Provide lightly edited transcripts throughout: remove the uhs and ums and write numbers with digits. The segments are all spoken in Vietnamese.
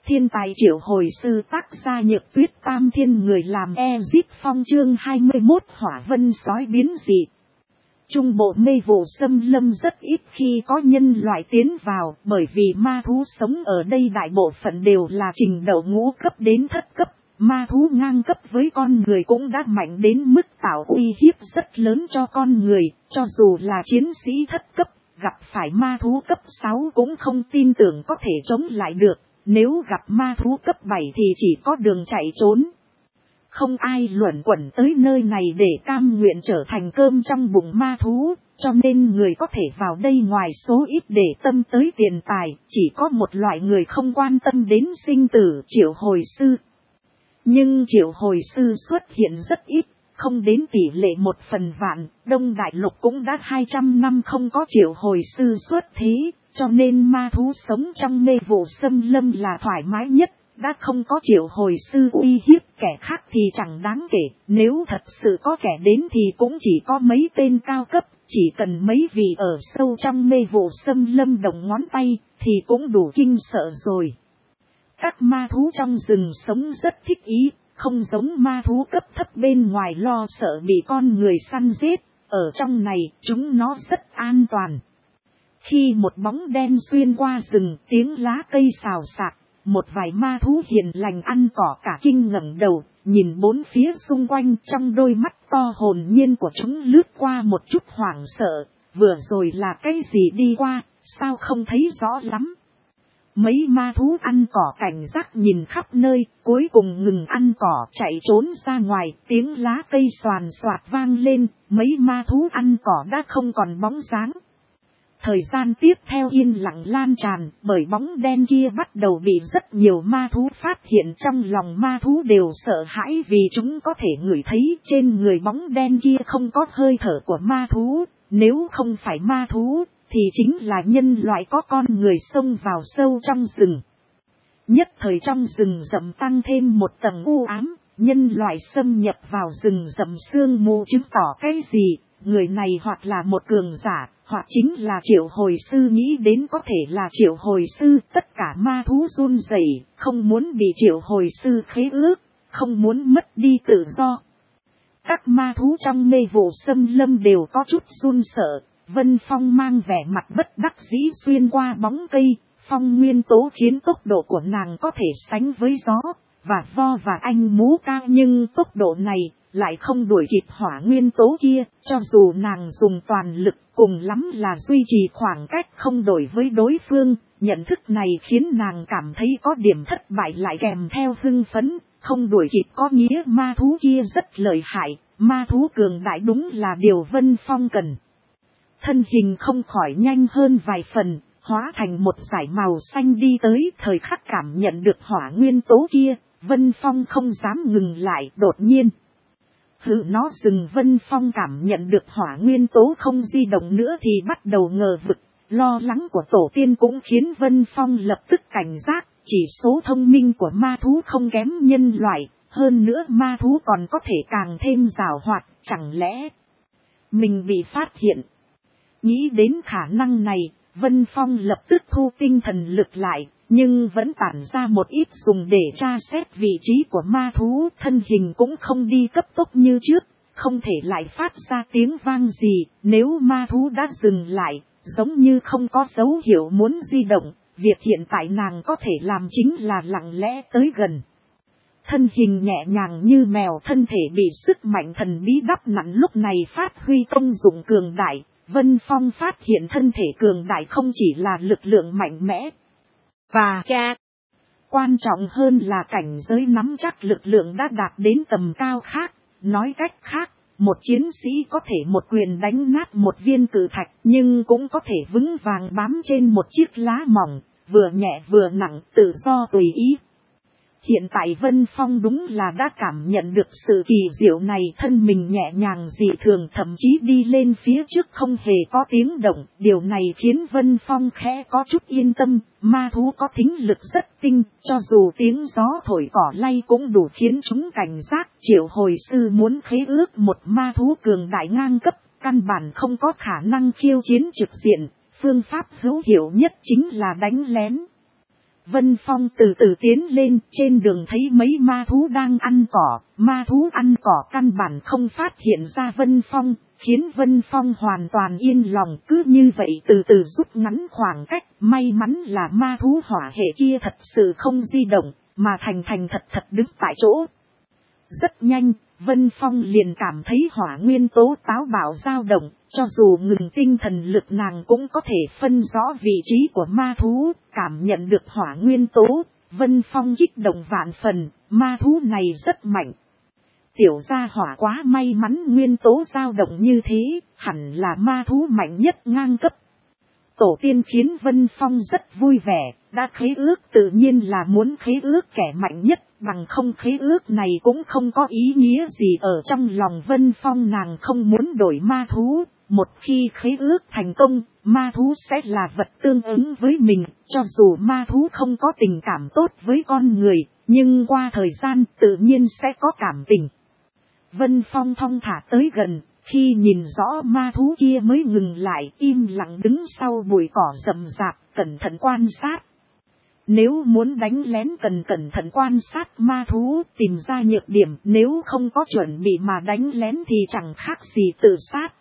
thiên tài triệu hồi sư tác gia Nhược Tuyết Tam Thiên người làm Ezit Phong chương 21 hỏa vân sói biến dị. Trung bộ mê vụ xâm lâm rất ít khi có nhân loại tiến vào bởi vì ma thú sống ở đây đại bộ phận đều là trình độ ngũ cấp đến thất cấp. Ma thú ngang cấp với con người cũng đã mạnh đến mức tạo uy hiếp rất lớn cho con người, cho dù là chiến sĩ thất cấp, gặp phải ma thú cấp 6 cũng không tin tưởng có thể chống lại được, nếu gặp ma thú cấp 7 thì chỉ có đường chạy trốn. Không ai luẩn quẩn tới nơi này để cam nguyện trở thành cơm trong bụng ma thú, cho nên người có thể vào đây ngoài số ít để tâm tới tiền tài, chỉ có một loại người không quan tâm đến sinh tử, triệu hồi sư. Nhưng triệu hồi sư xuất hiện rất ít, không đến tỷ lệ 1/1000, Đông Đại Lục cũng đã 200 năm không có triệu hồi sư xuất thế, cho nên ma thú sống trong mê vụ xâm lâm là thoải mái nhất, đã không có triệu hồi sư uy hiếp kẻ khác thì chẳng đáng kể, nếu thật sự có kẻ đến thì cũng chỉ có mấy tên cao cấp, chỉ cần mấy vị ở sâu trong mê vụ xâm lâm động ngón tay thì cũng đủ kinh sợ rồi. Các ma thú trong rừng sống rất thích ý, không giống ma thú cấp thấp bên ngoài lo sợ bị con người săn giết, ở trong này chúng nó rất an toàn. Khi một bóng đen xuyên qua rừng, tiếng lá cây xào xạc, một vài ma thú hiền lành ăn cỏ cả kinh ngẩng đầu, nhìn bốn phía xung quanh, trong đôi mắt to hồn nhiên của chúng lướt qua một chút hoảng sợ, vừa rồi là cái gì đi qua, sao không thấy rõ lắm. Mấy ma thú ăn cỏ cảnh giác nhìn khắp nơi, cuối cùng ngừng ăn cỏ chạy trốn ra ngoài, tiếng lá cây xoàn xoạt vang lên, mấy ma thú ăn cỏ đã không còn bóng dáng. Thời gian tiếp theo yên lặng lan tràn, bởi bóng đen kia bắt đầu bị rất nhiều ma thú phát hiện, trong lòng ma thú đều sợ hãi vì chúng có thể ngửi thấy trên người bóng đen kia không có hơi thở của ma thú, nếu không phải ma thú thì chính là nhân loại có con người xông vào sâu trong rừng. Nhất thời trong rừng rậm tăng thêm một tầng u ám, nhân loại xâm nhập vào rừng rậm sương mù chứng tỏ cái gì, người này hoặc là một cường giả, hoặc chính là triệu hồi sư, nghĩ đến có thể là triệu hồi sư, tất cả ma thú run rẩy, không muốn bị triệu hồi sư khế ước, không muốn mất đi tự do. Các ma thú trong mê vụ xâm lâm đều có chút run sợ. Vân Phong mang vẻ mặt bất đắc dĩ xuyên qua bóng cây, phong nguyên tố khiến tốc độ của nàng có thể sánh với gió, và vo và anh múa cao, nhưng tốc độ này lại không đuổi kịp hỏa nguyên tố kia, cho dù nàng dùng toàn lực cùng lắm là duy trì khoảng cách không đổi với đối phương. Nhận thức này khiến nàng cảm thấy có điểm thất bại lại kèm theo hưng phấn, không đuổi kịp có nghĩa ma thú kia rất lợi hại, ma thú cường đại đúng là điều Vân Phong cần. Thân hình không khỏi nhanh hơn vài phần, hóa thành một dải màu xanh đi tới, thời khắc cảm nhận được hỏa nguyên tố kia, Vân Phong không dám ngừng lại, đột nhiên. Nó dừng, Vân Phong cảm nhận được hỏa nguyên tố không di động nữa thì bắt đầu ngờ vực, lo lắng của tổ tiên cũng khiến Vân Phong lập tức cảnh giác, chỉ số thông minh của ma thú không kém nhân loại, hơn nữa ma thú còn có thể càng thêm giàu hoạt, chẳng lẽ mình bị phát hiện. Nghĩ đến khả năng này, Vân Phong lập tức thu tinh thần lực lại, nhưng vẫn tản ra một ít dùng để tra xét vị trí của ma thú, thân hình cũng không đi cấp tốc như trước, không thể lại phát ra tiếng vang gì, nếu ma thú đã dừng lại, giống như không có dấu hiệu muốn di động, việc hiện tại nàng có thể làm chính là lặng lẽ tới gần. Thân hình nhẹ nhàng như mèo, thân thể bị sức mạnh thần bí đắp nặn lúc này phát huy công dụng cường đại. Vân Phong phát hiện thân thể cường đại không chỉ là lực lượng mạnh mẽ và quan trọng hơn là cảnh giới nắm chắc lực lượng đã đạt đến tầm cao khác. Nói cách khác, một chiến sĩ có thể một quyền đánh nát một viên cự thạch, nhưng cũng có thể vững vàng bám trên một chiếc lá mỏng, vừa nhẹ vừa nặng, tự do tùy ý. Hiện tại Vân Phong đúng là đã cảm nhận được sự kỳ diệu này, thân mình nhẹ nhàng dị thường, thậm chí đi lên phía trước không hề có tiếng động. Điều này khiến Vân Phong khẽ có chút yên tâm, ma thú có thính lực rất tinh, cho dù tiếng gió thổi cỏ lay cũng đủ khiến chúng cảnh giác. Triệu hồi sư muốn khế ước một ma thú cường đại ngang cấp, căn bản không có khả năng khiêu chiến trực diện, phương pháp hữu hiệu nhất chính là đánh lén. Vân Phong từ từ tiến lên, trên đường thấy mấy ma thú đang ăn cỏ, ma thú ăn cỏ căn bản không phát hiện ra Vân Phong, khiến Vân Phong hoàn toàn yên lòng, cứ như vậy từ từ rút ngắn khoảng cách, may mắn là ma thú hỏa hệ kia thật sự không di động, mà thành thật thật đứng tại chỗ. Rất nhanh, Vân Phong liền cảm thấy hỏa nguyên tố táo bạo dao động, cho dù ngừng tinh thần lực nàng cũng có thể phân rõ vị trí của ma thú, cảm nhận được hỏa nguyên tố, Vân Phong kích động vạn phần, ma thú này rất mạnh. Tiểu gia hỏa quá may mắn nguyên tố dao động như thế, hẳn là ma thú mạnh nhất ngang cấp. Tổ tiên khiến Vân Phong rất vui vẻ, đã khế ước tự nhiên là muốn khế ước kẻ mạnh nhất, bằng không khế ước này cũng không có ý nghĩa gì ở trong lòng Vân Phong, nàng không muốn đổi ma thú. Một khi khế ước thành công, ma thú sẽ là vật tương ứng với mình, cho dù ma thú không có tình cảm tốt với con người, nhưng qua thời gian tự nhiên sẽ có cảm tình. Vân Phong thong thả tới gần, khi nhìn rõ ma thú kia mới ngừng lại, im lặng đứng sau bụi cỏ rậm rạp, cẩn thận quan sát. Nếu muốn đánh lén cần cẩn thận quan sát ma thú, tìm ra nhược điểm, nếu không có chuẩn bị mà đánh lén thì chẳng khác gì tự sát.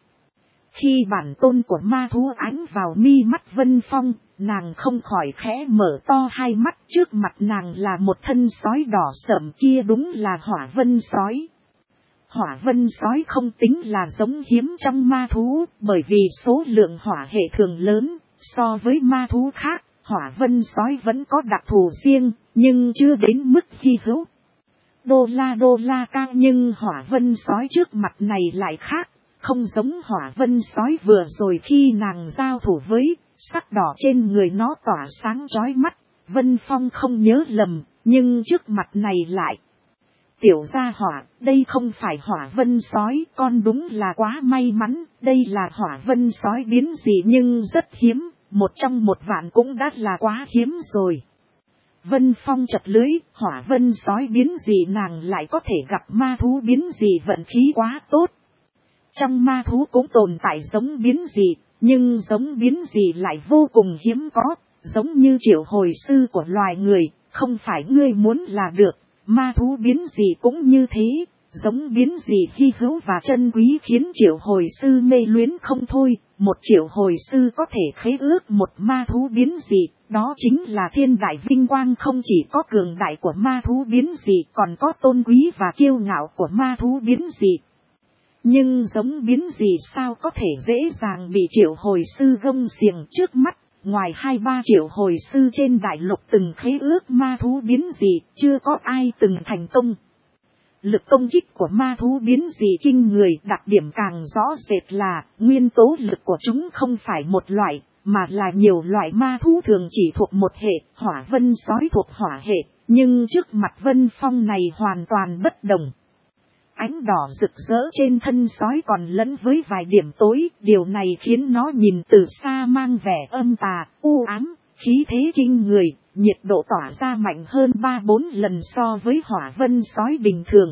Khi bản tôn của ma thú ánh vào mi mắt Vân Phong, nàng không khỏi khẽ mở to hai mắt, trước mặt nàng là một thân sói đỏ sẫm, kia đúng là hỏa vân sói. Hỏa vân sói không tính là giống hiếm trong ma thú, bởi vì số lượng hỏa hệ thường lớn, so với ma thú khác, hỏa vân sói vẫn có đặc thù riêng, nhưng chưa đến mức hy hữu. Đô la cao, nhưng hỏa vân sói trước mặt này lại khác, không giống hỏa vân sói vừa rồi khi nàng giao thủ với, sắc đỏ trên người nó tỏa sáng chói mắt, Vân Phong không nhớ lầm, nhưng trước mặt này lại. Tiểu gia hỏa, đây không phải hỏa vân sói, con đúng là quá may mắn, đây là hỏa vân sói biến dị nhưng rất hiếm, một trong một vạn cũng đã là quá hiếm rồi. Vân Phong chật lưới, hỏa vân sói biến dị nàng lại có thể gặp ma thú biến dị, vận khí quá tốt. Trong ma thú cũng tồn tại giống biến dị, nhưng giống biến dị lại vô cùng hiếm có, giống như triệu hồi sư của loài người, không phải ngươi muốn là được. Ma thú biến dị cũng như thế, giống biến dị hy hữu và chân quý khiến triệu hồi sư mê luyến không thôi. Một triệu hồi sư có thể khế ước một ma thú biến dị, đó chính là thiên đại vinh quang, không chỉ có cường đại của ma thú biến dị còn có tôn quý và kiêu ngạo của ma thú biến dị. Nhưng giống biến dị sao có thể dễ dàng bị triệu hồi sư gông xiềng trước mắt. Ngoài 2-3 triệu hồi sư trên đại lục từng khế ước ma thú biến dị, chưa có ai từng thành công. Lực công kích của ma thú biến dị kinh người, đặc điểm càng rõ rệt là nguyên tố lực của chúng không phải một loại, mà là nhiều loại. Ma thú thường chỉ thuộc một hệ, hỏa vân sói thuộc hỏa hệ, nhưng trước mặt Vân Phong này hoàn toàn bất đồng. Ánh đỏ rực rỡ trên thân sói còn lẫn với vài điểm tối, điều này khiến nó nhìn từ xa mang vẻ âm tà, u ám, khí thế kinh người, nhiệt độ tỏa ra mạnh hơn 3-4 lần so với hỏa vân sói bình thường.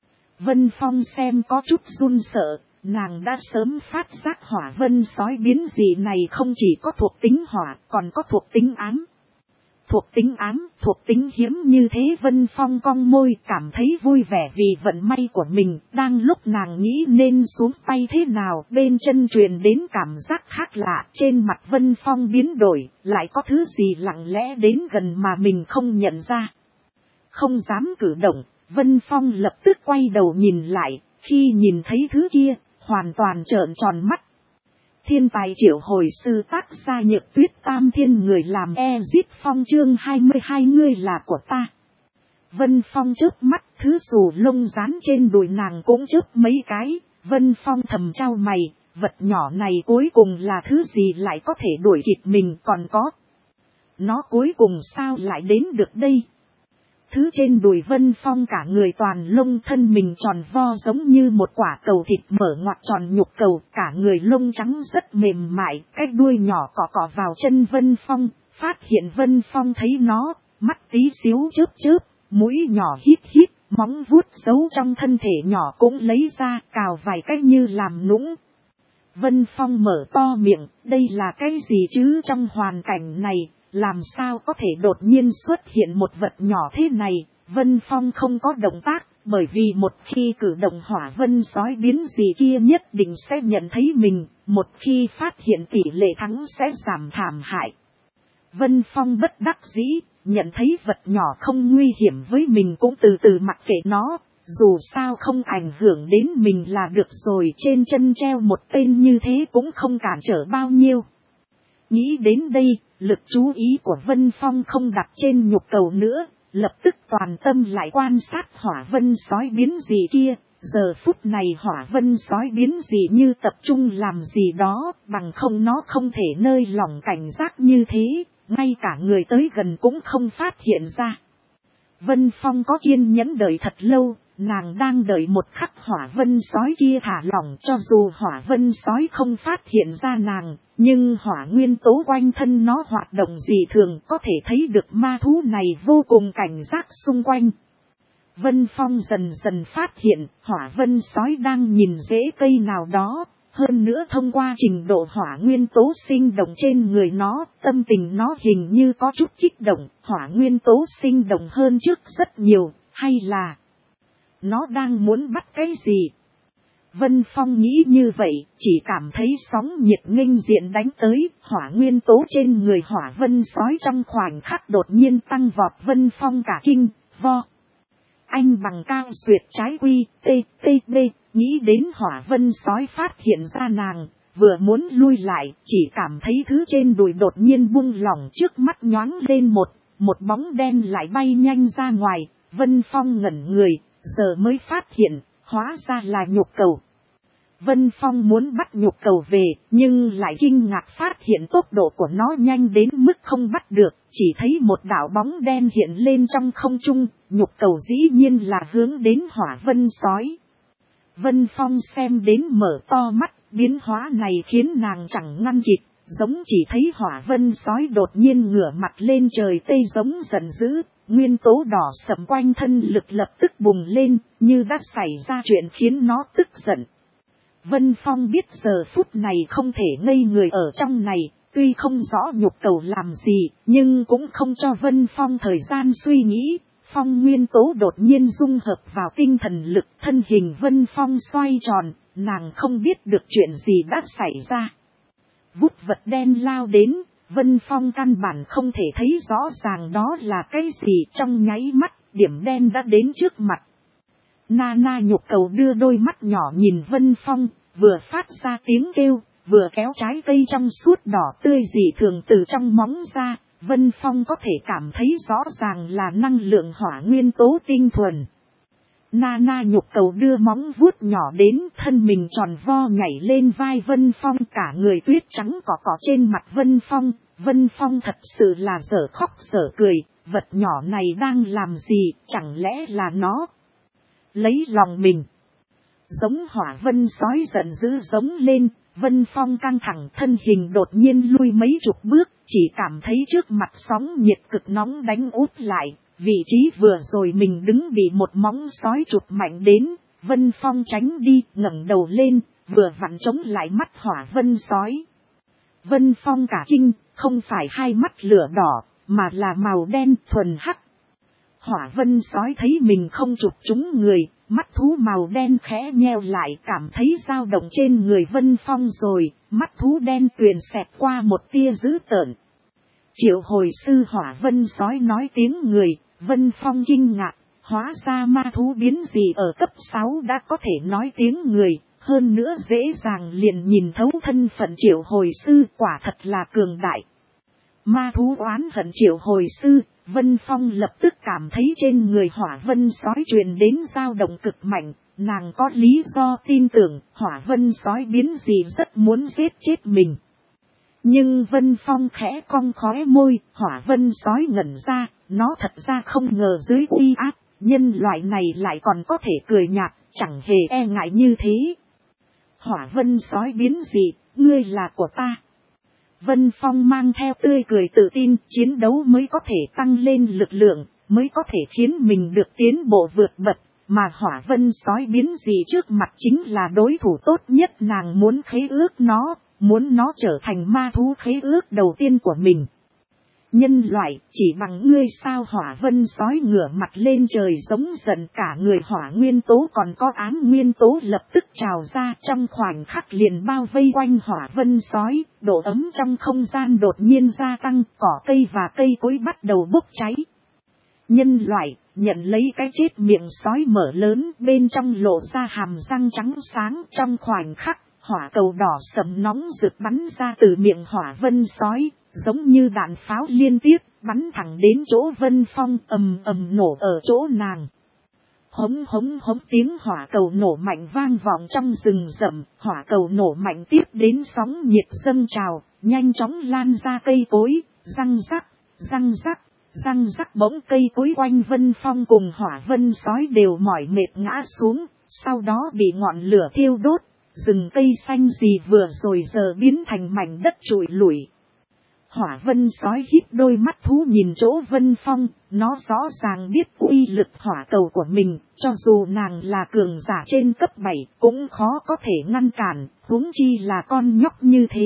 Vân Phong xem có chút run sợ, nàng đã sớm phát giác hỏa vân sói biến dị này không chỉ có thuộc tính hỏa, còn có thuộc tính ám. Thuộc tính ám, thuộc tính hiếm như thế. Vân Phong cong môi cảm thấy vui vẻ vì vận may của mình. Đang lúc nàng nghĩ nên xuống tay thế nào, bên chân truyền đến cảm giác khác lạ. Trên mặt Vân Phong biến đổi, lại có thứ gì lặng lẽ đến gần mà mình không nhận ra. Không dám cử động, Vân Phong lập tức quay đầu nhìn lại. Khi nhìn thấy thứ kia, hoàn toàn trợn tròn mắt. Thiên tài triệu hồi sư tác gia Nhược Tuyết Tam Thiên, người làm Ezit Phong chương 22, ngươi là của ta. Vân Phong chớp mắt, thứ xù lông dán trên đùi nàng cũng chớp mấy cái. Vân Phong thầm trao mày, vật nhỏ này cuối cùng là thứ gì lại có thể đuổi kịp mình, còn có. Nó cuối cùng sao lại đến được đây? Thứ trên đùi Vân Phong cả người toàn lông, thân mình tròn vo giống như một quả cầu thịt mở ngoặt tròn nhục cầu, cả người lông trắng rất mềm mại, cái đuôi nhỏ cọ cọ vào chân Vân Phong, phát hiện Vân Phong thấy nó, mắt tí xíu chớp chớp, mũi nhỏ hít hít, móng vuốt giấu trong thân thể nhỏ cũng lấy ra, cào vài cách như làm nũng. Vân Phong mở to miệng, đây là cái gì chứ? Trong hoàn cảnh này, làm sao có thể đột nhiên xuất hiện một vật nhỏ thế này. Vân Phong không có động tác, bởi vì một khi cử động hỏa vân sói biến gì kia nhất định sẽ nhận thấy mình, một khi phát hiện tỷ lệ thắng sẽ giảm thảm hại. Vân Phong bất đắc dĩ, nhận thấy vật nhỏ không nguy hiểm với mình cũng từ từ mặc kệ nó, dù sao không ảnh hưởng đến mình là được rồi, trên chân treo một tên như thế cũng không cản trở bao nhiêu. Nghĩ đến đây, lực chú ý của Vân Phong không đặt trên nhục cầu nữa, lập tức toàn tâm lại quan sát hỏa vân sói biến gì kia. Giờ phút này hỏa vân sói biến gì như tập trung làm gì đó, bằng không nó không thể nơi lòng cảnh giác như thế, ngay cả người tới gần cũng không phát hiện ra. Vân Phong có kiên nhẫn đợi thật lâu, nàng đang đợi một khắc hỏa vân sói kia thả lỏng, cho dù hỏa vân sói không phát hiện ra nàng, nhưng hỏa nguyên tố quanh thân nó hoạt động dị thường, có thể thấy được ma thú này vô cùng cảnh giác xung quanh. Vân Phong dần dần phát hiện hỏa vân sói đang nhìn rễ cây nào đó, hơn nữa thông qua trình độ hỏa nguyên tố sinh động trên người nó, tâm tình nó hình như có chút kích động, hỏa nguyên tố sinh động hơn trước rất nhiều, hay là nó đang muốn bắt cái gì? Vân Phong nghĩ như vậy, chỉ cảm thấy sóng nhiệt nghênh diện đánh tới, hỏa nguyên tố trên người hỏa vân sói trong khoảnh khắc đột nhiên tăng vọt. Vân Phong cả kinh, vo. Anh bằng cao xuyệt trái quy, TTB, nghĩ đến hỏa vân sói phát hiện ra nàng, vừa muốn lui lại, chỉ cảm thấy thứ trên đùi đột nhiên buông lỏng, trước mắt nhoáng lên một bóng đen lại bay nhanh ra ngoài. Vân Phong ngẩn người, giờ mới phát hiện, hóa ra là nhục cầu. Vân Phong muốn bắt nhục cầu về, nhưng lại kinh ngạc phát hiện tốc độ của nó nhanh đến mức không bắt được, chỉ thấy một đạo bóng đen hiện lên trong không trung, nhục cầu dĩ nhiên là hướng đến hỏa vân sói. Vân Phong xem đến mở to mắt, biến hóa này khiến nàng chẳng ngăn kịp, giống chỉ thấy hỏa vân sói đột nhiên ngửa mặt lên trời tê giống giận dữ, nguyên tố đỏ sẫm quanh thân lực lập tức bùng lên, như đã xảy ra chuyện khiến nó tức giận. Vân Phong biết giờ phút này không thể ngây người ở trong này, tuy không rõ nhục cầu làm gì, nhưng cũng không cho Vân Phong thời gian suy nghĩ. Phong nguyên tố đột nhiên dung hợp vào tinh thần lực, thân hình Vân Phong xoay tròn, nàng không biết được chuyện gì đã xảy ra. Vút vật đen lao đến, Vân Phong căn bản không thể thấy rõ ràng đó là cái gì, trong nháy mắt, điểm đen đã đến trước mặt. Nana nhục cầu đưa đôi mắt nhỏ nhìn Vân Phong, vừa phát ra tiếng kêu, vừa kéo trái cây trong suốt đỏ tươi dị thường từ trong móng ra. Vân Phong có thể cảm thấy rõ ràng là năng lượng hỏa nguyên tố tinh thuần. Nana nhục cầu đưa móng vuốt nhỏ đến, thân mình tròn vo nhảy lên vai Vân Phong, cả người tuyết trắng cỏ cỏ trên mặt Vân Phong. Vân Phong thật sự là dở khóc dở cười, vật nhỏ này đang làm gì, chẳng lẽ là nó lấy lòng mình. Giống hỏa vân sói giận dữ giống lên, Vân Phong căng thẳng, thân hình đột nhiên lui mấy chục bước, chỉ cảm thấy trước mặt sóng nhiệt cực nóng đánh út lại, vị trí vừa rồi mình đứng bị một móng sói chụp mạnh đến. Vân Phong tránh đi, ngẩng đầu lên, vừa vặn chống lại mắt hỏa vân sói. Vân Phong cả kinh, không phải hai mắt lửa đỏ, mà là màu đen thuần hắc. Hỏa vân sói thấy mình không chụp trúng người, mắt thú màu đen khẽ nheo lại, cảm thấy dao động trên người Vân Phong rồi, mắt thú đen tuyền xẹt qua một tia dữ tợn. Triệu hồi sư hỏa vân sói nói tiếng người, Vân Phong kinh ngạc, hóa ra ma thú biến gì ở cấp 6 đã có thể nói tiếng người, hơn nữa dễ dàng liền nhìn thấu thân phận triệu hồi sư, quả thật là cường đại. Ma thú oán hận triệu hồi sư, Vân Phong lập tức cảm thấy trên người hỏa vân sói truyền đến dao động cực mạnh, nàng có lý do tin tưởng hỏa vân sói biến gì rất muốn giết chết mình. Nhưng Vân Phong khẽ cong khóe môi, hỏa vân sói ngẩn ra, nó thật ra không ngờ dưới uy áp, nhân loại này lại còn có thể cười nhạt, chẳng hề e ngại như thế. Hỏa vân sói biến gì, ngươi là của ta. Vân Phong mang theo tươi cười tự tin, chiến đấu mới có thể tăng lên lực lượng, mới có thể khiến mình được tiến bộ vượt bậc, mà hỏa vân sói biến gì trước mặt chính là đối thủ tốt nhất, nàng muốn khế ước nó, muốn nó trở thành ma thú khế ước đầu tiên của mình. Nhân loại, chỉ bằng ngươi sao? Hỏa vân sói ngửa mặt lên trời giống giận, cả người hỏa nguyên tố còn có ám nguyên tố lập tức trào ra, trong khoảnh khắc liền bao vây quanh hỏa vân sói, độ ấm trong không gian đột nhiên gia tăng, cỏ cây và cây cối bắt đầu bốc cháy. Nhân loại, nhận lấy cái chết! Miệng sói mở lớn, bên trong lộ ra hàm răng trắng sáng, trong khoảnh khắc, hỏa cầu đỏ sẫm nóng rực bắn ra từ miệng hỏa vân sói, giống như đạn pháo liên tiếp, bắn thẳng đến chỗ Vân Phong, ầm ầm nổ ở chỗ nàng. Hống hống hống, tiếng hỏa cầu nổ mạnh vang vọng trong rừng rậm, hỏa cầu nổ mạnh tiếp đến sóng nhiệt dâng trào, nhanh chóng lan ra cây cối, răng rắc, răng rắc, răng rắc. Bỗng cây cối quanh Vân Phong cùng hỏa vân sói đều mỏi mệt ngã xuống, sau đó bị ngọn lửa thiêu đốt, rừng cây xanh gì vừa rồi giờ biến thành mảnh đất trụi lủi. Hỏa vân sói híp đôi mắt thú nhìn chỗ Vân Phong, nó rõ ràng biết uy lực hỏa cầu của mình, cho dù nàng là cường giả trên cấp 7 cũng khó có thể ngăn cản, huống chi là con nhóc như thế.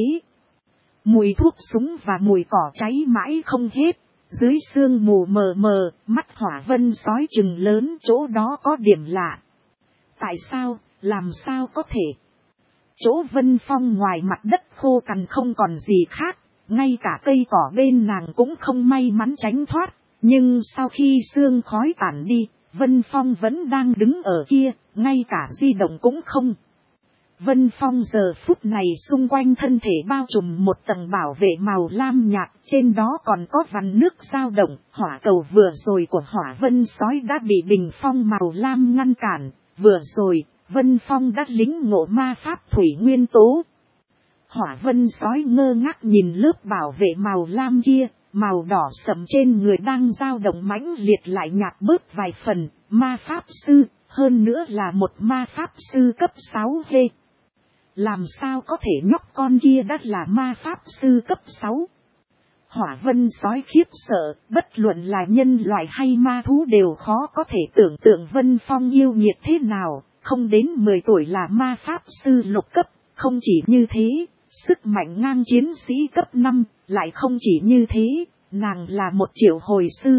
Mùi thuốc súng và mùi cỏ cháy mãi không hết, dưới sương mù mờ mờ, mắt hỏa vân sói trừng lớn, chỗ đó có điểm lạ. Tại sao, làm sao có thể? Chỗ Vân Phong ngoài mặt đất khô cằn không còn gì khác. Ngay cả cây cỏ bên nàng cũng không may mắn tránh thoát, nhưng sau khi sương khói tản đi, Vân Phong vẫn đang đứng ở kia, ngay cả di động cũng không. Vân Phong giờ phút này xung quanh thân thể bao trùm một tầng bảo vệ màu lam nhạt, trên đó còn có vằn nước dao động, hỏa cầu vừa rồi của hỏa vân sói đã bị bình phong màu lam ngăn cản, vừa rồi, Vân Phong đã lính ngộ ma pháp thủy nguyên tố. Hỏa vân sói ngơ ngác nhìn lớp bảo vệ màu lam kia, màu đỏ sẫm trên người đang dao động mãnh liệt lại nhạt bớt vài phần, ma pháp sư, hơn nữa là một ma pháp sư cấp 6 hê. Làm sao có thể nhóc con kia đã là ma pháp sư cấp 6? Hỏa vân sói khiếp sợ, bất luận là nhân loại hay ma thú đều khó có thể tưởng tượng Vân Phong yêu nghiệt thế nào, không đến 10 tuổi là ma pháp sư lục cấp, không chỉ như thế. Sức mạnh ngang chiến sĩ cấp 5, lại không chỉ như thế, nàng là một triệu hồi sư.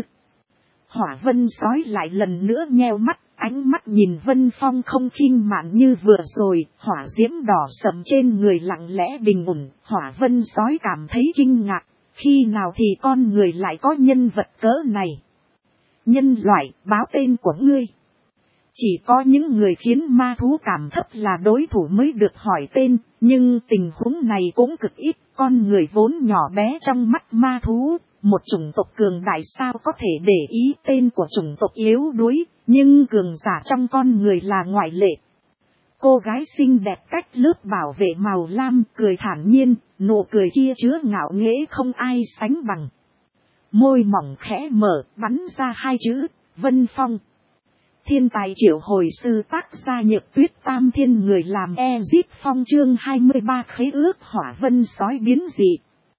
Hỏa vân sói lại lần nữa nheo mắt, ánh mắt nhìn Vân Phong không khinh mạn như vừa rồi, hỏa diễm đỏ sẫm trên người lặng lẽ bình ổn, hỏa vân sói cảm thấy kinh ngạc, khi nào thì con người lại có nhân vật cỡ này. Nhân loại, báo tên của ngươi. Chỉ có những người khiến ma thú cảm thấp là đối thủ mới được hỏi tên, nhưng tình huống này cũng cực ít, con người vốn nhỏ bé trong mắt ma thú, một chủng tộc cường đại sao có thể để ý tên của chủng tộc yếu đuối, nhưng cường giả trong con người là ngoại lệ. Cô gái xinh đẹp cách lớp bảo vệ màu lam cười thản nhiên, nụ cười kia chứa ngạo nghễ không ai sánh bằng. Môi mỏng khẽ mở, bắn ra hai chữ, Vân Phong. Thiên tài triệu hồi sư, tác gia Nhược Tuyết, Tam Thiên người làm Ezip Phong, chương 23 khế ước hỏa vân sói biến dị.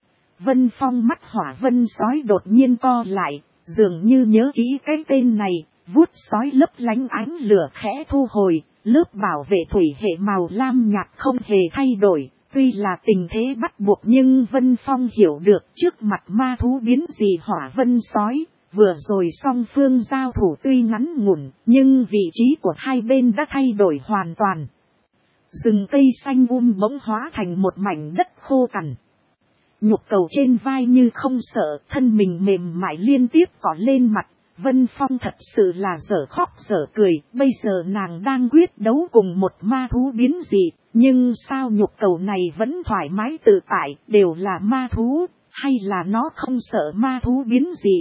Vân Phong mắt hỏa vân sói đột nhiên co lại, dường như nhớ kỹ cái tên này, vuốt sói lấp lánh ánh lửa khẽ thu hồi, lớp bảo vệ thủy hệ màu lam nhạt không hề thay đổi. Tuy là tình thế bắt buộc nhưng Vân Phong hiểu được trước mặt ma thú biến dị hỏa vân sói. Vừa rồi song phương giao thủ tuy ngắn ngủn, nhưng vị trí của hai bên đã thay đổi hoàn toàn. Rừng cây xanh bỗng hóa thành một mảnh đất khô cằn. Nhục cầu trên vai như không sợ, thân mình mềm mại liên tiếp cỏ lên mặt. Vân Phong thật sự là dở khóc dở cười, bây giờ nàng đang quyết đấu cùng một ma thú biến dị, nhưng sao nhục cầu này vẫn thoải mái tự tại, đều là ma thú, hay là nó không sợ ma thú biến dị?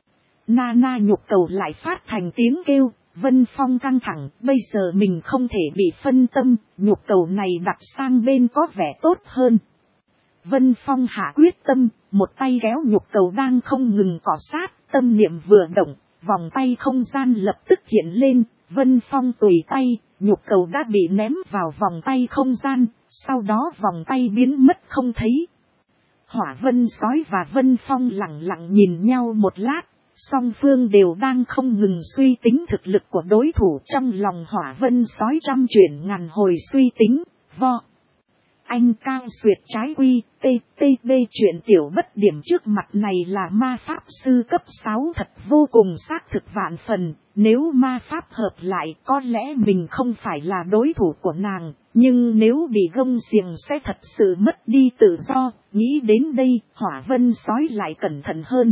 Na nhục cầu lại phát thành tiếng kêu, Vân Phong căng thẳng, bây giờ mình không thể bị phân tâm, nhục cầu này đặt sang bên có vẻ tốt hơn. Vân Phong hạ quyết tâm, một tay kéo nhục cầu đang không ngừng cọ sát, tâm niệm vừa động, vòng tay không gian lập tức hiện lên, Vân Phong tùy tay, nhục cầu đã bị ném vào vòng tay không gian, sau đó vòng tay biến mất không thấy. Hỏa vân sói và Vân Phong lặng lặng nhìn nhau một lát. Song phương đều đang không ngừng suy tính thực lực của đối thủ, trong lòng hỏa vân sói trăm chuyển ngàn hồi suy tính, Anh cao xuyệt trái quy, TTB chuyện tiểu bất điểm trước mặt này là ma pháp sư cấp 6 thật vô cùng xác thực vạn phần. Nếu ma pháp hợp lại có lẽ mình không phải là đối thủ của nàng. Nhưng nếu bị gông xiềng sẽ thật sự mất đi tự do. Nghĩ đến đây Hỏa Vân sói lại cẩn thận hơn.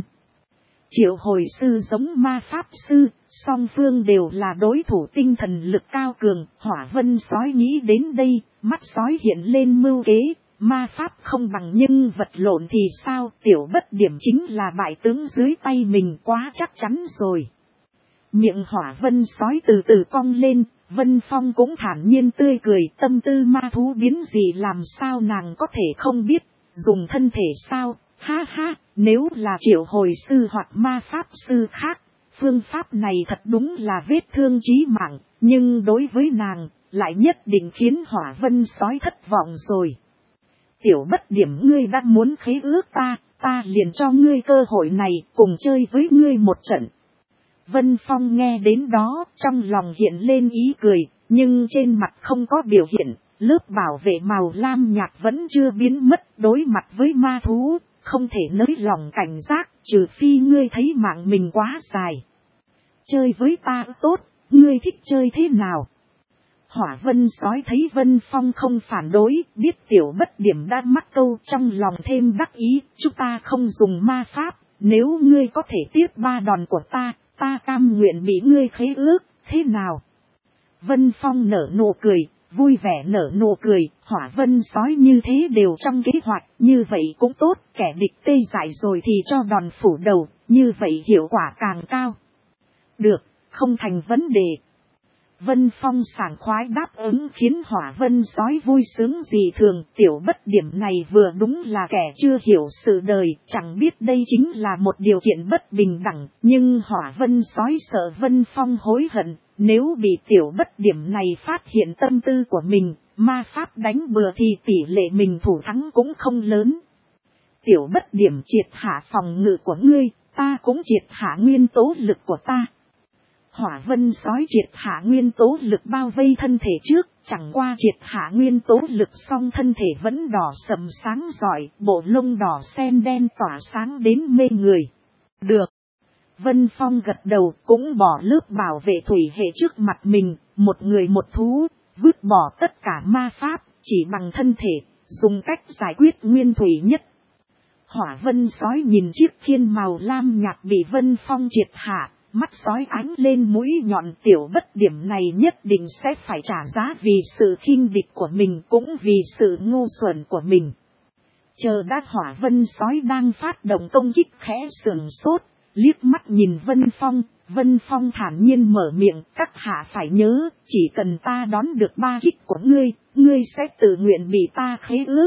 Triệu hồi sư giống ma pháp sư, song phương đều là đối thủ tinh thần lực cao cường. Hỏa Vân sói nghĩ đến đây, mắt sói hiện lên mưu kế. Ma pháp không bằng nhưng vật lộn thì sao, tiểu bất điểm chính là bại tướng dưới tay mình quá chắc chắn rồi. Miệng Hỏa Vân sói từ từ cong lên, Vân Phong cũng thản nhiên tươi cười. Tâm tư ma thú biến gì làm sao nàng có thể không biết, dùng thân thể sao, ha ha, nếu là triệu hồi sư hoặc ma pháp sư khác, phương pháp này thật đúng là vết thương chí mạng, nhưng đối với nàng, lại nhất định khiến Hỏa Vân sói thất vọng rồi. Tiểu bất điểm ngươi đã muốn khế ước ta liền cho ngươi cơ hội này cùng chơi với ngươi một trận. Vân Phong nghe đến đó, trong lòng hiện lên ý cười, nhưng trên mặt không có biểu hiện, lớp bảo vệ màu lam nhạt vẫn chưa biến mất. Đối mặt với ma thú, không thể nới lòng cảnh giác, trừ phi ngươi thấy mạng mình quá dài. Chơi với ta tốt, ngươi thích chơi thế nào? Hỏa Vân sói thấy Vân Phong không phản đối, biết tiểu bất điểm đã mắc câu, trong lòng thêm đắc ý. Chúng ta không dùng ma pháp, nếu ngươi có thể tiếp 3 đòn của ta cam nguyện bị ngươi khế ước, thế nào? Vân Phong nở nụ cười, vui vẻ nở nụ cười. Hỏa Vân sói như thế đều trong kế hoạch, như vậy cũng tốt, kẻ địch tê dại rồi thì cho đòn phủ đầu, như vậy hiệu quả càng cao. Được, không thành vấn đề. Vân Phong sảng khoái đáp ứng khiến Hỏa Vân sói vui sướng dị thường. Tiểu bất điểm này vừa đúng là kẻ chưa hiểu sự đời, chẳng biết đây chính là một điều kiện bất bình đẳng. Nhưng Hỏa Vân sói sợ Vân Phong hối hận, nếu bị tiểu bất điểm này phát hiện tâm tư của mình, ma pháp đánh bừa thì tỷ lệ mình thủ thắng cũng không lớn. Tiểu bất điểm triệt hạ phòng ngự của ngươi, ta cũng triệt hạ nguyên tố lực của ta. Hỏa Vân sói triệt hạ nguyên tố lực bao vây thân thể trước, chẳng qua triệt hạ nguyên tố lực xong thân thể vẫn đỏ sầm sáng rọi, bộ lông đỏ sen đen tỏa sáng đến mê người. Được. Vân Phong gật đầu, cũng bỏ lớp bảo vệ thủy hệ trước mặt mình, một người một thú, vứt bỏ tất cả ma pháp, chỉ bằng thân thể, dùng cách giải quyết nguyên thủy nhất. Hỏa Vân sói nhìn chiếc khiên màu lam nhạt bị Vân Phong triệt hạ. Mắt sói ánh lên mũi nhọn, tiểu bất điểm này nhất định sẽ phải trả giá vì sự khinh địch của mình cũng vì sự ngu xuẩn của mình. Chờ đã Hỏa Vân sói đang phát động công kích khẽ sườn sốt, liếc mắt nhìn Vân Phong thản nhiên mở miệng, các hạ phải nhớ, chỉ cần ta đón được 3 kích của ngươi sẽ tự nguyện bị ta khế ước.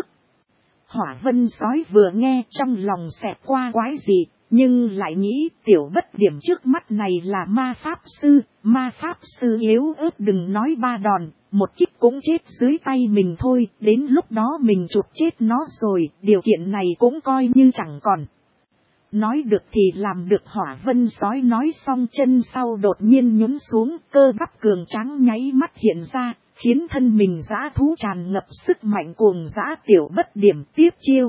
Hỏa Vân sói vừa nghe trong lòng xẹt qua quái dị. Nhưng lại nghĩ tiểu bất điểm trước mắt này là ma pháp sư yếu ớt đừng nói 3 đòn, 1 kích cũng chết dưới tay mình thôi, đến lúc đó mình chụp chết nó rồi, điều kiện này cũng coi như chẳng còn. Nói được thì làm được. Hỏa Vân sói nói xong chân sau đột nhiên nhún xuống, cơ bắp cường tráng nháy mắt hiện ra, khiến thân mình dã thú tràn ngập sức mạnh cuồng dã. Tiểu bất điểm tiếp chiêu.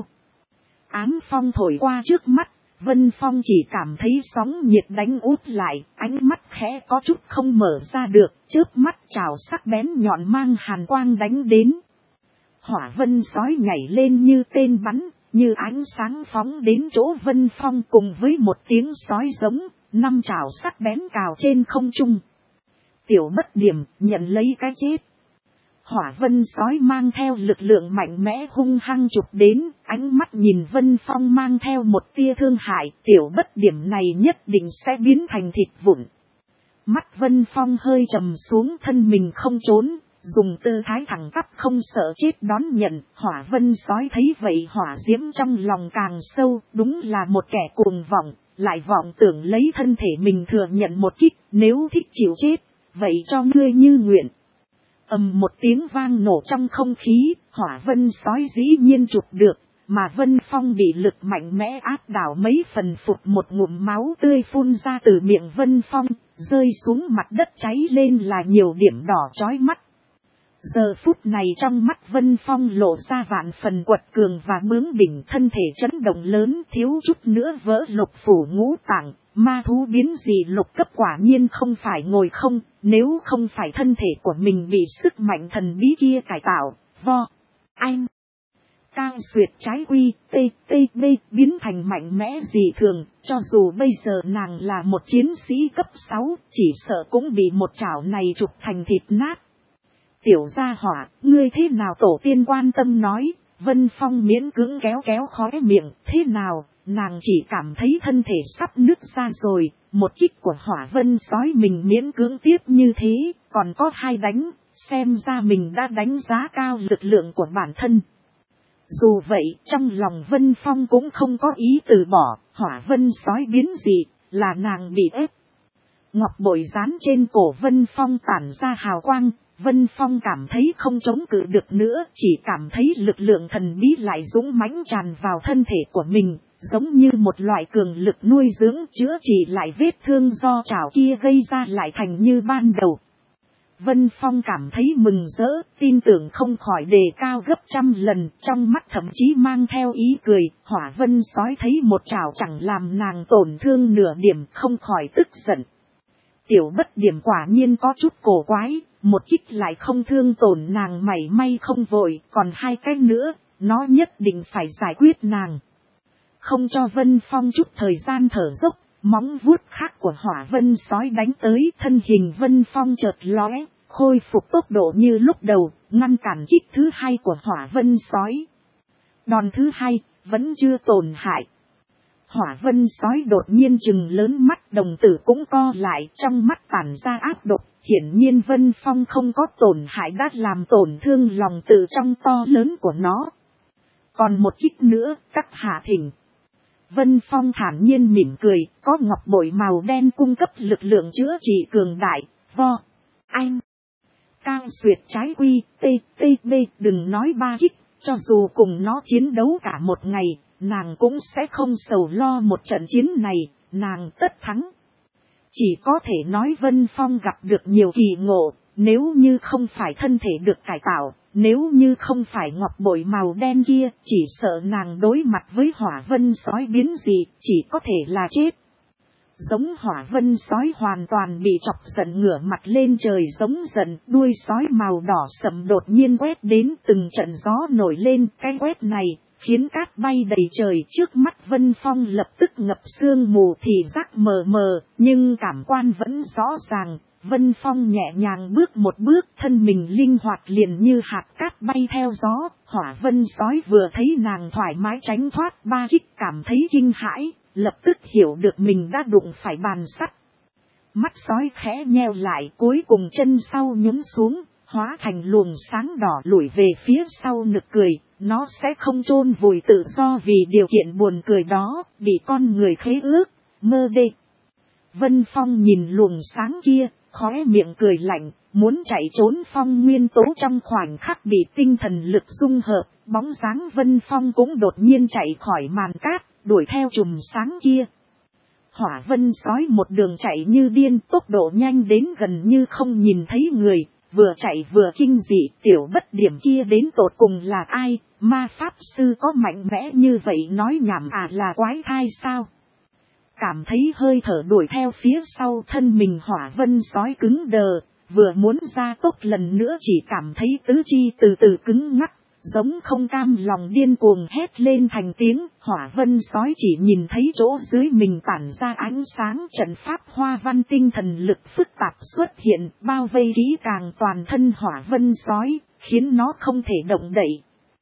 Ám phong thổi qua trước mắt. Vân Phong chỉ cảm thấy sóng nhiệt đánh út lại, ánh mắt khẽ có chút không mở ra được, chớp mắt trảo sắc bén nhọn mang hàn quang đánh đến. Hỏa Vân sói nhảy lên như tên bắn, như ánh sáng phóng đến chỗ Vân Phong cùng với một tiếng sói giống, 5 trảo sắc bén cào trên không trung. Tiểu bất điểm nhận lấy cái chết. Hỏa Vân sói mang theo lực lượng mạnh mẽ hung hăng chụp đến, ánh mắt nhìn Vân Phong mang theo một tia thương hại, tiểu bất điểm này nhất định sẽ biến thành thịt vụn. Mắt Vân Phong hơi trầm xuống, thân mình không trốn, dùng tư thái thẳng tắp không sợ chết đón nhận. Hỏa Vân sói thấy vậy hỏa diễm trong lòng càng sâu, đúng là một kẻ cuồng vọng, lại vọng tưởng lấy thân thể mình thừa nhận một kích, nếu thích chịu chết, vậy cho ngươi như nguyện. Ầm một tiếng vang nổ trong không khí, Hỏa Vân sói dĩ nhiên chụp được, mà Vân Phong bị lực mạnh mẽ áp đảo mấy phần, phụt một ngụm máu tươi phun ra từ miệng Vân Phong, rơi xuống mặt đất cháy lên là nhiều điểm đỏ chói mắt. Giờ phút này trong mắt Vân Phong lộ ra vạn phần quật cường và bướng bỉnh, thân thể chấn động lớn, thiếu chút nữa vỡ lục phủ ngũ tạng. Ma thú biến dị lục cấp quả nhiên không phải ngồi không, nếu không phải thân thể của mình bị sức mạnh thần bí kia cải tạo, anh. Cao Duyệt trái quy, TTB biến thành mạnh mẽ dị thường, cho dù bây giờ nàng là một chiến sĩ cấp 6, chỉ sợ cũng bị một chảo này trục thành thịt nát. Tiểu gia hỏa, ngươi thế nào? Tổ tiên quan tâm nói. Vân Phong miễn cưỡng kéo khóe miệng, thế nào? Nàng chỉ cảm thấy thân thể sắp nứt ra rồi, một kích của Hỏa Vân sói mình miễn cưỡng tiếp như thế, còn có 2 đánh, xem ra mình đã đánh giá cao lực lượng của bản thân. Dù vậy, trong lòng Vân Phong cũng không có ý từ bỏ, Hỏa Vân sói biến dị, là nàng bị ép. Ngọc bội dán trên cổ Vân Phong tản ra hào quang, Vân Phong cảm thấy không chống cự được nữa, chỉ cảm thấy lực lượng thần bí lại dũng mãnh tràn vào thân thể của mình, giống như một loại cường lực nuôi dưỡng chữa trị lại vết thương do chảo kia gây ra lại thành như ban đầu. Vân Phong cảm thấy mừng rỡ, tin tưởng không khỏi đề cao gấp 100 lần, trong mắt thậm chí mang theo ý cười. Hỏa Vân sói thấy một chảo chẳng làm nàng tổn thương nửa điểm, không khỏi tức giận. Tiểu Bất Điểm quả nhiên có chút cổ quái, một kích lại không thương tổn nàng mảy may, không vội, còn 2 cái nữa, nó nhất định phải giải quyết nàng. Không cho Vân Phong chút thời gian thở dốc, móng vuốt khác của Hỏa Vân sói đánh tới, thân hình Vân Phong chợt lóe, khôi phục tốc độ như lúc đầu, ngăn cản kích thứ 2 của Hỏa Vân sói. Đòn thứ 2 vẫn chưa tổn hại. Hỏa Vân sói đột nhiên trừng lớn mắt, đồng tử cũng co lại, trong mắt tản ra áp độc. Hiển nhiên Vân Phong không có tổn hại đã làm tổn thương lòng tự trong to lớn của nó. Còn một kích nữa, các hạ thỉnh. Vân Phong thản nhiên mỉm cười, có ngọc bội màu đen cung cấp lực lượng chữa trị cường đại, anh. Cao Duyệt trái quy, TTB đừng nói 3 kích, cho dù cùng nó chiến đấu cả một ngày, nàng cũng sẽ không sầu lo một trận chiến này, nàng tất thắng. Chỉ có thể nói Vân Phong gặp được nhiều kỳ ngộ, nếu như không phải thân thể được cải tạo, nếu như không phải ngọc bội màu đen kia, chỉ sợ nàng đối mặt với Hỏa Vân sói biến dị, chỉ có thể là chết. Giống Hỏa Vân sói hoàn toàn bị chọc giận, ngửa mặt lên trời giống giận, đuôi sói màu đỏ sẫm đột nhiên quét đến, từng trận gió nổi lên, cái quét này khiến cát bay đầy trời. Trước mắt Vân Phong lập tức ngập sương mù, thì giác mờ mờ, nhưng cảm quan vẫn rõ ràng. Vân Phong nhẹ nhàng bước một bước, thân mình linh hoạt liền như hạt cát bay theo gió. Hỏa Vân sói vừa thấy nàng thoải mái tránh thoát 3 kích, cảm thấy kinh hãi, lập tức hiểu được mình đã đụng phải bàn sắt. Mắt sói khẽ nheo lại, cuối cùng chân sau nhún xuống, hóa thành luồng sáng đỏ lủi về phía sau, nực cười. Nó sẽ không chôn vùi tự do vì điều kiện buồn cười đó, bị con người khế ước, mơ đê. Vân Phong nhìn luồng sáng kia, khóe miệng cười lạnh, muốn chạy trốn. Phong nguyên tố trong khoảnh khắc bị tinh thần lực dung hợp, bóng dáng Vân Phong cũng đột nhiên chạy khỏi màn cát, đuổi theo chùm sáng kia. Hỏa Vân sói một đường chạy như điên, tốc độ nhanh đến gần như không nhìn thấy người, vừa chạy vừa kinh dị. Tiểu Bất Điểm kia đến tột cùng là ai? Ma pháp sư có mạnh mẽ như vậy? Nói nhảm à, là quái thai sao? Cảm thấy hơi thở đuổi theo phía sau, thân mình Hỏa Vân sói cứng đờ, vừa muốn ra tốc lần nữa chỉ cảm thấy tứ chi từ từ cứng ngắc, giống không cam lòng điên cuồng hét lên thành tiếng. Hỏa Vân sói chỉ nhìn thấy chỗ dưới mình tản ra ánh sáng, trận pháp hoa văn tinh thần lực phức tạp xuất hiện, bao vây kỹ càng toàn thân Hỏa Vân sói, khiến nó không thể động đậy.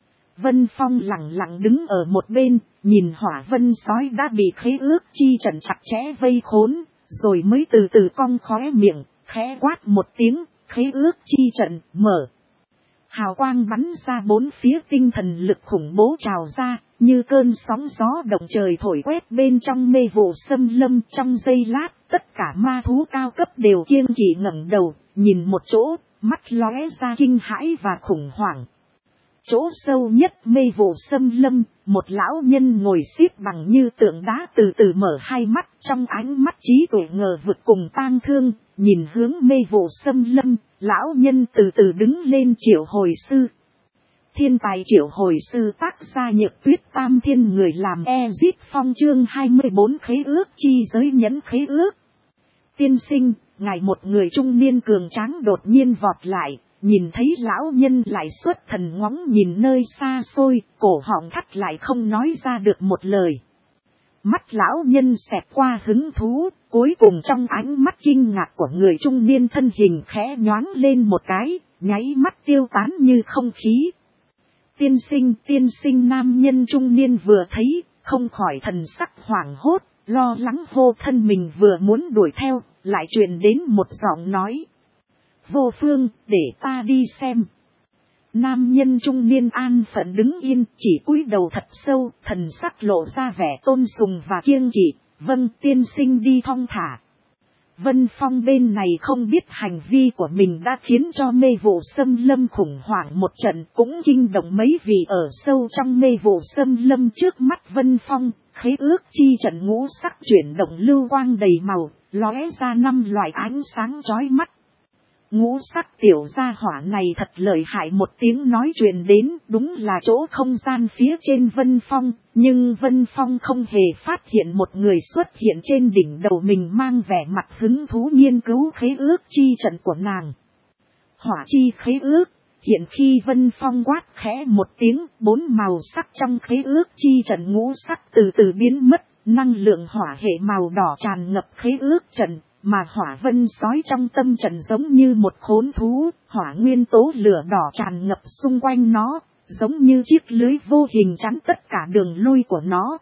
Vân Phong lặng lặng đứng ở một bên, nhìn Hỏa Vân sói đã bị khế ước chi trận chặt chẽ vây khốn, rồi mới từ từ cong khóe miệng, khẽ quát một tiếng, khế ước chi trận mở. Hào quang bắn ra bốn phía, tinh thần lực khủng bố trào ra, như cơn sóng gió động trời thổi quét bên trong mê vụ xâm lâm. Trong giây lát, tất cả ma thú cao cấp đều kiêng kỵ ngẩng đầu, nhìn một chỗ, mắt lóe ra kinh hãi và khủng hoảng. Chỗ sâu nhất mê vụ xâm lâm, một lão nhân ngồi xếp bằng như tượng đá từ từ mở hai mắt, trong ánh mắt trí tuệ ngờ vực cùng tang thương, nhìn hướng mê vụ xâm lâm, lão nhân từ từ đứng lên triệu hồi sư. Thiên tài triệu hồi sư tác gia Nhược Tuyết Tam Thiên người làm Ezit Phong chương 24 khế ước chi giới nhẫn khế ước. Tiên sinh, ngài một người trung niên cường tráng đột nhiên vọt lại, nhìn thấy lão nhân lại xuất thần ngóng nhìn nơi xa xôi, cổ họng thắt lại không nói ra được một lời. Mắt lão nhân xẹt qua hứng thú, cuối cùng trong ánh mắt kinh ngạc của người trung niên thân hình khẽ nhoáng lên một cái, nháy mắt tiêu tán như không khí. Tiên sinh nam nhân trung niên vừa thấy, không khỏi thần sắc hoảng hốt, lo lắng hô thân mình vừa muốn đuổi theo, lại truyền đến một giọng nói. Vô phương, để ta đi xem. Nam nhân trung niên an phận đứng yên, chỉ cúi đầu thật sâu, thần sắc lộ ra vẻ tôn sùng và kiêng kỵ. Vâng, tiên sinh đi thong thả. Vân Phong bên này không biết hành vi của mình đã khiến cho mê vụ xâm lâm khủng hoảng một trận, cũng kinh động mấy vị ở sâu trong mê vụ xâm lâm trước mắt Vân Phong. Khế ước chi trận ngũ sắc chuyển động lưu quang đầy màu, lóe ra 5 loại ánh sáng chói mắt. Ngũ sắc tiểu gia hỏa này thật lợi hại, một tiếng nói truyền đến, đúng là chỗ không gian phía trên Vân Phong, nhưng Vân Phong không hề phát hiện một người xuất hiện trên đỉnh đầu mình mang vẻ mặt hứng thú nghiên cứu khế ước chi trận của nàng. Hỏa chi khế ước, hiện khi Vân Phong quát khẽ một tiếng, 4 màu sắc trong khế ước chi trận ngũ sắc từ từ biến mất, năng lượng hỏa hệ màu đỏ tràn ngập khế ước trận. Mà hỏa vân sói trong tâm trận giống như một khốn thú, hỏa nguyên tố lửa đỏ tràn ngập xung quanh nó, giống như chiếc lưới vô hình chắn tất cả đường lui của nó.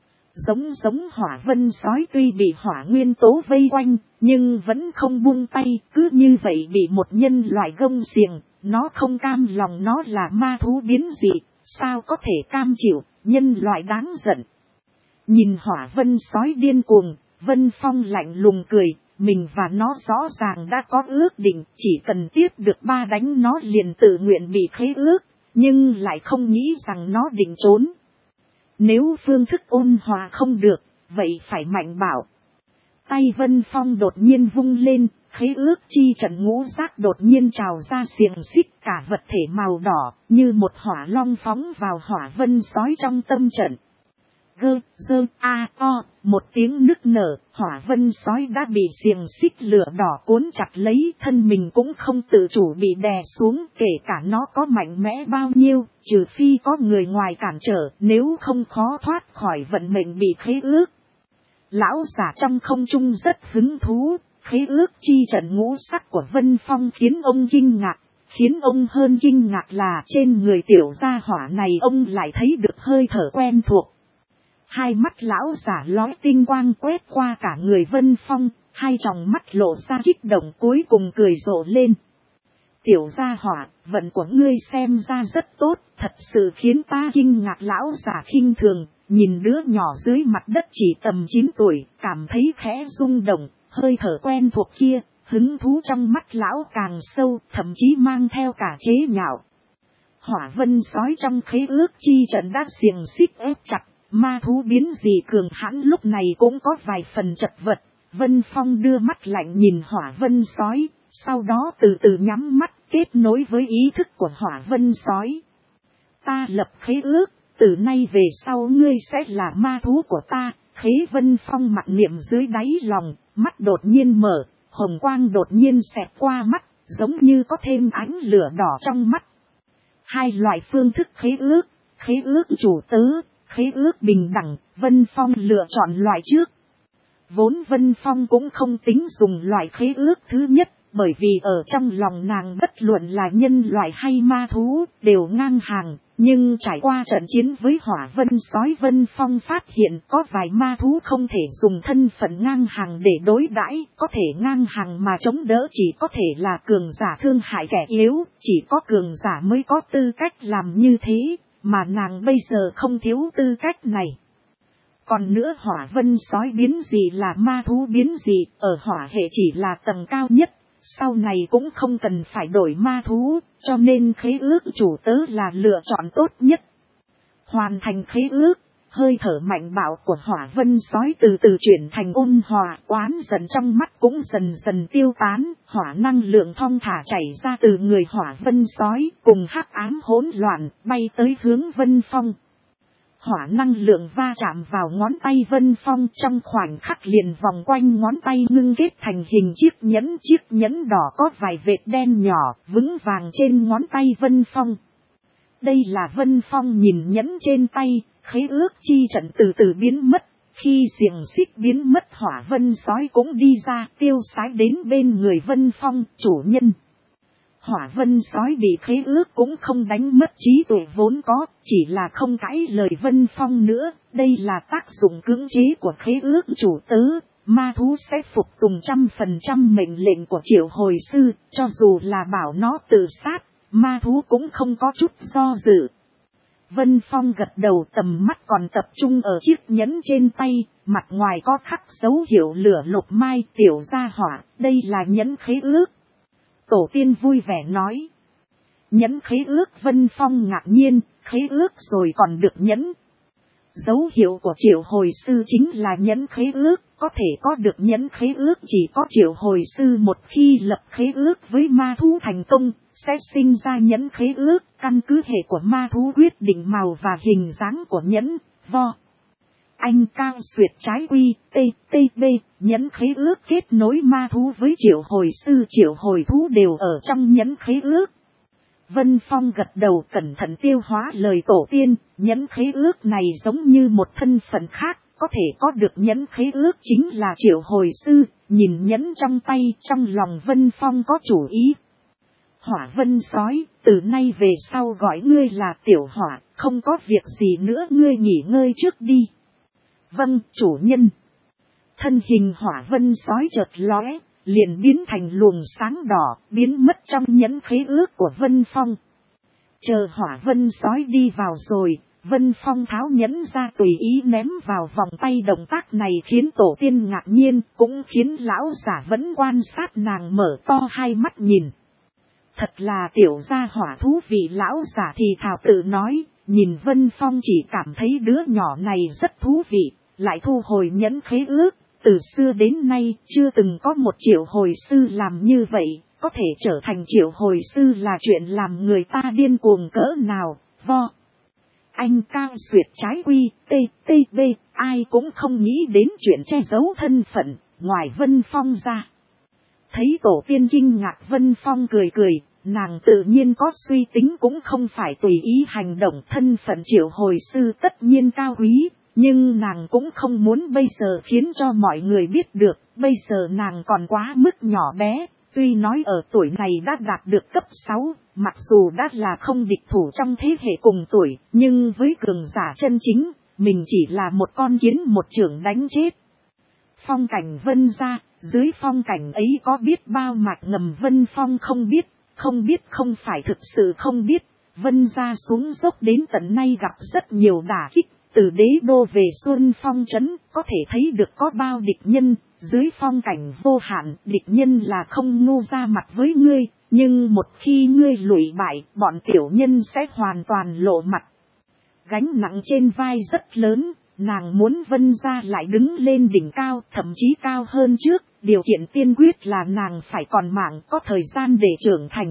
Giống hỏa vân sói tuy bị hỏa nguyên tố vây quanh, nhưng vẫn không buông tay, cứ như vậy bị một nhân loại gông xiềng, nó không cam lòng, nó là ma thú biến dị, sao có thể cam chịu, nhân loại đáng giận. Nhìn hỏa vân sói điên cuồng, Vân Phong lạnh lùng cười. Mình và nó rõ ràng đã có ước định, chỉ cần tiếp được 3 đánh nó liền tự nguyện bị khế ước, nhưng lại không nghĩ rằng nó định trốn. Nếu phương thức ôn hòa không được, vậy phải mạnh bảo. Tay Vân Phong đột nhiên vung lên, khế ước chi trận ngũ giác đột nhiên trào ra xiềng xích, cả vật thể màu đỏ, như một hỏa long phóng vào hỏa vân sói trong tâm trận. Một tiếng nức nở, hỏa vân sói đã bị xiềng xích lửa đỏ cuốn chặt lấy, thân mình cũng không tự chủ bị đè xuống, kể cả nó có mạnh mẽ bao nhiêu, trừ phi có người ngoài cản trở, nếu không khó thoát khỏi vận mệnh bị khế ước. Lão giả trong không trung rất hứng thú, khế ước chi trận ngũ sắc của Vân Phong khiến ông kinh ngạc. Khiến ông hơn kinh ngạc là trên người tiểu gia hỏa này ông lại thấy được hơi thở quen thuộc. Hai mắt lão giả lóe tinh quang quét qua cả người Vân Phong, hai tròng mắt lộ ra kích động, cuối cùng cười rộ lên. Tiểu gia hỏa, vận của ngươi xem ra rất tốt, thật sự khiến ta kinh ngạc. Lão giả khinh thường, nhìn đứa nhỏ dưới mặt đất chỉ tầm 9 tuổi, cảm thấy khẽ rung động, hơi thở quen thuộc kia, hứng thú trong mắt lão càng sâu, thậm chí mang theo cả chế nhạo. Hỏa vân sói trong khế ước chi trận đã xiềng xích ép chặt. Ma thú biến dị cường hãn lúc này cũng có vài phần chật vật. Vân Phong đưa mắt lạnh nhìn hỏa vân sói, sau đó từ từ nhắm mắt kết nối với ý thức của hỏa vân sói. Ta lập khế ước, từ nay về sau ngươi sẽ là ma thú của ta. Khế Vân Phong mặc niệm dưới đáy lòng, mắt đột nhiên mở, hồng quang đột nhiên xẹt qua mắt, giống như có thêm ánh lửa đỏ trong mắt. Hai loại phương thức khế ước chủ tớ. Khế ước bình đẳng, Vân Phong lựa chọn loại trước. Vốn Vân Phong cũng không tính dùng loại khế ước thứ nhất, bởi vì ở trong lòng nàng bất luận là nhân loại hay ma thú, đều ngang hàng. Nhưng trải qua trận chiến với hỏa vân sói, Vân Phong phát hiện có vài ma thú không thể dùng thân phận ngang hàng để đối đãi, có thể ngang hàng mà chống đỡ chỉ có thể là cường giả thương hại kẻ yếu, chỉ có cường giả mới có tư cách làm như thế. Mà nàng bây giờ không thiếu tư cách này. Còn nữa hỏa vân sói biến dị là ma thú biến dị, ở hỏa hệ chỉ là tầng cao nhất, sau này cũng không cần phải đổi ma thú, cho nên khế ước chủ tớ là lựa chọn tốt nhất. Hoàn thành khế ước, hơi thở mạnh bạo của hỏa vân sói từ từ chuyển thành ôn hòa, oán giận trong mắt cũng dần dần tiêu tán, hỏa năng lượng thong thả chảy ra từ người hỏa vân sói, cùng hắc ám hỗn loạn, bay tới hướng Vân Phong. Hỏa năng lượng va chạm vào ngón tay Vân Phong, trong khoảnh khắc liền vòng quanh ngón tay ngưng kết thành hình chiếc nhẫn đỏ có vài vệt đen nhỏ, vững vàng trên ngón tay Vân Phong. Đây là Vân Phong nhìn nhẫn trên tay, khế ước chi trận từ từ biến mất, khi xiềng xích biến mất hỏa vân sói cũng đi ra, tiêu sái đến bên người Vân Phong, chủ nhân. Hỏa vân sói bị khế ước cũng không đánh mất trí tuệ vốn có, chỉ là không cãi lời Vân Phong nữa, đây là tác dụng cưỡng chế của khế ước chủ tớ. Ma thú sẽ phục tùng 100% mệnh lệnh của triệu hồi sư, cho dù là bảo nó tự sát, ma thú cũng không có chút do dự. Vân Phong gật đầu, tầm mắt còn tập trung ở chiếc nhẫn trên tay, mặt ngoài có khắc dấu hiệu lửa lục mai tiểu gia hỏa, đây là nhẫn khế ước. Tổ tiên vui vẻ nói. Nhẫn khế ước? Vân Phong ngạc nhiên, khế ước rồi còn được nhẫn. Dấu hiệu của triệu hồi sư chính là nhẫn khế ước, có thể có được nhẫn khế ước chỉ có triệu hồi sư một khi lập khế ước với ma thú thành công, sẽ sinh ra nhẫn khế ước, căn cứ hệ của ma thú quyết định màu và hình dáng của nhẫn, vo. Anh cao xuyệt trái quy, TTB, nhẫn khế ước kết nối ma thú với triệu hồi sư, triệu hồi thú đều ở trong nhẫn khế ước. Vân Phong gật đầu cẩn thận tiêu hóa lời tổ tiên, nhẫn khế ước này giống như một thân phận khác, có thể có được nhẫn khế ước chính là triệu hồi sư, nhìn nhẫn trong tay, trong lòng Vân Phong có chủ ý. Hỏa vân sói, từ nay về sau gọi ngươi là tiểu hỏa, không có việc gì nữa ngươi nghỉ ngơi trước đi. Vâng, chủ nhân. Thân hình hỏa vân sói chợt lóe, liền biến thành luồng sáng đỏ, biến mất trong nhẫn khế ước của Vân Phong. Chờ hỏa vân sói đi vào rồi, Vân Phong tháo nhẫn ra tùy ý ném vào vòng tay, động tác này khiến tổ tiên ngạc nhiên, cũng khiến lão giả vẫn quan sát nàng mở to hai mắt nhìn. Thật là tiểu gia hỏa thú vị, lão giả thì thào tự nói, nhìn Vân Phong chỉ cảm thấy đứa nhỏ này rất thú vị, lại thu hồi nhẫn khế ước. Từ xưa đến nay chưa từng có một triệu hồi sư làm như vậy, có thể trở thành triệu hồi sư là chuyện làm người ta điên cuồng cỡ nào, vo. Anh cao xuyệt trái quy, TTB, ai cũng không nghĩ đến chuyện che giấu thân phận, ngoài Vân Phong ra. Thấy tổ tiên kinh ngạc, Vân Phong cười cười, nàng tự nhiên có suy tính cũng không phải tùy ý hành động, thân phận triệu hồi sư tất nhiên cao quý. Nhưng nàng cũng không muốn bây giờ khiến cho mọi người biết được, bây giờ nàng còn quá mức nhỏ bé, tuy nói ở tuổi này đã đạt được cấp 6, mặc dù đã là không địch thủ trong thế hệ cùng tuổi, nhưng với cường giả chân chính, mình chỉ là một con kiến một chưởng đánh chết. Phong cảnh Vân gia, dưới phong cảnh ấy có biết bao mạch ngầm Vân Phong không biết không phải thực sự không biết, Vân gia xuống dốc đến tận nay gặp rất nhiều đả kích. Từ đế đô về Xuân Phong trấn, có thể thấy được có bao địch nhân, dưới phong cảnh vô hạn, địch nhân là không ngu ra mặt với ngươi, nhưng một khi ngươi lụi bại, bọn tiểu nhân sẽ hoàn toàn lộ mặt. Gánh nặng trên vai rất lớn, nàng muốn Vân gia lại đứng lên đỉnh cao, thậm chí cao hơn trước, điều kiện tiên quyết là nàng phải còn mạng, có thời gian để trưởng thành.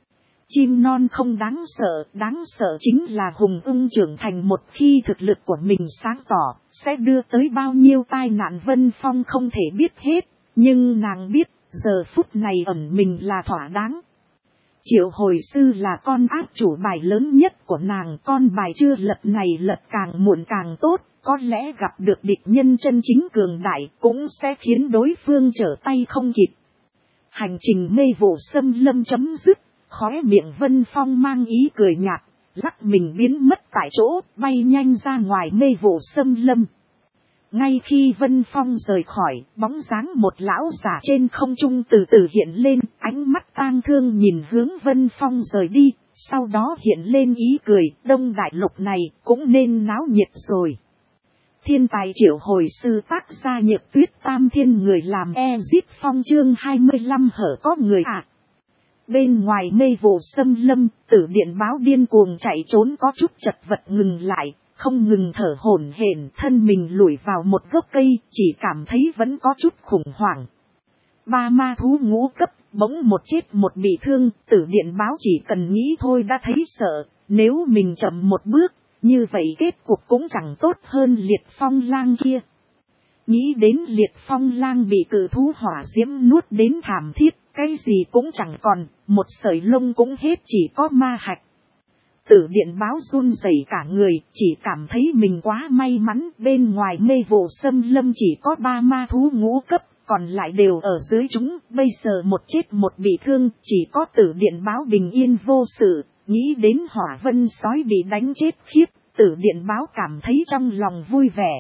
Chim non không đáng sợ chính là hùng ưng trưởng thành, một khi thực lực của mình sáng tỏ, sẽ đưa tới bao nhiêu tai nạn Vân Phong không thể biết hết, nhưng nàng biết, giờ phút này ẩn mình là thỏa đáng. Triệu hồi sư là con át chủ bài lớn nhất của nàng, con bài chưa lật này lật càng muộn càng tốt, có lẽ gặp được địch nhân chân chính cường đại cũng sẽ khiến đối phương trở tay không kịp. Hành trình mê vụ xâm lâm chấm dứt. Khóe miệng Vân Phong mang ý cười nhạt, lắc mình biến mất tại chỗ, bay nhanh ra ngoài mê vụ xâm lâm. Ngay khi Vân Phong rời khỏi, bóng dáng một lão giả trên không trung từ từ hiện lên, ánh mắt tang thương nhìn hướng Vân Phong rời đi, sau đó hiện lên ý cười, Đông Đại Lục này cũng nên náo nhiệt rồi. Thiên tài triệu hồi sư tác gia Nhược Tuyết Tam Thiên người làm Ezip Phong chương 25 hở có người ạ. Bên ngoài mê vụ xâm lâm, Tử Điện Báo điên cuồng chạy trốn có chút chật vật ngừng lại, không ngừng thở hổn hển, thân mình lủi vào một gốc cây, chỉ cảm thấy vẫn có chút khủng hoảng. 3 ma thú ngũ cấp, bỗng một chết một bị thương, Tử Điện Báo chỉ cần nghĩ thôi đã thấy sợ, nếu mình chậm một bước, như vậy kết cục cũng chẳng tốt hơn Liệt Phong Lang kia. Nghĩ đến Liệt Phong Lang bị cự thú hỏa diễm nuốt đến thảm thiết, cái gì cũng chẳng còn, một sợi lông cũng hết, chỉ có ma hạch. Tử Điện Báo run rẩy cả người, chỉ cảm thấy mình quá may mắn, bên ngoài mê vụ xâm lâm chỉ có 3 ma thú ngũ cấp, còn lại đều ở dưới chúng, bây giờ một chết một bị thương, chỉ có Tử Điện Báo bình yên vô sự, nghĩ đến Hỏa Vân sói bị đánh chết khiếp, Tử Điện Báo cảm thấy trong lòng vui vẻ,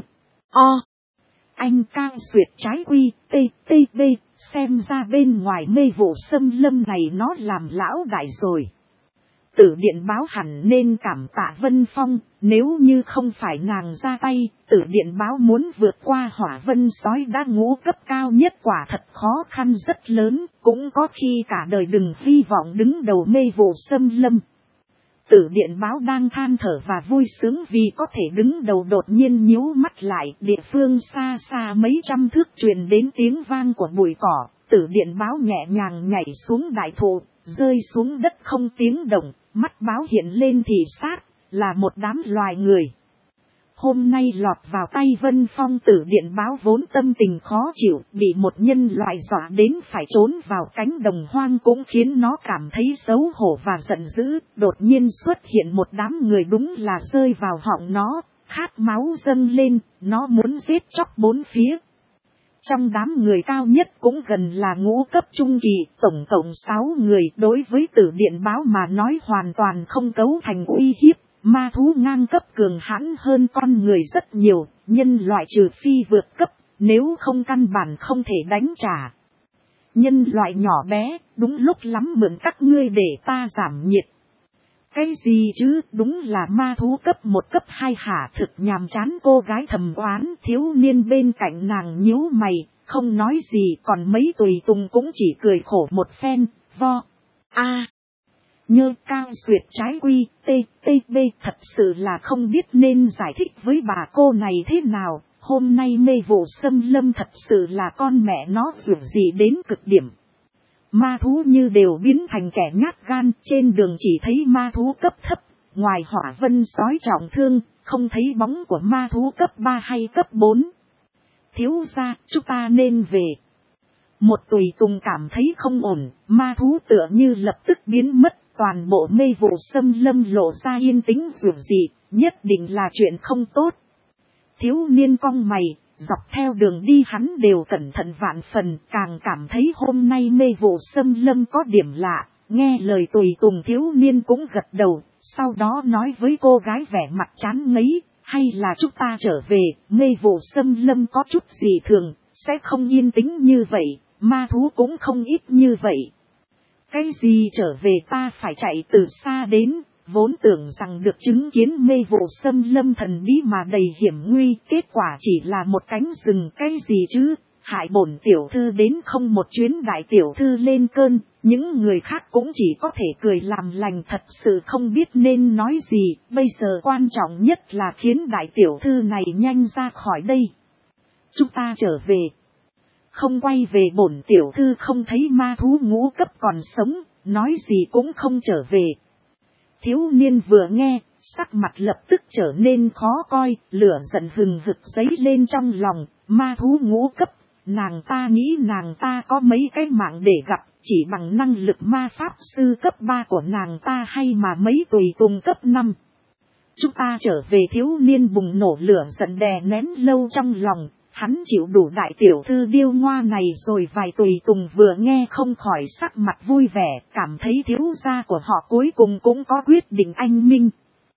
anh Cao Duyệt trái quy, TTB, xem ra bên ngoài mê vụ xâm lâm này nó làm lão đại rồi. Tử Điện Báo hẳn nên cảm tạ Vân Phong, nếu như không phải nàng ra tay, Tử Điện Báo muốn vượt qua Hỏa Vân sói đã ngũ cấp cao nhất quả thật khó khăn rất lớn, cũng có khi cả đời đừng hy vọng đứng đầu mê vụ xâm lâm. Tử Điện Báo đang than thở và vui sướng vì có thể đứng đầu, đột nhiên nhíu mắt lại, địa phương xa xa mấy trăm thước truyền đến tiếng vang của bụi cỏ, Tử Điện Báo nhẹ nhàng nhảy xuống đại thụ, rơi xuống đất không tiếng động, mắt báo hiện lên thị sát, là một đám loài người. Hôm nay lọt vào tay Vân Phong, Tử Điện Báo vốn tâm tình khó chịu, bị một nhân loại dọa đến phải trốn vào cánh đồng hoang cũng khiến nó cảm thấy xấu hổ và giận dữ. Đột nhiên xuất hiện một đám người đúng là rơi vào họng nó, khát máu dâng lên, nó muốn giết chóc bốn phía. Trong đám người cao nhất cũng gần là ngũ cấp trung kỳ, tổng cộng 6 người, đối với Tử Điện Báo mà nói hoàn toàn không cấu thành uy hiếp. Ma thú ngang cấp cường hãn hơn con người rất nhiều, nhân loại trừ phi vượt cấp, nếu không căn bản không thể đánh trả. Nhân loại nhỏ bé, đúng lúc lắm mượn các ngươi để ta giảm nhiệt. Cái gì chứ, đúng là ma thú cấp 1 cấp 2 hả, thực nhàm chán, cô gái thầm oán. Thiếu niên bên cạnh nàng nhíu mày, không nói gì, còn mấy tùy tùng cũng chỉ cười khổ một phen, Nhơ Cao Duyệt trái quy, TTB, thật sự là không biết nên giải thích với bà cô này thế nào, hôm nay mê vụ xâm lâm thật sự là con mẹ nó dường gì đến cực điểm. Ma thú như đều biến thành kẻ nhát gan, trên đường chỉ thấy ma thú cấp thấp, ngoài Hỏa Vân sói trọng thương, không thấy bóng của ma thú cấp 3 hay cấp 4. Thiếu gia, chúng ta nên về. Một tùy tùng cảm thấy không ổn, ma thú tựa như lập tức biến mất, toàn bộ mê vụ xâm lâm lộ ra yên tĩnh dường gì, nhất định là chuyện không tốt. Thiếu niên cong mày, dọc theo đường đi hắn đều cẩn thận vạn phần, càng cảm thấy hôm nay mê vụ xâm lâm có điểm lạ. Nghe lời tùy tùng, thiếu niên cũng gật đầu, sau đó nói với cô gái vẻ mặt chán ngấy, hay là chúng ta trở về, mê vụ xâm lâm có chút gì thường, sẽ không yên tĩnh như vậy, ma thú cũng không ít như vậy. Cái gì trở về, ta phải chạy từ xa đến, vốn tưởng rằng được chứng kiến mê vụ xâm lâm thần bí mà đầy hiểm nguy, kết quả chỉ là một cánh rừng. Cái gì chứ, hại bổn tiểu thư đến không một chuyến, đại tiểu thư lên cơn, những người khác cũng chỉ có thể cười làm lành, thật sự không biết nên nói gì, bây giờ quan trọng nhất là khiến đại tiểu thư này nhanh ra khỏi đây. Chúng ta trở về. Không quay về, bổn tiểu thư không thấy ma thú ngũ cấp còn sống, nói gì cũng không trở về. Thiếu niên vừa nghe, sắc mặt lập tức trở nên khó coi, lửa giận hừng hực dấy lên trong lòng. Ma thú ngũ cấp, nàng ta nghĩ nàng ta có mấy cái mạng để gặp, chỉ bằng năng lực ma pháp sư cấp 3 của nàng ta hay mà mấy tùy tùng cấp 5. Chúng ta trở về, thiếu niên bùng nổ lửa giận đè nén lâu trong lòng. Hắn chịu đủ đại tiểu thư điêu ngoa này rồi. Vài tùy tùng vừa nghe không khỏi sắc mặt vui vẻ, cảm thấy thiếu gia của họ cuối cùng cũng có quyết định anh minh.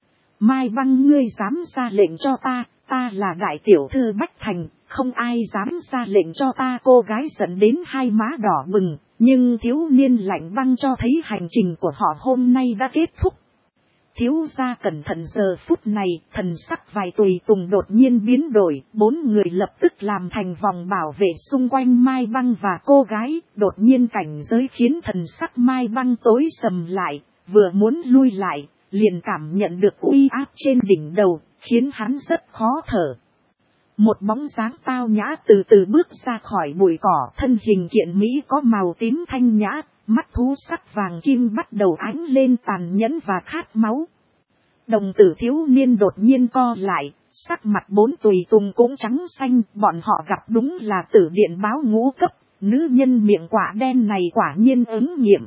Mai Băng, ngươi dám ra lệnh cho ta, ta là đại tiểu thư Bách Thành, không ai dám ra lệnh cho ta. Cô gái giận đến hai má đỏ bừng, nhưng thiếu niên Lạnh Băng cho thấy hành trình của họ hôm nay đã kết thúc. Thiếu gia cẩn thận giờ phút này, thần sắc vài tùy tùng đột nhiên biến đổi, 4 người lập tức làm thành vòng bảo vệ xung quanh Mai Băng và cô gái, đột nhiên cảnh giới khiến thần sắc Mai Băng tối sầm lại, vừa muốn lui lại, liền cảm nhận được uy áp trên đỉnh đầu, khiến hắn rất khó thở. Một bóng dáng tao nhã từ từ bước ra khỏi bụi cỏ, thân hình kiện mỹ có màu tím thanh nhã, mắt thú sắc vàng kim bắt đầu ánh lên tàn nhẫn và khát máu. Đồng tử thiếu niên đột nhiên co lại, sắc mặt 4 tùy tùng cũng trắng xanh, bọn họ gặp đúng là Tử Điện Báo ngũ cấp, nữ nhân miệng quả đen này quả nhiên ứng nghiệm.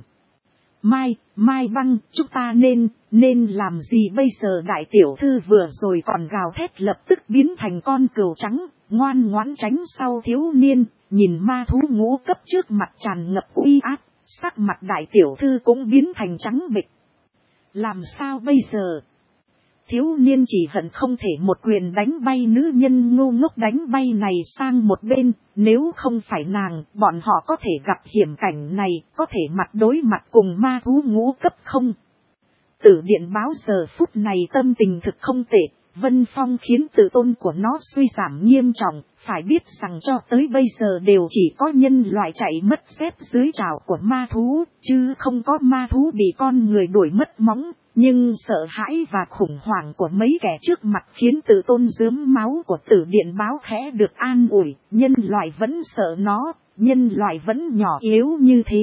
Mai Băng, chúng ta nên làm gì bây giờ? Đại tiểu thư vừa rồi còn gào thét lập tức biến thành con cừu trắng, ngoan ngoãn tránh sau thiếu niên, nhìn ma thú ngũ cấp trước mặt tràn ngập uy áp, sắc mặt đại tiểu thư cũng biến thành trắng bệch. Làm sao bây giờ? Thiếu niên chỉ hận không thể một quyền đánh bay nữ nhân ngu ngốc đánh bay này sang một bên, nếu không phải nàng, bọn họ có thể gặp hiểm cảnh này, có thể mặt đối mặt cùng ma thú ngũ cấp không? Tử Điện Báo giờ phút này tâm tình thực không tệ, Vân Phong khiến tự tôn của nó suy giảm nghiêm trọng, phải biết rằng cho tới bây giờ đều chỉ có nhân loại chạy mất dép dưới trảo của ma thú, chứ không có ma thú bị con người đuổi mất móng. Nhưng sợ hãi và khủng hoảng của mấy kẻ trước mặt khiến tự tôn rướm máu của Tử Điện Báo khẽ được an ủi, nhân loại vẫn sợ nó, nhân loại vẫn nhỏ yếu như thế.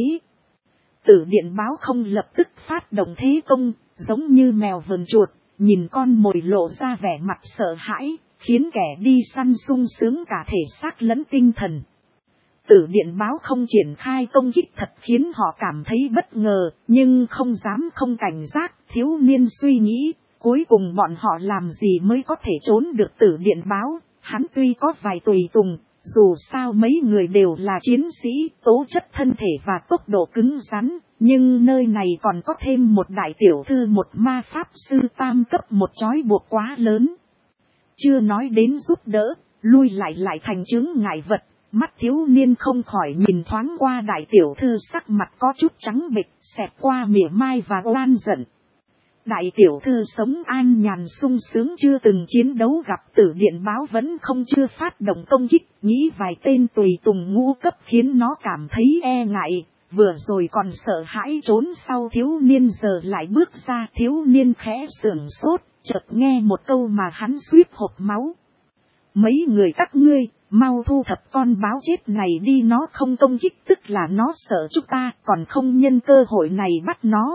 Tử Điện Báo không lập tức phát động thế công, giống như mèo vờn chuột, nhìn con mồi lộ ra vẻ mặt sợ hãi, khiến kẻ đi săn sung sướng cả thể xác lẫn tinh thần. Tử Điện Báo không triển khai công kích thật khiến họ cảm thấy bất ngờ, nhưng không dám không cảnh giác. Thiếu niên suy nghĩ, cuối cùng bọn họ làm gì mới có thể trốn được Tử Điện Báo. Hắn tuy có vài tùy tùng, dù sao mấy người đều là chiến sĩ, tố chất thân thể và tốc độ cứng rắn, nhưng nơi này còn có thêm một đại tiểu thư, một ma pháp sư tam cấp, một trói buộc quá lớn. Chưa nói đến giúp đỡ, lui lại thành chướng ngại vật. Mắt thiếu niên không khỏi nhìn thoáng qua đại tiểu thư, sắc mặt có chút trắng bệch, xẹt qua mỉa mai và oan giận. Đại tiểu thư sống an nhàn sung sướng, chưa từng chiến đấu, gặp Tử Điện Báo vẫn không chưa phát động công kích, nghĩ vài tên tùy tùng ngũ cấp khiến nó cảm thấy e ngại, vừa rồi còn sợ hãi trốn sau thiếu niên giờ lại bước ra. Thiếu niên khẽ sưởng sốt, chợt nghe một câu mà hắn suýt hộc máu. Mấy người các ngươi, mau thu thập con báo chết này đi, nó không công kích tức là nó sợ chúng ta, còn không nhân cơ hội này bắt nó.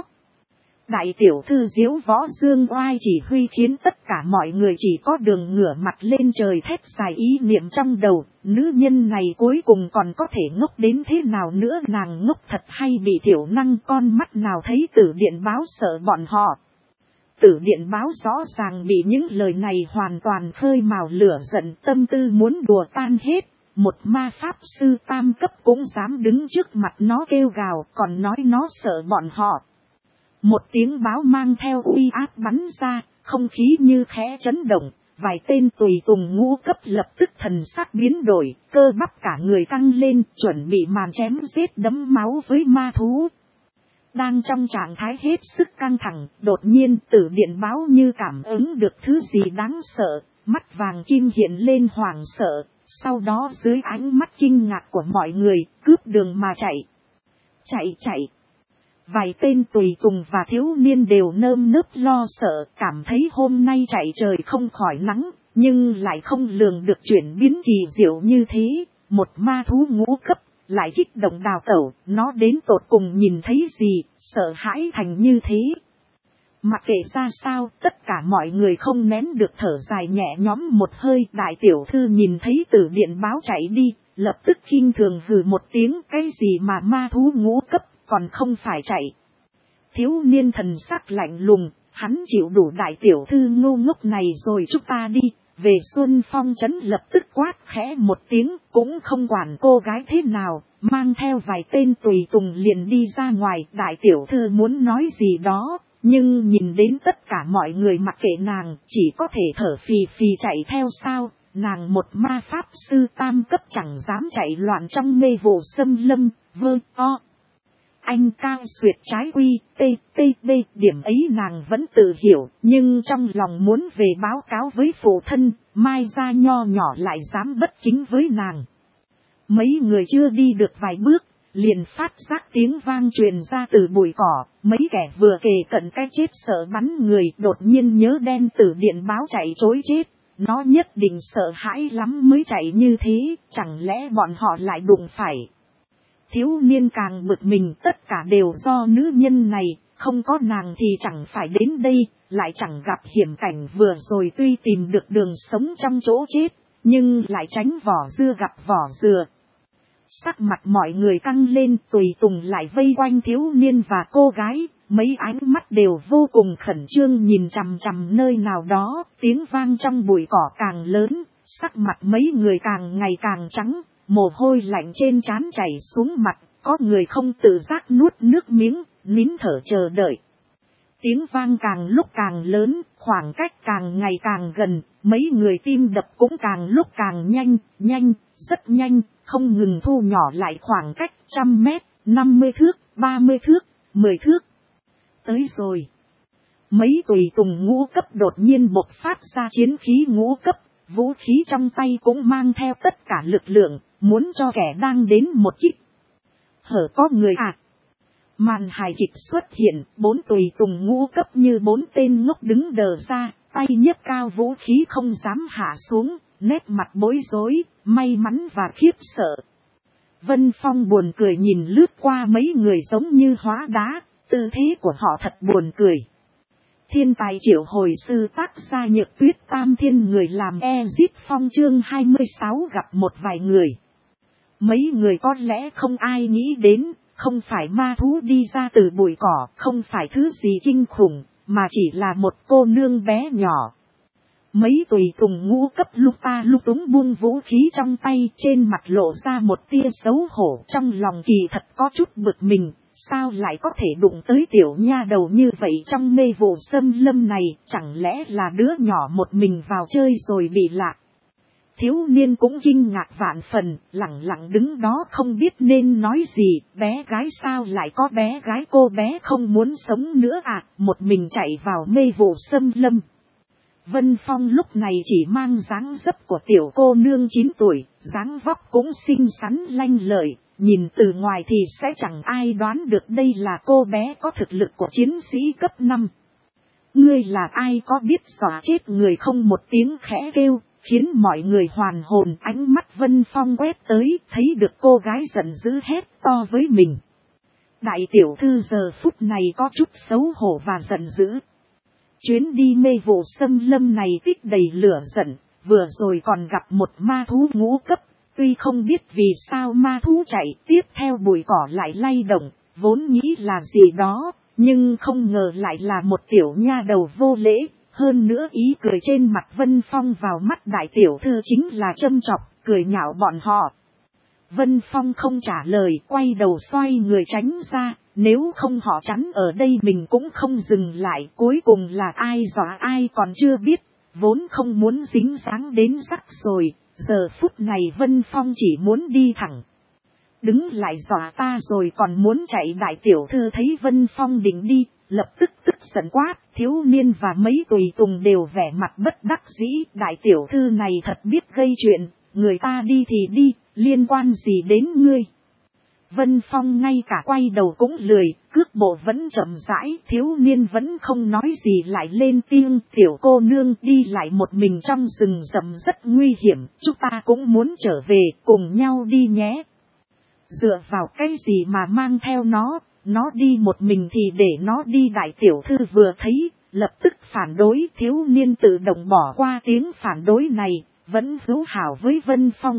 Đại tiểu thư diếu võ dương oai chỉ huy khiến tất cả mọi người chỉ có đường ngửa mặt lên trời thét dài ý niệm trong đầu, nữ nhân này cuối cùng còn có thể ngốc đến thế nào nữa, nàng ngốc thật hay bị thiểu năng, con mắt nào thấy Tử Điện Báo sợ bọn họ. Tử Điện Báo rõ ràng bị những lời này hoàn toàn khơi mào lửa giận, tâm tư muốn đùa tan hết. Một ma pháp sư tam cấp cũng dám đứng trước mặt nó kêu gào, còn nói nó sợ bọn họ. Một tiếng báo mang theo uy áp bắn ra, không khí như khẽ chấn động, vài tên tùy tùng ngũ cấp lập tức thần sắc biến đổi, cơ bắp cả người căng lên, chuẩn bị màn chém giết đẫm máu với ma thú. Đang trong trạng thái hết sức căng thẳng, đột nhiên Tử Điện Báo như cảm ứng được thứ gì đáng sợ, mắt vàng kim hiện lên hoảng sợ, sau đó dưới ánh mắt kinh ngạc của mọi người, cướp đường mà chạy. Chạy. Vài tên tùy tùng và thiếu niên đều nơm nớp lo sợ, cảm thấy hôm nay chạy trời không khỏi nắng, nhưng lại không lường được chuyển biến kỳ diệu như thế, một ma thú ngũ cấp. Lại kích động đào tẩu, nó đến tột cùng nhìn thấy gì, sợ hãi thành như thế. Mặc kệ ra sao, tất cả mọi người không nén được thở dài nhẹ nhõm một hơi. Đại tiểu thư nhìn thấy Tử Điện Báo chạy đi, lập tức khinh thường hừ một tiếng, cái gì mà ma thú ngũ cấp, còn không phải chạy. Thiếu niên thần sắc lạnh lùng, hắn chịu đủ đại tiểu thư ngu ngốc này rồi, chúng ta đi. Về Xuân Phong trấn lập tức quát khẽ một tiếng, cũng không quản cô gái thế nào, mang theo vài tên tùy tùng liền đi ra ngoài. Đại tiểu thư muốn nói gì đó, nhưng nhìn đến tất cả mọi người mặc kệ nàng, chỉ có thể thở phì phì chạy theo sao. Nàng một ma pháp sư tam cấp chẳng dám chạy loạn trong mê vụ xâm lâm, anh cao xuyệt trái quy, TTB, điểm ấy nàng vẫn tự hiểu, nhưng trong lòng muốn về báo cáo với phụ thân, Mai Gia nho nhỏ lại dám bất kính với nàng. Mấy người chưa đi được vài bước, liền phát giác tiếng vang truyền ra từ bụi cỏ, mấy kẻ vừa kề cận cái chết sợ bắn người đột nhiên nhớ đen tử điện báo chạy trối chết. Nó nhất định sợ hãi lắm mới chạy như thế, chẳng lẽ bọn họ lại đụng phải. Thiếu niên càng bực mình, tất cả đều do nữ nhân này, không có nàng thì chẳng phải đến đây, lại chẳng gặp hiểm cảnh vừa rồi tuy tìm được đường sống trong chỗ chết, nhưng lại tránh vỏ dưa gặp vỏ dừa. Sắc mặt mọi người căng lên, tùy tùng lại vây quanh thiếu niên và cô gái, mấy ánh mắt đều vô cùng khẩn trương nhìn chằm chằm nơi nào đó, tiếng vang trong bụi cỏ càng lớn, sắc mặt mấy người càng ngày càng trắng, mồ hôi lạnh trên trán chảy xuống mặt, có người không tự giác nuốt nước miếng, nín thở chờ đợi. Tiếng vang càng lúc càng lớn, khoảng cách càng ngày càng gần, mấy người tim đập cũng càng lúc càng nhanh, rất nhanh, không ngừng thu nhỏ lại khoảng cách 100 mét, 50 thước, 30 thước, 10 thước. Tới rồi. Mấy tùy tùng ngũ cấp đột nhiên bộc phát ra chiến khí ngũ cấp, vũ khí trong tay cũng mang theo tất cả lực lượng, muốn cho kẻ đang đến một kích. Hở có người à? Màn hài kịch xuất hiện, 4 tùy tùng ngũ cấp như 4 tên ngốc đứng đờ ra, tay nhấc cao vũ khí không dám hạ xuống, nét mặt bối rối, may mắn và khiếp sợ. Vân Phong buồn cười nhìn lướt qua mấy người giống như hóa đá, tư thế của họ thật buồn cười. Thiên tài triệu hồi sư tác gia Nhược Tuyết Tam Thiên người làm Ezip Phong chương 26 gặp một vài người. Mấy người có lẽ không ai nghĩ đến, không phải ma thú đi ra từ bụi cỏ, không phải thứ gì kinh khủng, mà chỉ là một cô nương bé nhỏ. Mấy tùy tùng ngũ cấp lúc ta lúc túng buông vũ khí trong tay, trên mặt lộ ra một tia xấu hổ, trong lòng kỳ thật có chút bực mình, sao lại có thể đụng tới tiểu nha đầu như vậy trong mê vụ xâm lâm này, chẳng lẽ là đứa nhỏ một mình vào chơi rồi bị lạc. Thiếu niên cũng kinh ngạc vạn phần, lặng lặng đứng đó không biết nên nói gì, bé gái sao lại có bé gái, cô bé không muốn sống nữa à, một mình chạy vào mê vụ xâm lâm. Vân Phong lúc này chỉ mang dáng dấp của tiểu cô nương 9 tuổi, dáng vóc cũng xinh xắn lanh lợi, nhìn từ ngoài thì sẽ chẳng ai đoán được đây là cô bé có thực lực của chiến sĩ cấp 5. Ngươi là ai có biết dọa chết người không, một tiếng khẽ kêu, khiến mọi người hoàn hồn, ánh mắt Vân Phong quét tới, thấy được cô gái giận dữ hét to với mình. Đại tiểu thư giờ phút này có chút xấu hổ và giận dữ. Chuyến đi mê vụ xâm lâm này tích đầy lửa giận, vừa rồi còn gặp một ma thú ngũ cấp, tuy không biết vì sao ma thú chạy, tiếp theo bụi cỏ lại lay động, vốn nghĩ là gì đó, nhưng không ngờ lại là một tiểu nha đầu vô lễ, hơn nữa ý cười trên mặt Vân Phong vào mắt đại tiểu thư chính là châm chọc, cười nhạo bọn họ. Vân Phong không trả lời, quay đầu xoay người tránh ra, nếu không họ chắn ở đây mình cũng không dừng lại, cuối cùng là ai dọa ai còn chưa biết, vốn không muốn dính dáng đến rắc rồi, giờ phút này Vân Phong chỉ muốn đi thẳng. Đứng lại dọa ta rồi còn muốn chạy, đại tiểu thư thấy Vân Phong định đi, lập tức tức giận quát, thiếu niên và mấy tùy tùng đều vẻ mặt bất đắc dĩ, đại tiểu thư này thật biết gây chuyện, người ta đi thì đi, liên quan gì đến ngươi. Vân Phong ngay cả quay đầu cũng lười, cước bộ vẫn chậm rãi, thiếu niên vẫn không nói gì lại lên tiếng, tiểu cô nương đi lại một mình trong rừng rậm rất nguy hiểm, chúng ta cũng muốn trở về, cùng nhau đi nhé. Dựa vào cái gì mà mang theo nó đi một mình thì để nó đi, đại tiểu thư vừa thấy, lập tức phản đối, thiếu niên tự động bỏ qua tiếng phản đối này, vẫn hữu hảo với Vân Phong.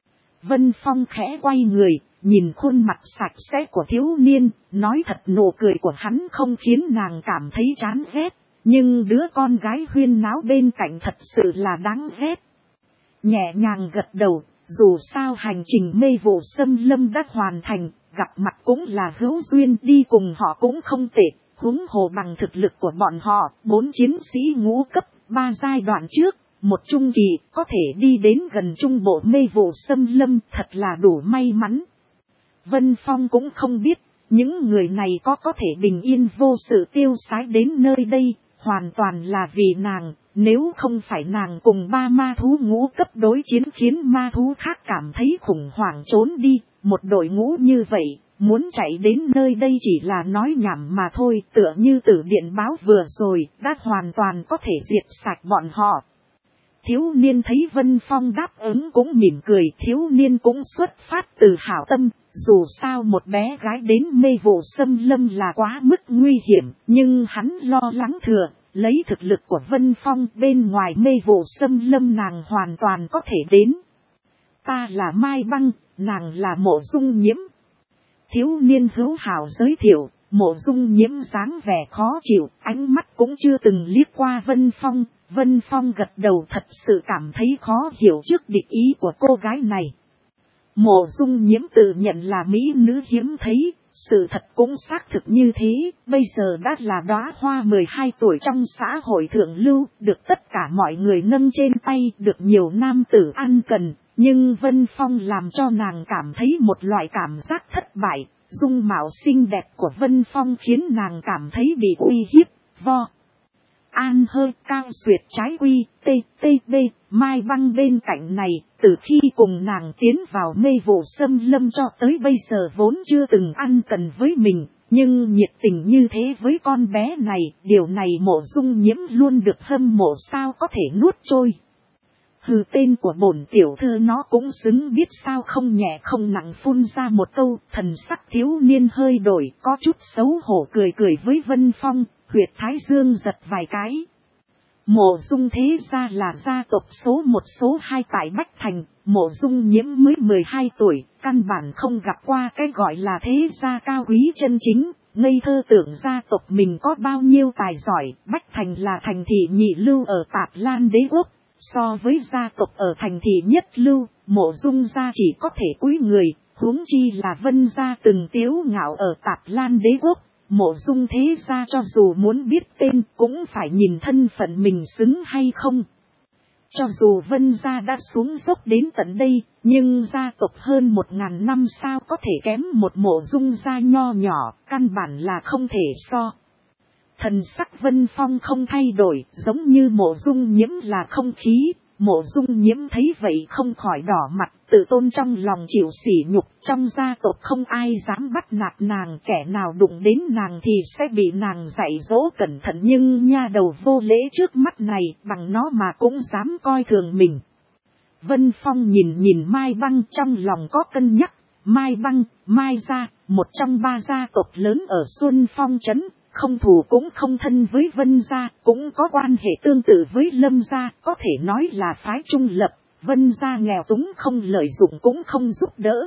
Vân Phong khẽ quay người, nhìn khuôn mặt sạch sẽ của thiếu niên, nói thật nụ cười của hắn không khiến nàng cảm thấy chán ghét, nhưng đứa con gái huyên náo bên cạnh thật sự là đáng ghét. Nhẹ nhàng gật đầu, dù sao hành trình mê vụ xâm lâm đã hoàn thành, gặp mặt cũng là hữu duyên, đi cùng họ cũng không tệ, huống hồ bằng thực lực của bọn họ, 4 chiến sĩ ngũ cấp, 3 giai đoạn trước. Một trung kỳ có thể đi đến gần trung bộ mê vụ xâm lâm thật là đủ may mắn. Vân Phong cũng không biết, Những người này có thể bình yên vô sự tiêu sái đến nơi đây, hoàn toàn là vì nàng, nếu không phải nàng cùng 3 ma thú ngũ cấp đối chiến khiến ma thú khác cảm thấy khủng hoảng trốn đi, một đội ngũ như vậy, muốn chạy đến nơi đây chỉ là nói nhảm mà thôi, tựa như tử điện báo vừa rồi, đã hoàn toàn có thể diệt sạch bọn họ. Thiếu niên thấy Vân Phong đáp ứng cũng mỉm cười, thiếu niên cũng xuất phát từ hảo tâm, dù sao một bé gái đến mê vụ xâm lâm là quá mức nguy hiểm, nhưng hắn lo lắng thừa, lấy thực lực của Vân Phong bên ngoài mê vụ xâm lâm nàng hoàn toàn có thể đến. Ta là Mai Băng, nàng là Mộ Dung Nhiễm. Thiếu niên hữu hảo giới thiệu, Mộ Dung Nhiễm dáng vẻ khó chịu, ánh mắt cũng chưa từng liếc qua Vân Phong. Vân Phong gật đầu thật sự cảm thấy khó hiểu trước địch ý của cô gái này. Mộ Dung Nhiễm tự nhận là mỹ nữ hiếm thấy, sự thật cũng xác thực như thế, bây giờ đã là đóa hoa 12 tuổi trong xã hội thượng lưu, được tất cả mọi người nâng trên tay, được nhiều nam tử ăn cần, nhưng Vân Phong làm cho nàng cảm thấy một loại cảm giác thất bại, dung mạo xinh đẹp của Vân Phong khiến nàng cảm thấy bị uy hiếp, An hơi cao xuyệt trái quy, TTB, Mai Băng bên cạnh này, từ khi cùng nàng tiến vào mê vụ xâm lâm cho tới bây giờ vốn chưa từng ăn cần với mình, nhưng nhiệt tình như thế với con bé này, điều này Mộ Dung Nhiễm luôn được hâm mộ sao có thể nuốt trôi. Hừ, tên của bổn tiểu thư nó cũng xứng biết sao không nhẹ không nặng phun ra một câu, thần sắc thiếu niên hơi đổi, có chút xấu hổ cười với Vân Phong, huyệt thái dương giật vài cái. Mộ Dung thế gia là gia tộc số 1 số 2 tại Bách Thành, Mộ Dung Nhiễm mới 12 tuổi, căn bản không gặp qua cái gọi là thế gia cao quý chân chính, ngây thơ tưởng gia tộc mình có bao nhiêu tài giỏi. Bách Thành là thành thị nhị lưu ở Tạp Lan Đế quốc. So với gia tộc ở thành thị nhất lưu, Mộ Dung gia chỉ có thể cúi người, huống chi là Vân gia từng tiếu ngạo ở Tạp Lan Đế quốc. Mộ Dung thế gia cho dù muốn biết tên cũng phải nhìn thân phận mình xứng hay không. Cho dù Vân gia đã xuống dốc đến tận đây, nhưng gia tộc hơn 1000 năm sao có thể kém một Mộ Dung gia nho nhỏ, căn bản là không thể so. Thần sắc Vân Phong không thay đổi, giống như Mộ Dung Nhiễm là không khí. Mộ Dung Nhiễm thấy vậy không khỏi đỏ mặt, tự tôn trong lòng chịu sỉ nhục, trong gia tộc không ai dám bắt nạt nàng, kẻ nào đụng đến nàng thì sẽ bị nàng dạy dỗ cẩn thận, nhưng nha đầu vô lễ trước mắt này bằng nó mà cũng dám coi thường mình. Vân Phong nhìn Mai Băng trong lòng có cân nhắc, Mai Băng, Mai gia, một trong 3 gia tộc lớn ở Xuân Phong trấn. Không thù cũng không thân với Vân gia, cũng có quan hệ tương tự với Lâm gia, có thể nói là phái trung lập. Vân gia nghèo túng không lợi dụng cũng không giúp đỡ.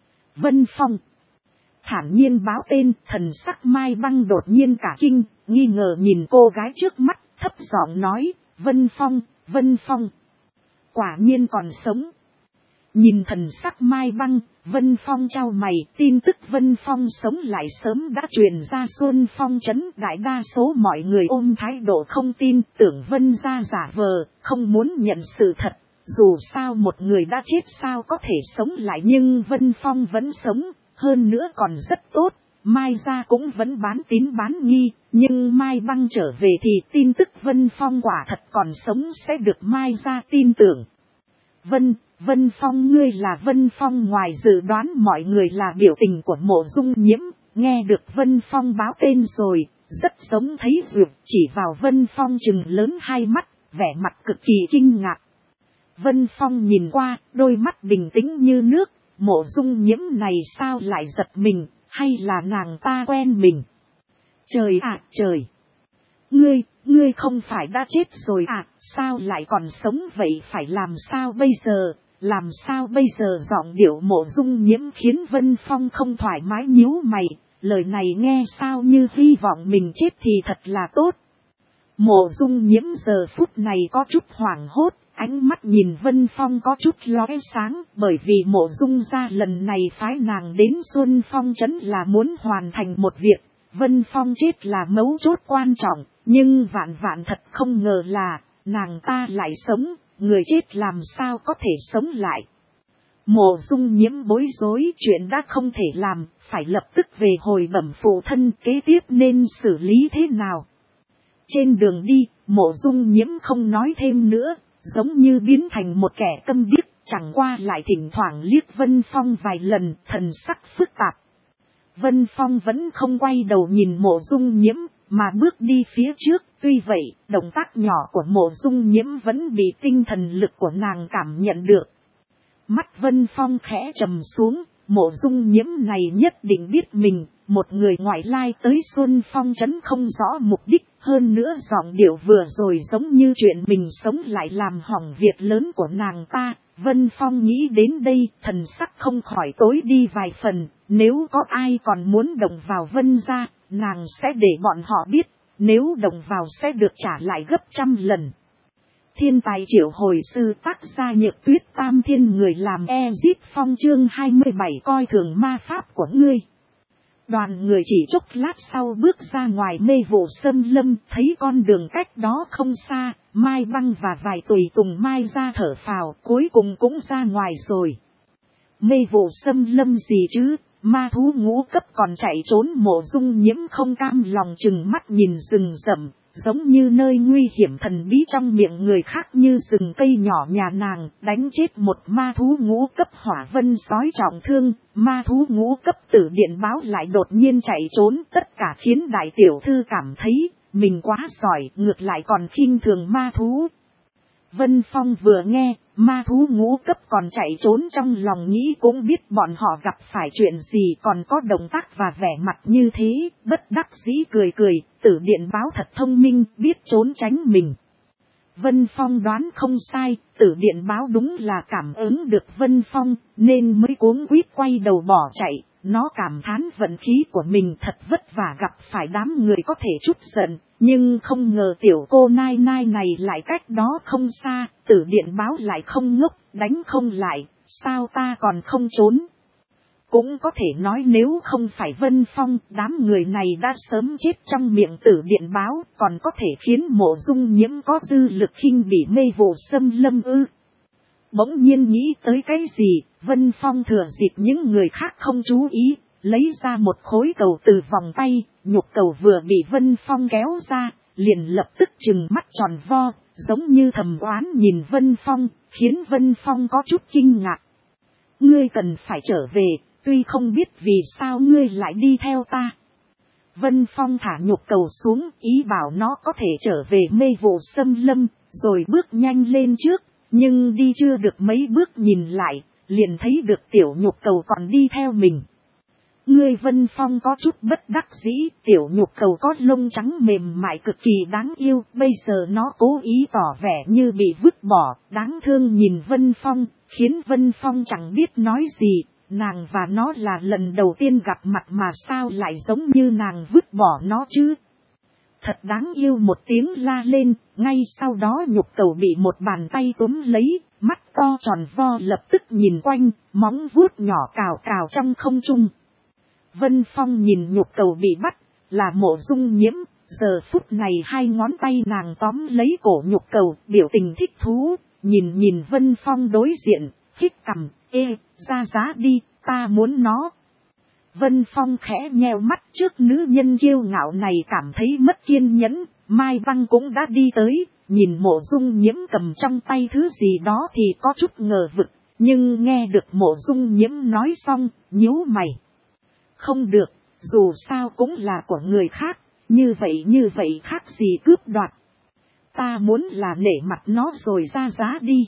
Vân Phong thản nhiên báo tên, thần sắc Mai Băng đột nhiên cả kinh, nghi ngờ nhìn cô gái trước mắt, thấp giọng nói, Vân Phong, quả nhiên còn sống. Nhìn thần sắc Mai Băng, Vân Phong chau mày, tin tức Vân Phong sống lại sớm đã truyền ra Xuân Phong trấn, đại đa số mọi người ôm thái độ không tin, tưởng Vân gia giả vờ, không muốn nhận sự thật. Dù sao một người đã chết sao có thể sống lại, nhưng Vân Phong vẫn sống, hơn nữa còn rất tốt. Mai gia cũng vẫn bán tín bán nghi, nhưng Mai Băng trở về thì tin tức Vân Phong quả thật còn sống sẽ được Mai gia tin tưởng. Vân Phong, ngươi là Vân Phong. Ngoài dự đoán mọi người là biểu tình của Mộ Dung Nhiễm, nghe được Vân Phong báo tên rồi, rất giống thấy dược, chỉ vào Vân Phong trừng lớn hai mắt, vẻ mặt cực kỳ kinh ngạc. Vân Phong nhìn qua, đôi mắt bình tĩnh như nước, Mộ Dung Nhiễm này sao lại giật mình, hay là nàng ta quen mình? Trời ạ, trời! Ngươi không phải đã chết rồi à, sao lại còn sống vậy, phải làm sao bây giờ? Giọng điệu Mộ Dung Nhiễm khiến Vân Phong không thoải mái nhíu mày, lời này nghe sao như hy vọng mình chết thì thật là tốt. Mộ Dung Nhiễm giờ phút này có chút hoảng hốt, ánh mắt nhìn Vân Phong có chút lóe sáng, bởi vì Mộ Dung gia lần này phái nàng đến Xuân Phong trấn là muốn hoàn thành một việc, Vân Phong chết là mấu chốt quan trọng, nhưng vạn thật không ngờ là nàng ta lại sống, người chết làm sao có thể sống lại. Mộ Dung Nhiễm bối rối, chuyện đã không thể làm, phải lập tức về hồi bẩm phụ thân, kế tiếp nên xử lý thế nào. Trên đường đi, Mộ Dung Nhiễm không nói thêm nữa, giống như biến thành một kẻ câm điếc, chẳng qua lại thỉnh thoảng liếc Vân Phong vài lần, thần sắc phức tạp. Vân Phong vẫn không quay đầu nhìn Mộ Dung Nhiễm, mà bước đi phía trước. Tuy vậy, động tác nhỏ của Mộ Dung Nhiễm vẫn bị tinh thần lực của nàng cảm nhận được. Mắt Vân Phong khẽ trầm xuống, Mộ Dung Nhiễm này nhất định biết mình, một người ngoại lai tới Xuân Phong trấn không rõ mục đích, hơn nữa giọng điệu vừa rồi giống như chuyện mình sống lại làm hỏng việc lớn của nàng ta. Vân Phong nghĩ đến đây, thần sắc không khỏi tối đi vài phần, nếu có ai còn muốn động vào Vân gia, nàng sẽ để bọn họ biết, nếu động vào sẽ được trả lại gấp 100 lần. Thiên tài triệu hồi sư, tác gia Nhược Tuyết, Tam Thiên người làm Ezip Phong, chương 27 coi thường ma pháp của ngươi. Đoàn người chỉ chốc lát sau bước ra ngoài mê vụ xâm lâm, thấy con đường cách đó không xa, Mai Băng và vài tùy tùng Mai ra thở phào, cuối cùng cũng ra ngoài rồi. Mê vụ xâm lâm gì chứ, ma thú ngũ cấp còn chạy trốn. Mộ Dung Nhiễm không cam lòng chừng mắt nhìn rừng rậm, giống như nơi nguy hiểm thần bí trong miệng người khác, như rừng cây nhỏ nhà nàng, đánh chết một ma thú ngũ cấp. Hỏa Vân sói trọng thương, ma thú ngũ cấp Tử Điện Báo lại đột nhiên chạy trốn, tất cả khiến đại tiểu thư cảm thấy mình quá giỏi, ngược lại còn khinh thường ma thú. Vân Phong vừa nghe, ma thú ngũ cấp còn chạy trốn, trong lòng nghĩ cũng biết bọn họ gặp phải chuyện gì, còn có động tác và vẻ mặt như thế, bất đắc dĩ cười cười. Tử Điện Báo thật thông minh, biết trốn tránh mình. Vân Phong đoán không sai, Tử Điện Báo đúng là cảm ứng được Vân Phong, nên mới cuống quýt quay đầu bỏ chạy. Nó cảm thán vận khí của mình thật vất vả gặp phải đám người có thể chút giận, nhưng không ngờ tiểu cô Nai Nai này lại cách đó không xa. Tử Điện Báo lại không ngốc, đánh không lại, sao ta còn không trốn. Cũng có thể nói nếu không phải Vân Phong, đám người này đã sớm chết trong miệng Tử Điện Báo, còn có thể khiến Mộ Dung Nhiễm có dư lực khinh bỉ mê vụ xâm lâm ư. Bỗng nhiên nghĩ tới cái gì, Vân Phong thừa dịp những người khác không chú ý, lấy ra một khối cầu từ vòng tay. Nhục cầu vừa bị Vân Phong kéo ra, liền lập tức trừng mắt tròn vo, giống như thầm oán nhìn Vân Phong, khiến Vân Phong có chút kinh ngạc. Ngươi cần phải trở về, tuy không biết vì sao ngươi lại đi theo ta. Vân Phong thả nhục cầu xuống, ý bảo nó có thể trở về mê vụ xâm lâm, rồi bước nhanh lên trước. Nhưng đi chưa được mấy bước nhìn lại, liền thấy được tiểu nhục cầu còn đi theo mình. Ngươi, Vân Phong có chút bất đắc dĩ, tiểu nhục cầu có lông trắng mềm mại cực kỳ đáng yêu, bây giờ nó cố ý tỏ vẻ như bị vứt bỏ, đáng thương nhìn Vân Phong, khiến Vân Phong chẳng biết nói gì. Nàng và nó là lần đầu tiên gặp mặt mà sao lại giống như nàng vứt bỏ nó chứ. Thật đáng yêu, một tiếng la lên, ngay sau đó nhục cầu bị một bàn tay túm lấy, mắt to tròn vo lập tức nhìn quanh, móng vuốt nhỏ cào cào trong không trung. Vân Phong nhìn nhục cầu bị bắt, là Mộ Dung Nhiễm, giờ phút này hai ngón tay nàng tóm lấy cổ nhục cầu, biểu tình thích thú, nhìn Vân Phong đối diện, hít cằm, ra giá đi, ta muốn nó. Vân Phong khẽ nheo mắt, trước nữ nhân kiêu ngạo này cảm thấy mất kiên nhẫn. Mai Băng cũng đã đi tới, nhìn Mộ Dung Nhiễm cầm trong tay thứ gì đó thì có chút ngờ vực, nhưng nghe được Mộ Dung Nhiễm nói xong, nhíu mày. Không được, dù sao cũng là của người khác, như vậy khác gì cướp đoạt. Ta muốn là nể mặt nó rồi ra giá đi.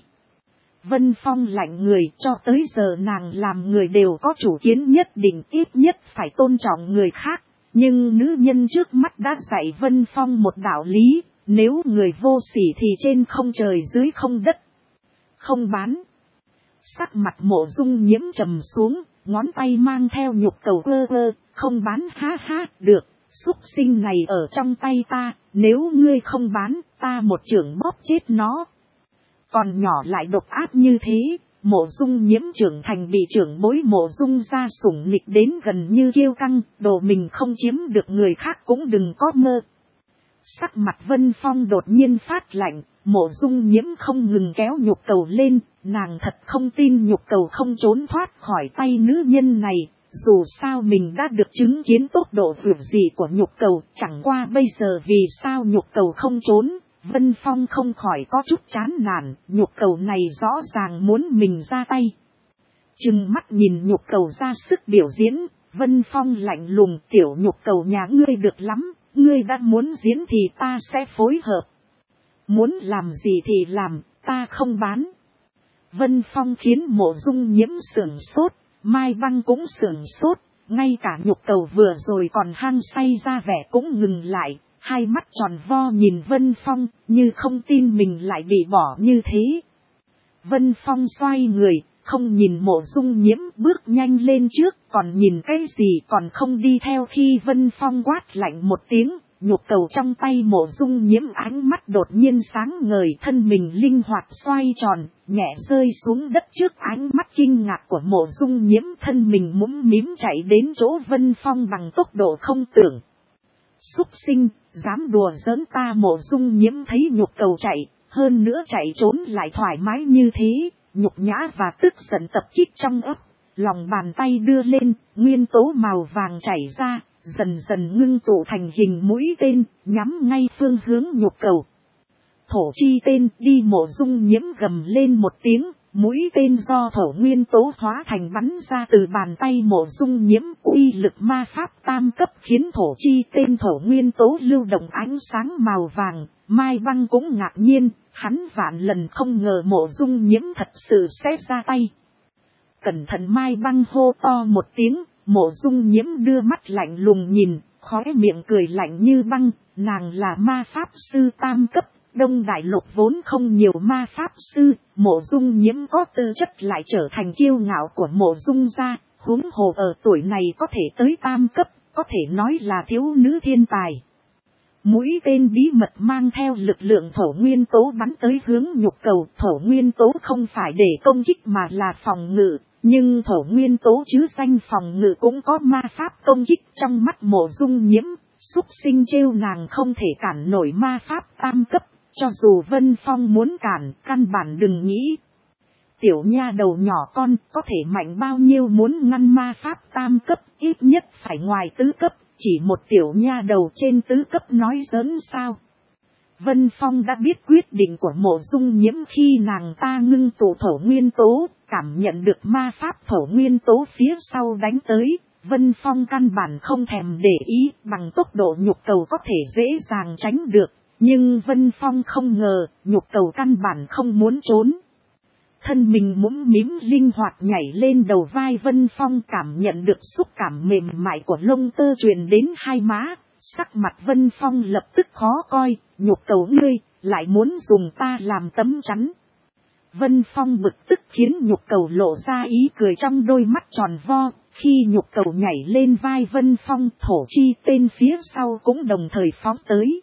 Vân Phong lạnh người, cho tới giờ nàng làm người đều có chủ kiến nhất định, ít nhất phải tôn trọng người khác. Nhưng nữ nhân trước mắt đã dạy Vân Phong một đạo lý, nếu người vô sỉ thì trên không trời dưới không đất. Không bán. Sắc mặt Mộ Dung Nhiễm trầm xuống, ngón tay mang theo nhục cầu cơ, không bán, ha, được, súc sinh này ở trong tay ta, nếu ngươi không bán, ta một chưởng bóp chết nó. Còn nhỏ lại độc ác như thế, Mộ Dung Nhiễm trưởng thành bị trưởng bối Mộ Dung gia sủng nịch đến gần như kiêu căng, đồ mình không chiếm được người khác cũng đừng có mơ. Sắc mặt Vân Phong đột nhiên phát lạnh, Mộ Dung Nhiễm không ngừng kéo nhục cầu lên, nàng thật không tin nhục cầu không trốn thoát khỏi tay nữ nhân này. Dù sao mình đã được chứng kiến tốc độ vượt dị của nhục cầu, chẳng qua bây giờ vì sao nhục cầu không trốn, Vân Phong không khỏi có chút chán nản, nhục cầu này rõ ràng muốn mình ra tay. Trừng mắt nhìn nhục cầu ra sức biểu diễn, Vân Phong lạnh lùng, tiểu nhục cầu nhà ngươi được lắm, ngươi đã muốn diễn thì ta sẽ phối hợp. Muốn làm gì thì làm, ta không bán. Vân Phong khiến Mộ Dung Nhiễm sửng sốt, Mai Băng cũng sửng sốt, ngay cả nhục cầu vừa rồi còn hăng say ra vẻ cũng ngừng lại, hai mắt tròn vo nhìn Vân Phong, như không tin mình lại bị bỏ như thế. Vân Phong xoay người, không nhìn Mộ Dung Nhiễm, bước nhanh lên trước, còn nhìn cái gì còn không đi theo. Khi Vân Phong quát lạnh một tiếng, nhục cầu trong tay Mộ Dung Nhiễm ánh mắt đột nhiên sáng ngời, thân mình linh hoạt xoay tròn, nhẹ rơi xuống đất trước ánh mắt kinh ngạc của Mộ Dung Nhiễm, thân mình mũm mím chạy đến chỗ Vân Phong bằng tốc độ không tưởng. Súc sinh, dám đùa giỡn ta. Mộ Dung Nhiễm thấy nhục cầu chạy, hơn nữa chạy trốn lại thoải mái như thế, nhục nhã và tức giận tập kích trong ấp, lòng bàn tay đưa lên, nguyên tố màu vàng chảy ra, dần dần ngưng tụ thành hình mũi tên, nhắm ngay phương hướng nhục cầu. Thổ chi tên, đi. Mộ Dung Nhiễm gầm lên một tiếng, mũi tên do thổ nguyên tố hóa thành bắn ra từ bàn tay Mộ Dung Nhiễm, uy lực ma pháp tam cấp khiến thổ chi tên thổ nguyên tố lưu động ánh sáng màu vàng. Mai Băng cũng ngạc nhiên, hắn vạn lần không ngờ Mộ Dung Nhiễm thật sự sẽ ra tay. Cẩn thận. Mai Băng hô to một tiếng, Mộ Dung Nhiễm đưa mắt lạnh lùng nhìn, khóe miệng cười lạnh như băng, nàng là ma pháp sư tam cấp. Đông Đại Lục vốn không nhiều ma pháp sư, Mộ Dung Nhiễm có tư chất lại trở thành kiêu ngạo của Mộ Dung gia, huống hồ ở tuổi này có thể tới tam cấp, có thể nói là thiếu nữ thiên tài. Mũi tên bí mật mang theo lực lượng thổ nguyên tố bắn tới hướng nhục cầu. Thổ nguyên tố không phải để công kích mà là phòng ngự, nhưng thổ nguyên tố chứ danh phòng ngự cũng có ma pháp công kích. Trong mắt Mộ Dung Nhiễm, xúc sinh trêu nàng không thể cản nổi ma pháp tam cấp. Cho dù Vân Phong muốn cản, căn bản đừng nghĩ. Tiểu nha đầu nhỏ con có thể mạnh bao nhiêu, muốn ngăn ma pháp tam cấp, ít nhất phải ngoài tứ cấp, chỉ một tiểu nha đầu trên tứ cấp nói giỡn sao. Vân Phong đã biết quyết định của Mộ Dung Nhiễm khi nàng ta ngưng tụ thổ nguyên tố, cảm nhận được ma pháp thổ nguyên tố phía sau đánh tới. Vân Phong căn bản không thèm để ý, bằng tốc độ nhục cầu có thể dễ dàng tránh được. Nhưng Vân Phong không ngờ, nhục cầu căn bản không muốn trốn. Thân mình mũm mím linh hoạt nhảy lên đầu vai Vân Phong, cảm nhận được xúc cảm mềm mại của lông tơ truyền đến hai má. Sắc mặt Vân Phong lập tức khó coi, nhục cầu ngươi, lại muốn dùng ta làm tấm chắn. Vân Phong bực tức khiến nhục cầu lộ ra ý cười trong đôi mắt tròn vo. Khi nhục cầu nhảy lên vai Vân Phong, thổ chi tên phía sau cũng đồng thời phóng tới.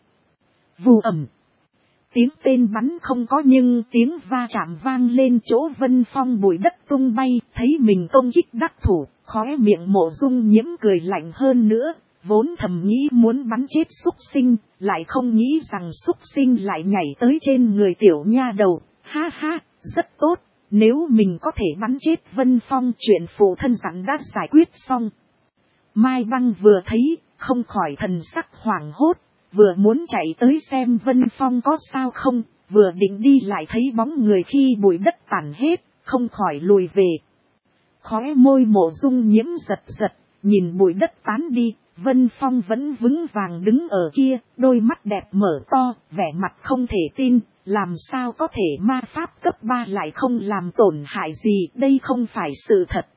Vù ầm. Tiếng tên bắn không có nhưng tiếng va chạm vang lên chỗ Vân Phong, bụi đất tung bay, thấy mình công kích đắc thủ, khóe miệng Mộ Dung Nhiễm cười lạnh hơn nữa, vốn thầm nghĩ muốn bắn chết xúc sinh, lại không nghĩ rằng xúc sinh lại nhảy tới trên người tiểu nha đầu, ha ha, rất tốt, nếu mình có thể bắn chết Vân Phong chuyện phụ thân dặn đã giải quyết xong. Mai Băng vừa thấy, không khỏi thần sắc hoảng hốt. Vừa muốn chạy tới xem Vân Phong có sao không, vừa định đi lại thấy bóng người khi bụi đất tàn hết, không khỏi lùi về. Khóe môi Mộ Dung Nhiễm giật giật, nhìn bụi đất tán đi, Vân Phong vẫn vững vàng đứng ở kia, đôi mắt đẹp mở to, vẻ mặt không thể tin, làm sao có thể ma pháp cấp 3 lại không làm tổn hại gì, đây không phải sự thật.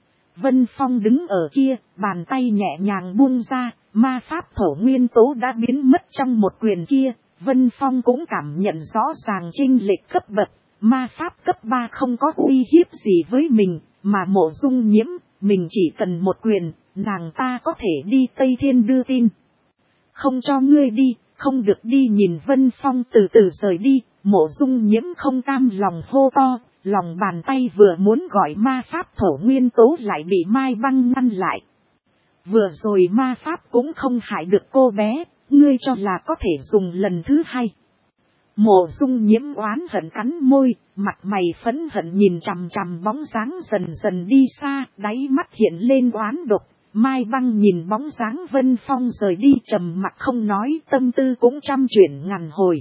Vân Phong đứng ở kia, bàn tay nhẹ nhàng buông ra, ma pháp thổ nguyên tố đã biến mất trong một quyền kia. Vân Phong cũng cảm nhận rõ ràng chênh lệch cấp bậc, ma pháp cấp 3 không có uy hiếp gì với mình, mà Mộ Dung Nhiễm, mình chỉ cần một quyền, nàng ta có thể đi Tây Thiên đưa tin. Không cho ngươi đi, không được đi. Nhìn Vân Phong từ từ rời đi, Mộ Dung Nhiễm không cam lòng hô to. Lòng bàn tay vừa muốn gọi ma pháp thổ nguyên tố lại bị Mai Băng ngăn lại. Vừa rồi ma pháp cũng không hại được cô bé, ngươi cho là có thể dùng lần thứ hai. Mộ Dung Nhiễm oán hận cắn môi, mặt mày phẫn hận nhìn chằm chằm bóng dáng dần dần đi xa, đáy mắt hiện lên oán độc. Mai Băng nhìn bóng dáng Vân Phong rời đi trầm mặc không nói, tâm tư cũng trăm chuyển ngàn hồi.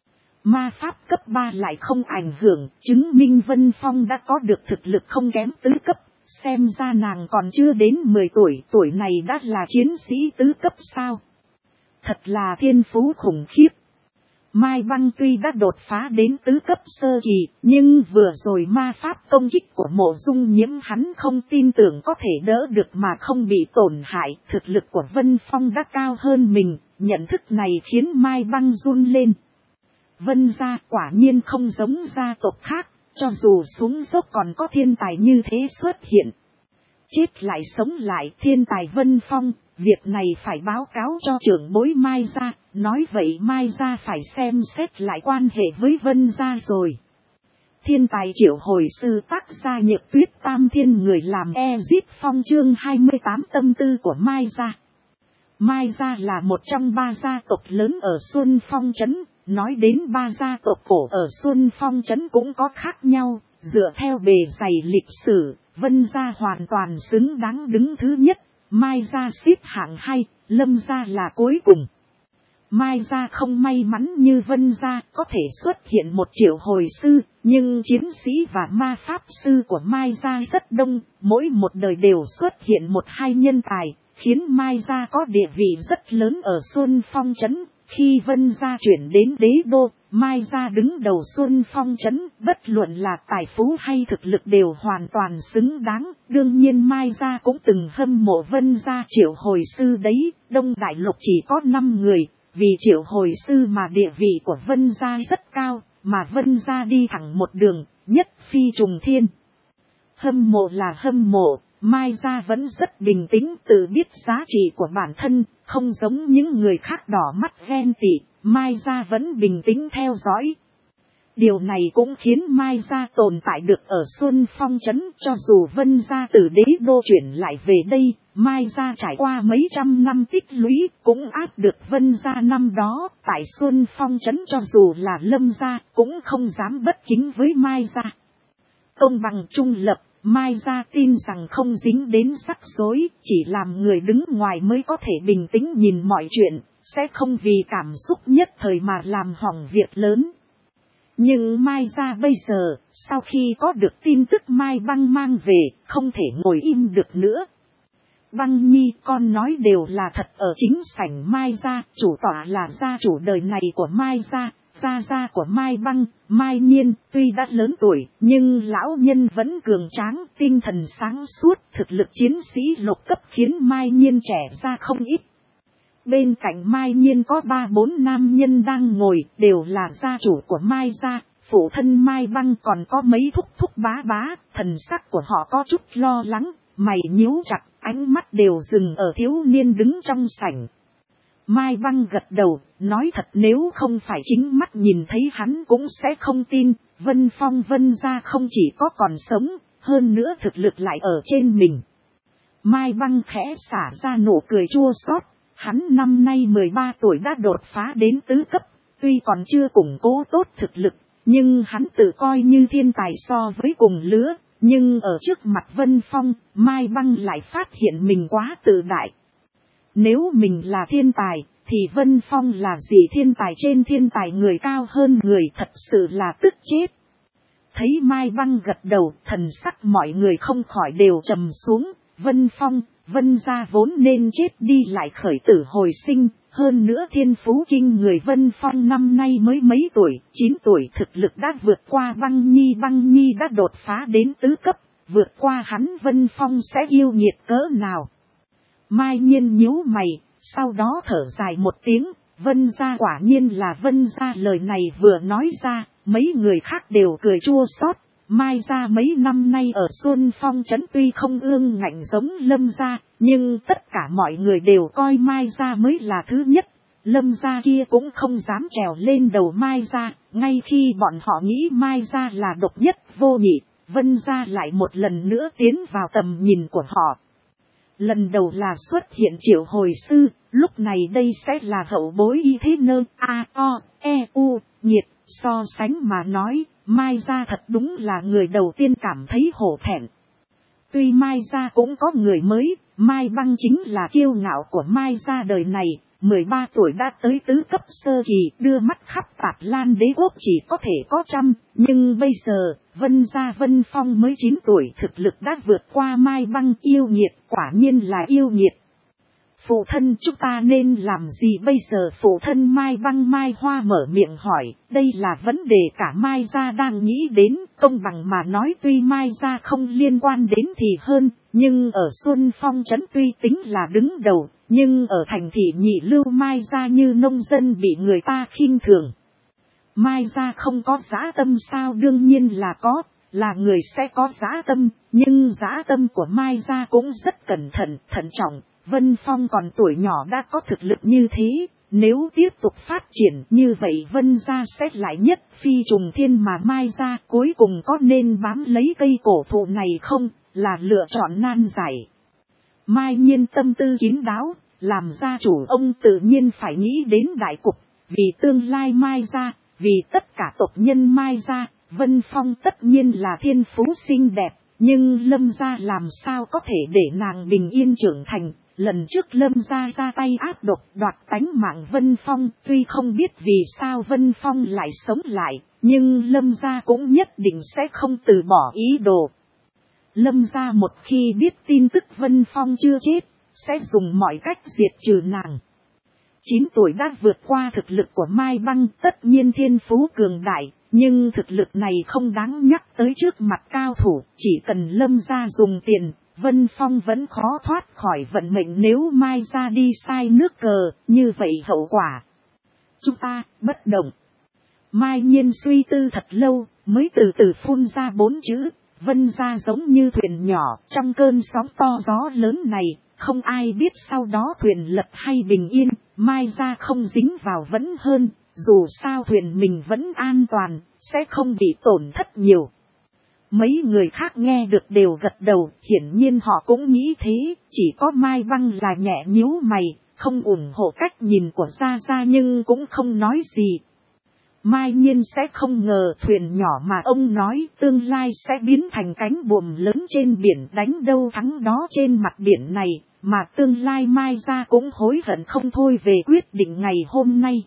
Ma pháp cấp 3 lại không ảnh hưởng, chứng minh Vân Phong đã có được thực lực không kém tứ cấp. Xem ra nàng còn chưa đến 10 tuổi, tuổi này đã là chiến sĩ tứ cấp sao. Thật là thiên phú khủng khiếp. Mai Băng tuy đã đột phá đến tứ cấp sơ kỳ, nhưng vừa rồi ma pháp công kích của Mộ Dung Nhiễm hắn không tin tưởng có thể đỡ được mà không bị tổn hại. Thực lực của Vân Phong đã cao hơn mình, nhận thức này khiến Mai Băng run lên. Vân gia quả nhiên không giống gia tộc khác, cho dù xuống dốc còn có thiên tài như thế xuất hiện. Chết lại sống lại thiên tài Vân Phong, việc này phải báo cáo cho trưởng bối Mai gia, nói vậy Mai gia phải xem xét lại quan hệ với Vân gia rồi. Thiên tài triệu hồi sư tác gia Nhược Tuyết Tam Thiên người làm Ezip Phong chương 28 tâm tư của Mai gia. Mai gia là một trong ba gia tộc lớn ở Xuân Phong Trấn. Nói đến ba gia tộc cổ ở Xuân Phong Trấn cũng có khác nhau, dựa theo bề dày lịch sử, Vân gia hoàn toàn xứng đáng đứng thứ nhất, Mai gia xếp hạng 2, Lâm gia là cuối cùng. Mai gia không may mắn như Vân gia có thể xuất hiện một triệu hồi sư, nhưng chiến sĩ và ma pháp sư của Mai gia rất đông, mỗi một đời đều xuất hiện một hai nhân tài, khiến Mai gia có địa vị rất lớn ở Xuân Phong Trấn. Khi Vân gia chuyển đến đế đô, Mai gia đứng đầu Xuân Phong Trấn, bất luận là tài phú hay thực lực đều hoàn toàn xứng đáng. Đương nhiên Mai gia cũng từng hâm mộ Vân gia triệu hồi sư đấy, Đông Đại Lục chỉ có 5 người, vì triệu hồi sư mà địa vị của Vân gia rất cao, mà Vân gia đi thẳng một đường, nhất phi trùng thiên. Hâm mộ là hâm mộ. Mai gia vẫn rất bình tĩnh tự biết giá trị của bản thân, không giống những người khác đỏ mắt ghen tị, Mai gia vẫn bình tĩnh theo dõi. Điều này cũng khiến Mai gia tồn tại được ở Xuân Phong Trấn, cho dù Vân gia từ đế đô chuyển lại về đây, Mai gia trải qua mấy trăm năm tích lũy cũng áp được Vân gia năm đó, tại Xuân Phong Trấn cho dù là Lâm gia cũng không dám bất kính với Mai gia. Công bằng trung lập. Mai gia tin rằng không dính đến rắc rối, chỉ làm người đứng ngoài mới có thể bình tĩnh nhìn mọi chuyện, sẽ không vì cảm xúc nhất thời mà làm hỏng việc lớn. Nhưng Mai gia bây giờ, sau khi có được tin tức Mai Băng mang về, không thể ngồi im được nữa. Băng nhi con nói đều là thật, ở chính sảnh Mai gia, chủ tọa là gia chủ đời này của Mai gia. Gia gia của Mai Băng, Mai Nhiên, tuy đã lớn tuổi, nhưng lão nhân vẫn cường tráng, tinh thần sáng suốt, thực lực chiến sĩ lục cấp khiến Mai Nhiên trẻ ra không ít. Bên cạnh Mai Nhiên có 3-4 nam nhân đang ngồi, đều là gia chủ của Mai gia, phụ thân Mai Băng còn có mấy thúc thúc bá bá, thần sắc của họ có chút lo lắng, mày nhíu chặt, ánh mắt đều dừng ở thiếu niên đứng trong sảnh. Mai Băng gật đầu, nói thật nếu không phải chính mắt nhìn thấy hắn cũng sẽ không tin, Vân Phong Vân gia không chỉ có còn sống, hơn nữa thực lực lại ở trên mình. Mai Băng khẽ xả ra nụ cười chua xót, hắn năm nay 13 tuổi đã đột phá đến tứ cấp, tuy còn chưa củng cố tốt thực lực, nhưng hắn tự coi như thiên tài so với cùng lứa, nhưng ở trước mặt Vân Phong, Mai Băng lại phát hiện mình quá tự đại. Nếu mình là thiên tài, thì Vân Phong là gì thiên tài trên thiên tài, người cao hơn người, thật sự là tức chết. Thấy Mai Băng gật đầu, thần sắc mọi người không khỏi đều trầm xuống. Vân Phong, Vân gia vốn nên chết đi lại khởi tử hồi sinh, hơn nữa thiên phú kinh người Vân Phong năm nay mới mấy tuổi, 9 tuổi, thực lực đã vượt qua Băng Nhi đã đột phá đến tứ cấp, vượt qua hắn Vân Phong sẽ yêu nghiệt cỡ nào. Mai Nhiên nhíu mày, sau đó thở dài một tiếng, Vân gia quả nhiên là Vân gia, lời này vừa nói ra, mấy người khác đều cười chua xót. Mai gia mấy năm nay ở Xuân Phong Trấn tuy không ương ngạnh giống Lâm gia, nhưng tất cả mọi người đều coi Mai gia mới là thứ nhất. Lâm gia kia cũng không dám trèo lên đầu Mai gia, ngay khi bọn họ nghĩ Mai gia là độc nhất vô nhị, Vân gia lại một lần nữa tiến vào tầm nhìn của họ. Lần đầu là xuất hiện triệu hồi sư, lúc này đây sẽ là hậu bối y thế nơ a o e u nhiệt. So sánh mà nói, Mai Gia thật đúng là người đầu tiên cảm thấy hổ thẹn. Tuy Mai Gia cũng có người mới, Mai Băng chính là kiêu ngạo của Mai Gia đời này, 13 tuổi đã tới tứ cấp sơ kỳ, đưa mắt khắp Tạp Lan đế quốc chỉ có thể có trăm, nhưng bây giờ, Vân Gia Vân Phong mới 9 tuổi, thực lực đã vượt qua Mai Băng. Yêu nghiệt, quả nhiên là yêu nghiệt. Phụ thân, chúng ta nên làm gì bây giờ? Phụ thân Mai Băng Mai Hoa mở miệng hỏi, đây là vấn đề cả Mai Gia đang nghĩ đến. Công bằng mà nói, tuy Mai Gia không liên quan đến thì hơn, nhưng ở Xuân Phong trấn tuy tính là đứng đầu, nhưng ở thành thị nhị lưu Mai Gia như nông dân bị người ta khinh thường. Mai Gia không có dã tâm sao? Đương nhiên là có, là người sẽ có dã tâm, nhưng dã tâm của Mai Gia cũng rất cẩn thận, thận trọng. Vân Phong còn tuổi nhỏ đã có thực lực như thế, nếu tiếp tục phát triển như vậy Vân Gia sẽ lại nhất phi trùng thiên, mà Mai Gia cuối cùng có nên bám lấy cây cổ thụ này không, là lựa chọn nan giải. Mai Nhiên tâm tư kín đáo, làm gia chủ ông tự nhiên phải nghĩ đến đại cục, vì tương lai Mai Gia, vì tất cả tộc nhân Mai Gia, Vân Phong tất nhiên là thiên phú xinh đẹp, nhưng Lâm Gia làm sao có thể để nàng bình yên trưởng thành. Lần trước Lâm Gia ra tay ác độc đoạt tánh mạng Vân Phong, tuy không biết vì sao Vân Phong lại sống lại, nhưng Lâm Gia cũng nhất định sẽ không từ bỏ ý đồ. Lâm Gia một khi biết tin tức Vân Phong chưa chết, sẽ dùng mọi cách diệt trừ nàng. 9 tuổi đã vượt qua thực lực của Mai Băng, tất nhiên thiên phú cường đại, nhưng thực lực này không đáng nhắc tới trước mặt cao thủ, chỉ cần Lâm Gia dùng tiền. Vân Phong vẫn khó thoát khỏi vận mệnh nếu Mai Gia đi sai nước cờ, như vậy hậu quả. Chúng ta, bất động. Mai Nhiên suy tư thật lâu, mới từ từ phun ra 4 chữ, Vân Gia giống như thuyền nhỏ, trong cơn sóng to gió lớn này, không ai biết sau đó thuyền lật hay bình yên, Mai Gia không dính vào vẫn hơn, dù sao thuyền mình vẫn an toàn, sẽ không bị tổn thất nhiều. Mấy người khác nghe được đều gật đầu, hiển nhiên họ cũng nghĩ thế, chỉ có Mai Băng là nhẹ nhíu mày, không ủng hộ cách nhìn của Gia Gia nhưng cũng không nói gì. Mai Nhiên sẽ không ngờ thuyền nhỏ mà ông nói tương lai sẽ biến thành cánh buồm lớn trên biển, đánh đâu thắng đó trên mặt biển này, mà tương lai Mai Gia cũng hối hận không thôi về quyết định ngày hôm nay.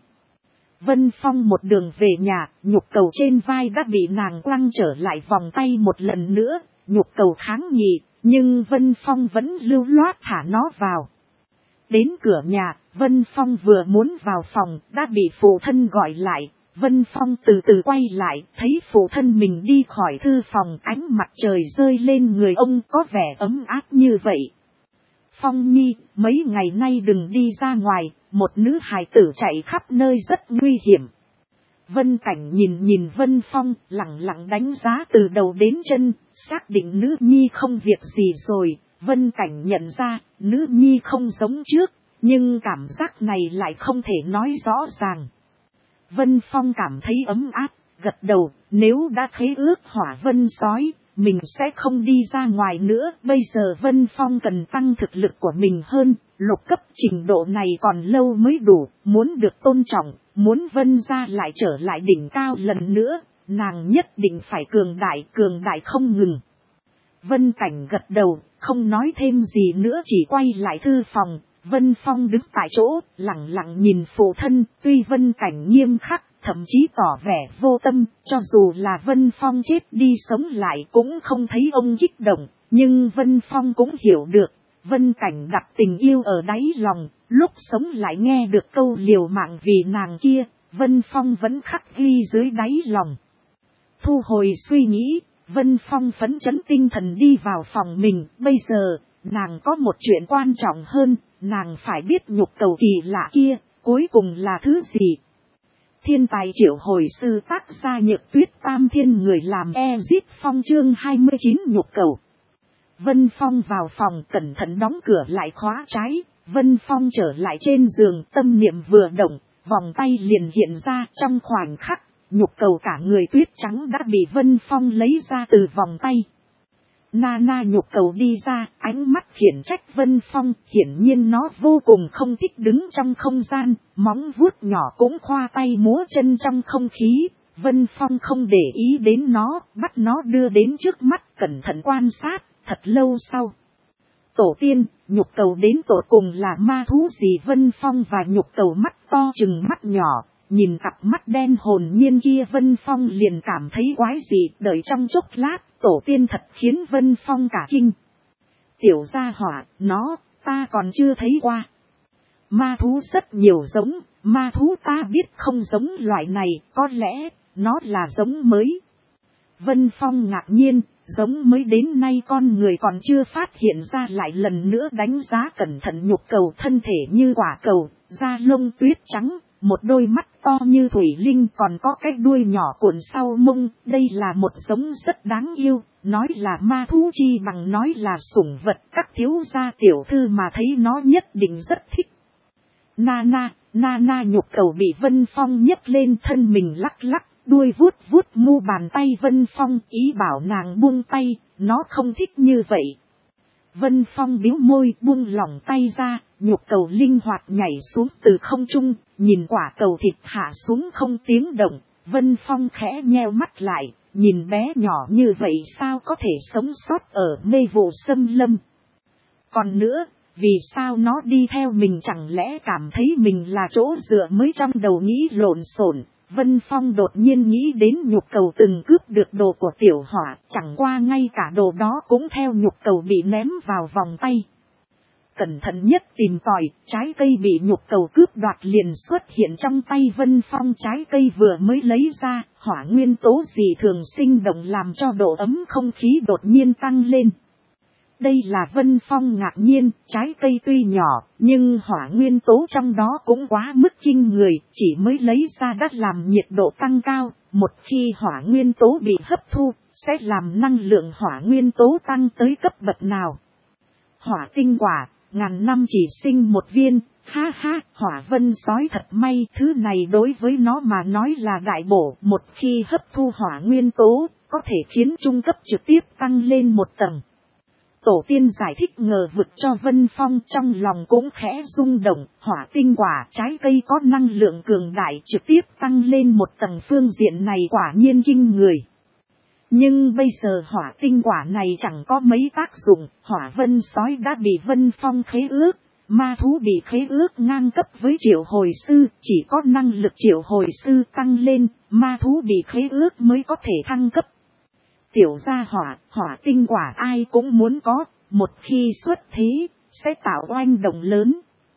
Vân Phong một đường về nhà, nhục cầu trên vai đã bị nàng quăng trở lại vòng tay một lần nữa, nhục cầu kháng nghị, nhưng Vân Phong vẫn lưu loát thả nó vào. Đến cửa nhà, Vân Phong vừa muốn vào phòng, đã bị phụ thân gọi lại. Vân Phong từ từ quay lại, thấy phụ thân mình đi khỏi thư phòng, ánh mặt trời rơi lên người ông có vẻ ấm áp như vậy. Phong Nhi, mấy ngày nay đừng đi ra ngoài, một nữ hài tử chạy khắp nơi rất nguy hiểm. Vân Cảnh nhìn Vân Phong, lặng lặng đánh giá từ đầu đến chân, xác định nữ nhi không việc gì rồi. Vân Cảnh nhận ra, nữ nhi không giống trước, nhưng cảm giác này lại không thể nói rõ ràng. Vân Phong cảm thấy ấm áp, gật đầu, nếu đã thấy ước hỏa vân sói, mình sẽ không đi ra ngoài nữa. Bây giờ Vân Phong cần tăng thực lực của mình hơn, lục cấp trình độ này còn lâu mới đủ, muốn được tôn trọng, muốn Vân gia lại trở lại đỉnh cao lần nữa, nàng nhất định phải cường đại không ngừng. Vân Cảnh gật đầu, không nói thêm gì nữa chỉ quay lại thư phòng. Vân Phong đứng tại chỗ, lặng lặng nhìn phụ thân, tuy Vân Cảnh nghiêm khắc, thậm chí tỏ vẻ vô tâm, cho dù là Vân Phong chết đi sống lại cũng không thấy ông kích động, nhưng Vân Phong cũng hiểu được, Vân Cảnh đặt tình yêu ở đáy lòng, lúc sống lại nghe được câu liều mạng vì nàng kia, Vân Phong vẫn khắc ghi dưới đáy lòng. Thu hồi suy nghĩ, Vân Phong phấn chấn tinh thần đi vào phòng mình, bây giờ, nàng có một chuyện quan trọng hơn, nàng phải biết nhục cầu kỳ lạ kia, cuối cùng là thứ gì. Thiên tài triệu hồi sư tác gia Nhược Tuyết Tam Thiên người làm Ezip Phong chương 29 nhục cầu. Vân Phong vào phòng cẩn thận đóng cửa lại khóa trái, Vân Phong trở lại trên giường, tâm niệm vừa động, vòng tay liền hiện ra trong khoảnh khắc, nhục cầu cả người tuyết trắng đã bị Vân Phong lấy ra từ vòng tay. Nana nhục cầu đi ra, ánh mắt khiển trách Vân Phong, hiển nhiên nó vô cùng không thích đứng trong không gian, móng vuốt nhỏ cũng khoa tay múa chân trong không khí. Vân Phong không để ý đến nó, bắt nó đưa đến trước mắt, cẩn thận quan sát, thật lâu sau. Tổ tiên, nhục cầu đến tột cùng là ma thú gì? Vân Phong và nhục cầu mắt to chừng mắt nhỏ, nhìn cặp mắt đen hồn nhiên kia Vân Phong liền cảm thấy quái dị, đợi trong chốc lát, tổ tiên thật khiến Vân Phong cả kinh. Tiểu gia hỏa, ta còn chưa thấy qua. Ma thú rất nhiều giống, ma thú ta biết không giống loại này, có lẽ, nó là giống mới. Vân Phong ngạc nhiên, giống mới đến nay con người còn chưa phát hiện ra, lại lần nữa đánh giá cẩn thận nhục cầu, thân thể như quả cầu, da lông tuyết trắng, một đôi mắt to như thủy linh, còn có cái đuôi nhỏ cuộn sau mông, đây là một giống rất đáng yêu, nói là ma thú chi bằng nói là sủng vật, các thiếu gia tiểu thư mà thấy nó nhất định rất thích. Nana nhục cầu bị Vân Phong nhấc lên, thân mình lắc lắc, đuôi vuốt vuốt mu bàn tay Vân Phong, ý bảo nàng buông tay, nó không thích như vậy. Vân Phong bĩu môi buông lỏng tay ra, nhục cầu linh hoạt nhảy xuống từ không trung, nhìn quả cầu thịt hạ xuống không tiếng động. Vân Phong khẽ nheo mắt lại, nhìn bé nhỏ như vậy sao có thể sống sót ở mê vụ xâm lâm. Còn nữa, vì sao nó đi theo mình, chẳng lẽ cảm thấy mình là chỗ dựa mới? Trong đầu nghĩ lộn xộn, Vân Phong đột nhiên nghĩ đến nhục cầu từng cướp được đồ của tiểu hỏa, chẳng qua ngay cả đồ đó cũng theo nhục cầu bị ném vào vòng tay. Cẩn thận nhất tìm tòi, trái cây bị nhục cầu cướp đoạt liền xuất hiện trong tay Vân Phong. Trái cây vừa mới lấy ra, hỏa nguyên tố dị thường sinh động làm cho độ ấm không khí đột nhiên tăng lên. Đây là Vân Phong ngạc nhiên, trái cây tuy nhỏ, nhưng hỏa nguyên tố trong đó cũng quá mức kinh người, chỉ mới lấy ra đã làm nhiệt độ tăng cao, một khi hỏa nguyên tố bị hấp thu, sẽ làm năng lượng hỏa nguyên tố tăng tới cấp bậc nào. Hỏa tinh quả, ngàn năm chỉ sinh một viên, ha ha, Hỏa Vân sói thật may, thứ này đối với nó mà nói là đại bổ, một khi hấp thu hỏa nguyên tố, có thể khiến trung cấp trực tiếp tăng lên một tầng. Tổ tiên giải thích ngờ vực cho Vân Phong, trong lòng cũng khẽ rung động, hỏa tinh quả trái cây có năng lượng cường đại trực tiếp tăng lên một tầng, phương diện này quả nhiên kinh người. Nhưng bây giờ hỏa tinh quả này chẳng có mấy tác dụng, Hỏa Vân sói đã bị Vân Phong khế ước, ma thú bị khế ước ngang cấp với triệu hồi sư, chỉ có năng lực triệu hồi sư tăng lên, ma thú bị khế ước mới có thể thăng cấp. Tiểu gia hỏa tinh quả ai cũng muốn có, một khi xuất thế, sẽ tạo oanh động lớn.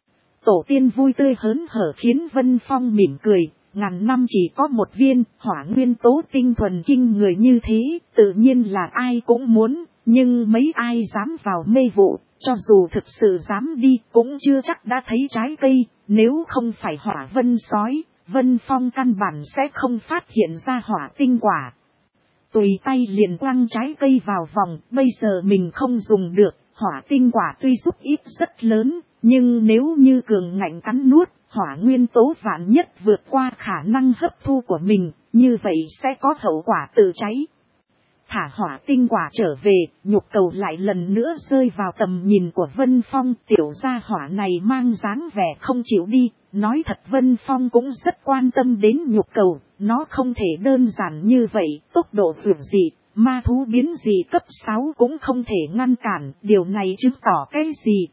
Tổ tiên vui tươi hớn hở khiến Vân Phong mỉm cười, ngàn năm chỉ có một viên, hỏa nguyên tố tinh thuần kinh người như thế, tự nhiên là ai cũng muốn, nhưng mấy ai dám vào mê vụ, cho dù thực sự dám đi cũng chưa chắc đã thấy trái cây, nếu không phải Hỏa Vân sói, Vân Phong căn bản sẽ không phát hiện ra hỏa tinh quả. Tùy tay liền quăng trái cây vào vòng, bây giờ mình không dùng được, hỏa tinh quả tuy giúp ích rất lớn, nhưng nếu như cường ngạnh cắn nuốt, hỏa nguyên tố vạn nhất vượt qua khả năng hấp thu của mình, như vậy sẽ có hậu quả tự cháy. Thả hỏa tinh quả trở về, nhục cầu lại lần nữa rơi vào tầm nhìn của Vân Phong. Tiểu gia hỏa này mang dáng vẻ không chịu đi, nói thật Vân Phong cũng rất quan tâm đến nhục cầu, nó không thể đơn giản như vậy, tốc độ vượt dị, ma thú biến dị cấp 6 cũng không thể ngăn cản, điều này chứng tỏ cái gì?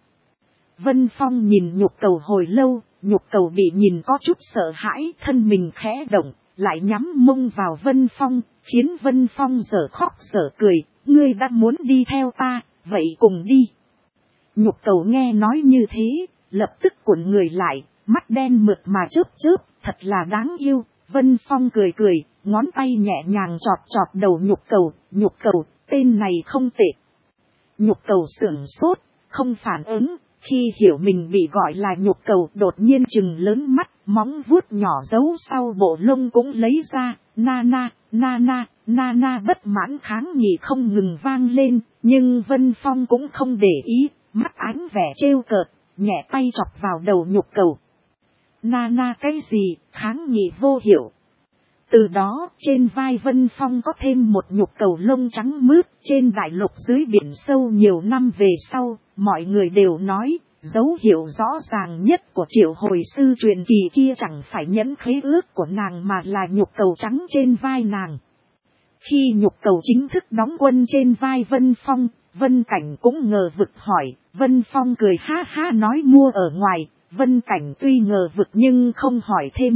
Vân Phong nhìn nhục cầu hồi lâu, nhục cầu bị nhìn có chút sợ hãi, thân mình khẽ động, lại nhắm mông vào Vân Phong, khiến Vân Phong dở khóc dở cười, ngươi đã muốn đi theo ta, vậy cùng đi. Nhục cầu nghe nói như thế, lập tức cuộn người lại, mắt đen mượt mà chớp chớp, thật là đáng yêu. Vân Phong cười cười, ngón tay nhẹ nhàng chọt chọt đầu nhục cầu, tên này không tệ. Nhục cầu sửng sốt, không phản ứng, khi hiểu mình bị gọi là nhục cầu đột nhiên trừng lớn mắt, móng vuốt nhỏ giấu sau bộ lông cũng lấy ra, Nana bất mãn kháng nghị không ngừng vang lên, nhưng Vân Phong cũng không để ý, mắt ánh vẻ trêu cợt, nhẹ tay chọc vào đầu nhục cầu. Nana cái gì, kháng nghị vô hiệu. Từ đó, trên vai Vân Phong có thêm một nhục cầu lông trắng mướt. Trên đại lục dưới biển sâu nhiều năm về sau, mọi người đều nói, dấu hiệu rõ ràng nhất của Triệu Hồi Sư truyền kỳ kia chẳng phải nhẫn khế ước của nàng mà là nhục cầu trắng trên vai nàng. Khi nhục cầu chính thức đóng quân trên vai Vân Phong, Vân Cảnh cũng ngờ vực hỏi. Vân Phong cười ha ha nói mua ở ngoài. Vân Cảnh tuy ngờ vực nhưng không hỏi thêm.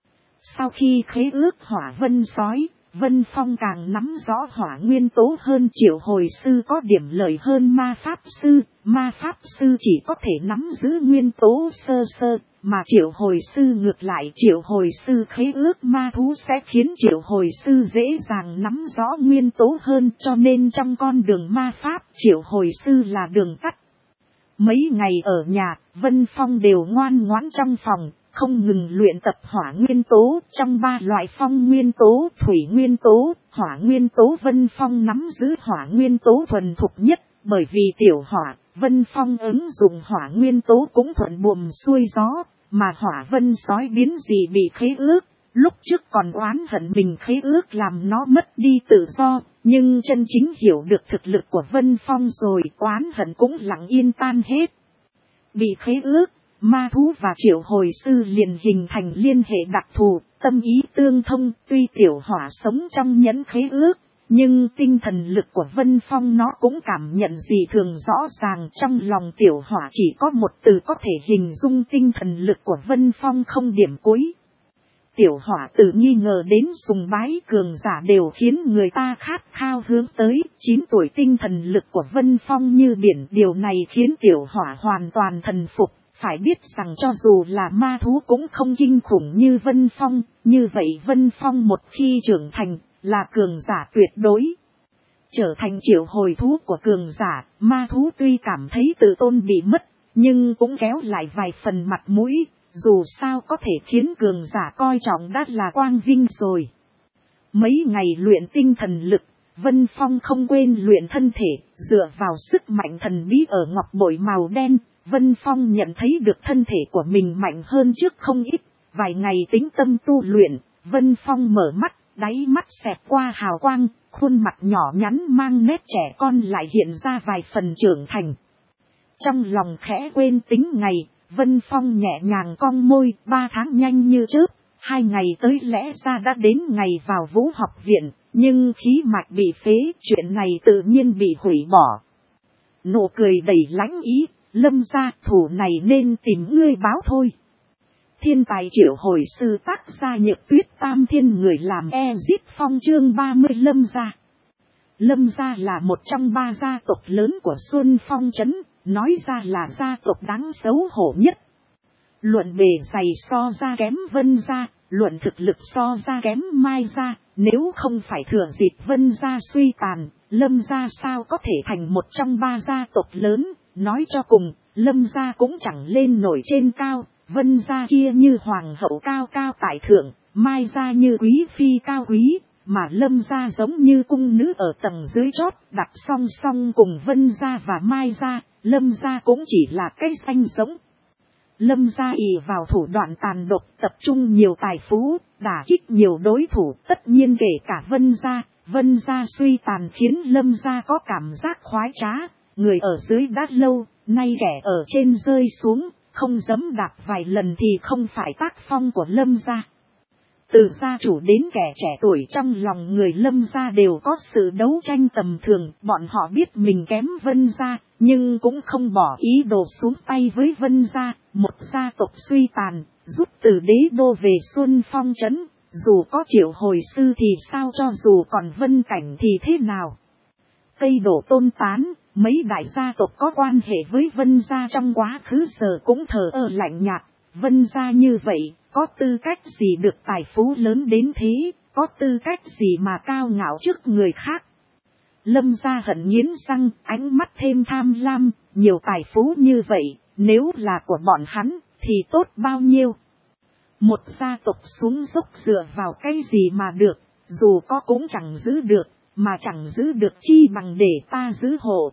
Sau khi khế ước Hỏa Vân Sói, Vân Phong càng nắm rõ hỏa nguyên tố hơn. Triệu Hồi Sư có điểm lợi hơn ma pháp sư. Ma pháp sư chỉ có thể nắm giữ nguyên tố sơ sơ, mà Triệu Hồi Sư ngược lại. Triệu Hồi Sư khế ước ma thú sẽ khiến Triệu Hồi Sư dễ dàng nắm rõ nguyên tố hơn, cho nên trong con đường ma pháp Triệu Hồi Sư là đường tắt. Mấy ngày ở nhà, Vân Phong đều ngoan ngoãn trong phòng, không ngừng luyện tập hỏa nguyên tố. Trong 3 loại phong nguyên tố, thủy nguyên tố, hỏa nguyên tố Vân Phong nắm giữ hỏa nguyên tố thuần thục nhất. Bởi vì tiểu hỏa, Vân Phong ứng dụng hỏa nguyên tố cũng thuận buồm xuôi gió, mà Hỏa Vân Sói biến gì bị khế ước. Lúc trước còn oán hận mình khế ước làm nó mất đi tự do, nhưng chân chính hiểu được thực lực của Vân Phong rồi, oán hận cũng lặng yên tan hết. Bị khế ước, ma thú và Triệu Hồi Sư liền hình thành liên hệ đặc thù, tâm ý tương thông. Tuy tiểu hỏa sống trong nhẫn khế ước, nhưng tinh thần lực của Vân Phong nó cũng cảm nhận gì thường rõ ràng. Trong lòng tiểu hỏa chỉ có một từ có thể hình dung tinh thần lực của Vân Phong, không điểm cuối. Tiểu hỏa từ nghi ngờ đến sùng bái cường giả đều khiến người ta khát khao hướng tới. 9 tuổi tinh thần lực của Vân Phong như biển, điều này khiến tiểu hỏa hoàn toàn thần phục. Phải biết rằng cho dù là ma thú cũng không kinh khủng như Vân Phong, như vậy Vân Phong một khi trưởng thành là cường giả tuyệt đối. Trở thành triệu hồi thú của cường giả, ma thú tuy cảm thấy tự tôn bị mất, nhưng cũng kéo lại vài phần mặt mũi. Dù sao có thể khiến cường giả coi trọng đã là quang vinh rồi. Mấy ngày luyện tinh thần lực, Vân Phong không quên luyện thân thể. Dựa vào sức mạnh thần bí ở ngọc bội màu đen, Vân Phong nhận thấy được thân thể của mình mạnh hơn trước không ít. Vài ngày tĩnh tâm tu luyện, Vân Phong mở mắt, đáy mắt xẹt qua hào quang, khuôn mặt nhỏ nhắn mang nét trẻ con lại hiện ra vài phần trưởng thành. Trong lòng khẽ quên tính ngày, Vân Phong nhẹ nhàng cong môi. 3 tháng nhanh như chớp, 2 ngày tới lẽ ra đã đến ngày vào Vũ học viện, nhưng khí mạch bị phế, chuyện này tự nhiên bị hủy bỏ. Nụ cười đầy lãnh ý, Lâm gia, thủ này nên tìm ngươi báo thôi. Thiên tài Triệu Hồi Sư, tác gia Nhược Tuyết, Tam Thiên người làm Ezip Phong, chương 30. Lâm gia. Lâm gia là một trong 3 gia tộc lớn của Xuân Phong trấn, nói ra là gia tộc đáng xấu hổ nhất. Luận bề dày so ra kém Vân gia, luận thực lực so ra kém Mai gia. Nếu không phải thừa dịp Vân gia suy tàn, Lâm gia sao có thể thành một trong 3 gia tộc lớn. Nói cho cùng, Lâm gia cũng chẳng lên nổi trên cao. Vân gia kia như hoàng hậu cao cao tại thượng, Mai gia như quý phi cao quý, mà Lâm gia giống như cung nữ ở tầng dưới chót, đặt song song cùng Vân gia và Mai gia. Lâm gia cũng chỉ là cái danh giống. Lâm gia ỷ vào thủ đoạn tàn độc, tập trung nhiều tài phú, đả kích nhiều đối thủ, tất nhiên kể cả Vân gia. Vân gia suy tàn khiến Lâm gia có cảm giác khoái trá, người ở dưới đã lâu, nay kẻ ở trên rơi xuống, không giẫm đạp vài lần thì không phải tác phong của Lâm gia. Từ gia chủ đến kẻ trẻ tuổi trong lòng người Lâm gia đều có sự đấu tranh tầm thường. Bọn họ biết mình kém Vân gia, nhưng cũng không bỏ ý đồ xuống tay với Vân gia. Một gia tộc suy tàn, rút từ đế đô về Xuân Phong trấn. Dù có Triệu Hồi Sư thì sao, cho dù còn Vân Cảnh thì thế nào. Cây đổ tôn tán, mấy đại gia tộc có quan hệ với Vân gia trong quá khứ giờ cũng thờ ơ lạnh nhạt. Vân gia như vậy, có tư cách gì được tài phú lớn đến thế, có tư cách gì mà cao ngạo trước người khác. Lâm gia hận nghiến răng, ánh mắt thêm tham lam, nhiều tài phú như vậy, nếu là của bọn hắn, thì tốt bao nhiêu. Một gia tộc xuống dốc dựa vào cái gì mà được, dù có cũng chẳng giữ được, mà chẳng giữ được chi bằng để ta giữ hộ.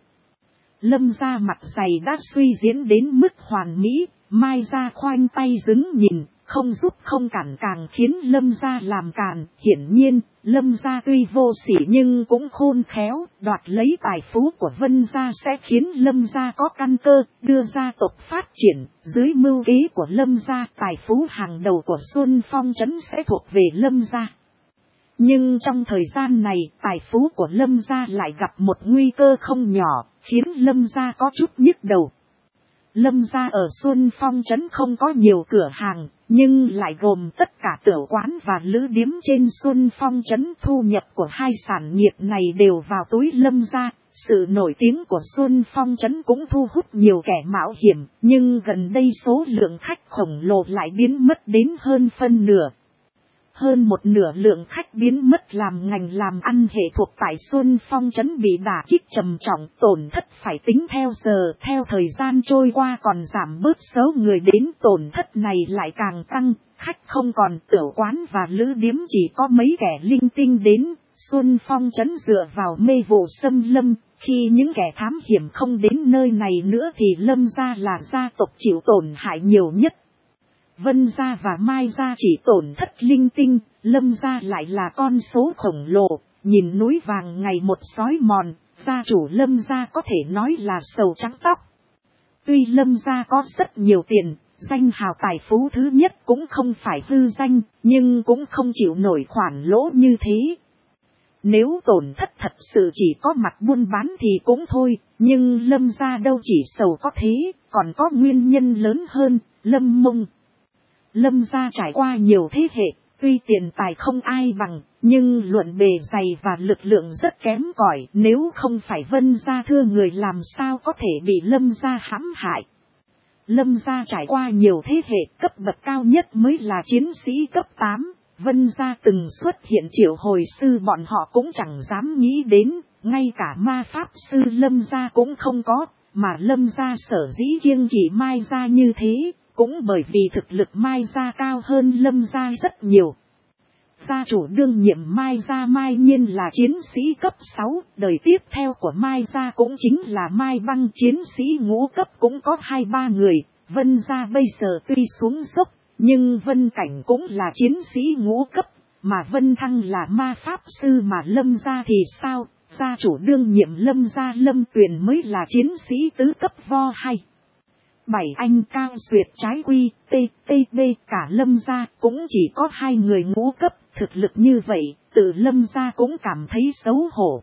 Lâm gia mặt dày đã suy diễn đến mức hoàn mỹ, Mai gia khoanh tay đứng nhìn, không giúp không cản càng khiến Lâm gia làm càn. Hiển nhiên, Lâm gia tuy vô sỉ nhưng cũng khôn khéo, đoạt lấy tài phú của Vân gia sẽ khiến Lâm gia có căn cơ, đưa gia tộc phát triển. Dưới mưu kế của Lâm gia, tài phú hàng đầu của Xuân Phong trấn sẽ thuộc về Lâm gia. Nhưng trong thời gian này, tài phú của Lâm gia lại gặp một nguy cơ không nhỏ, khiến Lâm gia có chút nhức đầu. Lâm gia ở Xuân Phong trấn không có nhiều cửa hàng, nhưng lại gồm tất cả tiểu quán và lữ điếm trên Xuân Phong trấn. Thu nhập của hai sản nghiệp này đều vào túi Lâm gia. Sự nổi tiếng của Xuân Phong trấn cũng thu hút nhiều kẻ mạo hiểm, nhưng gần đây số lượng khách khổng lồ lại biến mất đến hơn phân nửa. Hơn một nửa lượng khách biến mất làm ngành làm ăn hệ thuộc tại Xuân Phong trấn bị đả kích trầm trọng, tổn thất phải tính theo giờ. Theo thời gian trôi qua còn giảm bớt số người đến, tổn thất này lại càng tăng, khách không còn, tiểu quán và lữ điếm chỉ có mấy kẻ linh tinh đến. Xuân Phong trấn dựa vào mê vụ xâm lâm, khi những kẻ thám hiểm không đến nơi này nữa thì Lâm gia là gia tộc chịu tổn hại nhiều nhất. Vân gia và Mai gia chỉ tổn thất linh tinh, Lâm gia lại là con số khổng lồ. Nhìn núi vàng ngày một xói mòn, gia chủ Lâm gia có thể nói là sầu trắng tóc. Tuy Lâm gia có rất nhiều tiền, danh hào tài phú thứ nhất cũng không phải hư danh, nhưng cũng không chịu nổi khoản lỗ như thế. Nếu tổn thất thật sự chỉ có mặt buôn bán thì cũng thôi, nhưng Lâm gia đâu chỉ sầu có thế, còn có nguyên nhân lớn hơn, Lâm Mông. Lâm gia trải qua nhiều thế hệ, tuy tiền tài không ai bằng, nhưng luận bề dày và lực lượng rất kém cỏi. Nếu không phải Vân gia thưa người làm sao có thể bị Lâm gia hãm hại. Lâm gia trải qua nhiều thế hệ, cấp bậc cao nhất mới là chiến sĩ cấp 8. Vân gia từng xuất hiện triệu hồi sư bọn họ cũng chẳng dám nghĩ đến, ngay cả ma pháp sư Lâm gia cũng không có, mà Lâm gia sở dĩ kiêng kỵ Mai gia như thế, cũng bởi vì thực lực Mai gia cao hơn Lâm gia rất nhiều. Gia chủ đương nhiệm Mai gia Mai Nhiên là chiến sĩ cấp 6, đời tiếp theo của Mai gia cũng chính là Mai Băng, chiến sĩ ngũ cấp cũng có 2-3 người. Vân gia bây giờ tuy xuống dốc, nhưng Vân Cảnh cũng là chiến sĩ ngũ cấp, mà Vân Thăng là ma pháp sư, mà Lâm gia thì sao? Gia chủ đương nhiệm Lâm gia Lâm Tuyền mới là chiến sĩ tứ cấp vo hay. 7 anh Cao Duyệt trái quy, TTB cả Lâm gia cũng chỉ có 2 người ngũ cấp, thực lực như vậy, tự Lâm gia cũng cảm thấy xấu hổ.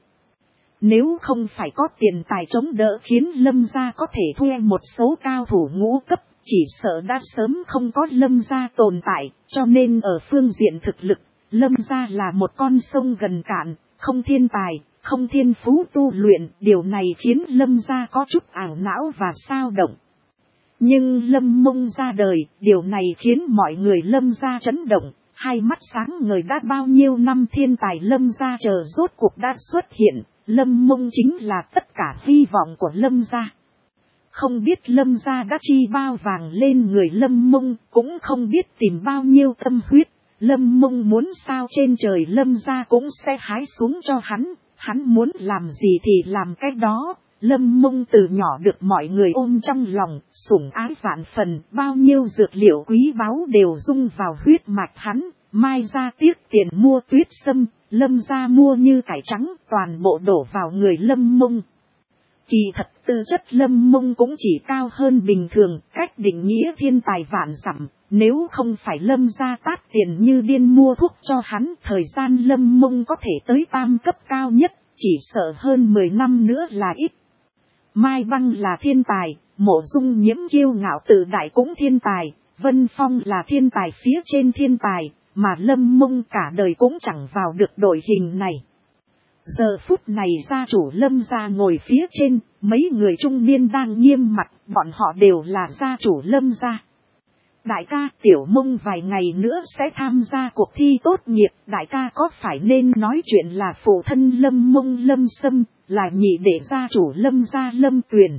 Nếu không phải có tiền tài chống đỡ khiến Lâm gia có thể thuê một số cao thủ ngũ cấp, chỉ sợ đã sớm không có Lâm gia tồn tại, cho nên ở phương diện thực lực, Lâm gia là một con sông gần cạn, không thiên tài, không thiên phú tu luyện, điều này khiến Lâm gia có chút ảo não và xao động. Nhưng Lâm Mông ra đời, điều này khiến mọi người Lâm gia chấn động, hai mắt sáng ngời. Đã bao nhiêu năm thiên tài Lâm gia chờ rốt cuộc đã xuất hiện, Lâm Mông chính là tất cả hy vọng của Lâm gia. Không biết Lâm gia đã chi bao vàng lên người Lâm Mông, cũng không biết tìm bao nhiêu tâm huyết. Lâm Mông muốn sao trên trời Lâm gia cũng sẽ hái xuống cho hắn muốn làm gì thì làm cái đó. Lâm Mông từ nhỏ được mọi người ôm trong lòng, sủng ái vạn phần, bao nhiêu dược liệu quý báu đều dung vào huyết mạch hắn. Mai gia tiếc tiền mua tuyết sâm, Lâm gia mua như cải trắng, toàn bộ đổ vào người Lâm Mông. Kỳ thật tư chất Lâm Mông cũng chỉ cao hơn bình thường, cách định nghĩa thiên tài vạn dặm. Nếu không phải Lâm gia tát tiền như điên mua thuốc cho hắn, thời gian Lâm Mông có thể tới tam cấp cao nhất, chỉ sợ hơn 10 năm nữa là ít. Mai Băng là thiên tài, Mộ Dung Nhiễm kiêu ngạo tự đại cũng thiên tài, Vân Phong là thiên tài phía trên thiên tài, mà Lâm Mông cả đời cũng chẳng vào được đội hình này. Giờ phút này gia chủ Lâm gia ngồi phía trên, mấy người trung niên đang nghiêm mặt, bọn họ đều là gia chủ Lâm gia. Đại ca, Tiểu Mông vài ngày nữa sẽ tham gia cuộc thi tốt nghiệp, đại ca có phải nên nói chuyện là phụ thân Lâm Mông Lâm Sâm, là nhị đệ gia chủ Lâm gia Lâm Tuyền.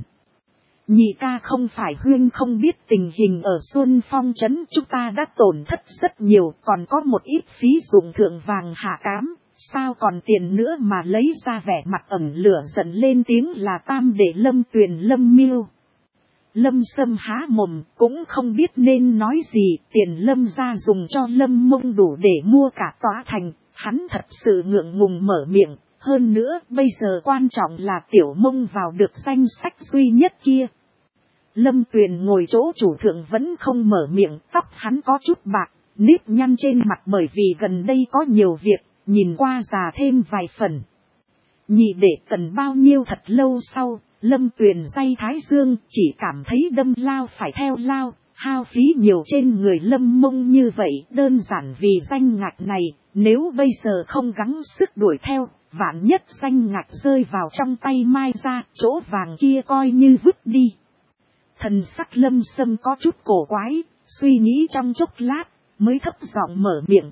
Nhị ca không phải huyên không biết tình hình ở Xuân Phong trấn chúng ta đã tổn thất rất nhiều, còn có một ít phí dụng thượng vàng hạ cám, sao còn tiền nữa mà lấy ra vẻ mặt ẩn lửa giận lên tiếng là tam đệ Lâm Tuyền Lâm Miêu. Lâm Sâm há mồm cũng không biết nên nói gì, tiền Lâm gia dùng cho Lâm Mông đủ để mua cả tòa thành, hắn thật sự ngượng ngùng mở miệng, hơn nữa bây giờ quan trọng là Tiểu Mông vào được danh sách duy nhất kia. Lâm Tuyền ngồi chỗ chủ thượng vẫn không mở miệng, tóc hắn có chút bạc, nếp nhăn trên mặt bởi vì gần đây có nhiều việc, nhìn qua già thêm vài phần. Nhị để cần bao nhiêu thật lâu sau, Lâm Tuyền day thái dương chỉ cảm thấy đâm lao phải theo lao, hao phí nhiều trên người Lâm Mông như vậy. Đơn giản vì danh ngạch này, nếu bây giờ không gắng sức đuổi theo, vạn nhất danh ngạch rơi vào trong tay Mai ra, chỗ vàng kia coi như vứt đi. Thần sắc Lâm Sâm có chút cổ quái, suy nghĩ trong chốc lát, mới thấp giọng mở miệng.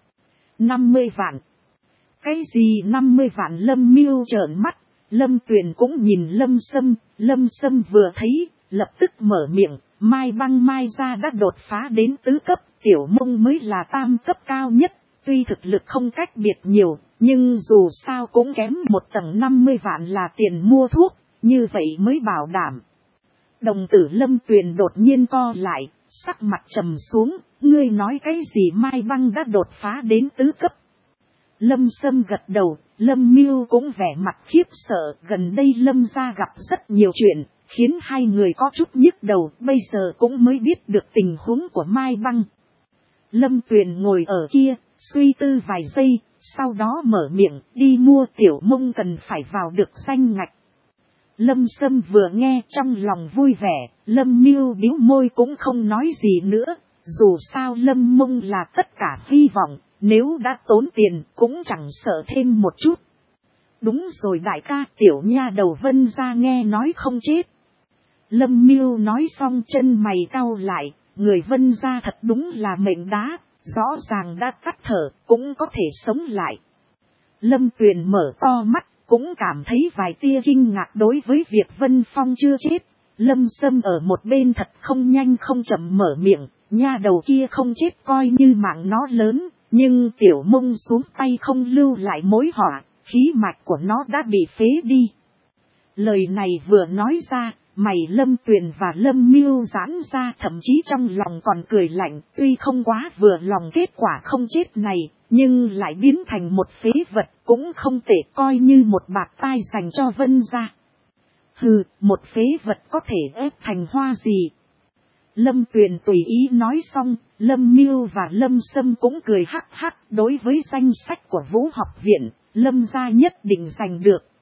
50 vạn. Cái gì 50 vạn? Lâm Miêu trợn mắt, Lâm Tuyền cũng nhìn Lâm Sâm vừa thấy, lập tức mở miệng, Mai Băng Mai ra đã đột phá đến tứ cấp, Tiểu Mông mới là tam cấp cao nhất, tuy thực lực không cách biệt nhiều, nhưng dù sao cũng kém một tầng 50 vạn là tiền mua thuốc, như vậy mới bảo đảm. Đồng tử Lâm Tuyền đột nhiên co lại, sắc mặt trầm xuống, ngươi nói cái gì Mai Băng đã đột phá đến tứ cấp? Lâm Sâm gật đầu, Lâm Miêu cũng vẻ mặt khiếp sợ, gần đây Lâm gia gặp rất nhiều chuyện, khiến hai người có chút nhức đầu, bây giờ cũng mới biết được tình huống của Mai Băng. Lâm Tuyền ngồi ở kia, suy tư vài giây, sau đó mở miệng, đi mua Tiểu Mông cần phải vào được danh ngạch. Lâm Sâm vừa nghe trong lòng vui vẻ, Lâm Miêu bĩu môi cũng không nói gì nữa, dù sao Lâm Mông là tất cả hy vọng, nếu đã tốn tiền cũng chẳng sợ thêm một chút. Đúng rồi đại ca, tiểu nha đầu Vân gia nghe nói không chết. Lâm Miêu nói xong chân mày cau lại, người Vân gia thật đúng là mệnh đá, rõ ràng đã tắt thở, cũng có thể sống lại. Lâm Tuyền mở to mắt, cũng cảm thấy vài tia kinh ngạc đối với việc Vân Phong chưa chết. Lâm Sâm ở một bên thật không nhanh không chậm mở miệng, nha đầu kia không chết coi như mạng nó lớn, nhưng Tiểu Mông xuống tay không lưu lại mối họa, khí mạch của nó đã bị phế đi. Lời này vừa nói ra, mày Lâm Tuyền và Lâm Miêu giãn ra, thậm chí trong lòng còn cười lạnh, tuy không quá vừa lòng kết quả không chết này, nhưng lại biến thành một phế vật, cũng không thể coi như một bạt tai dành cho Vân gia. Hừ, một phế vật có thể ép thành hoa gì? Lâm Tuyền tùy ý nói xong, Lâm Miêu và Lâm Sâm cũng cười hắc hắc, đối với danh sách của Vũ học viện, Lâm gia nhất định giành được,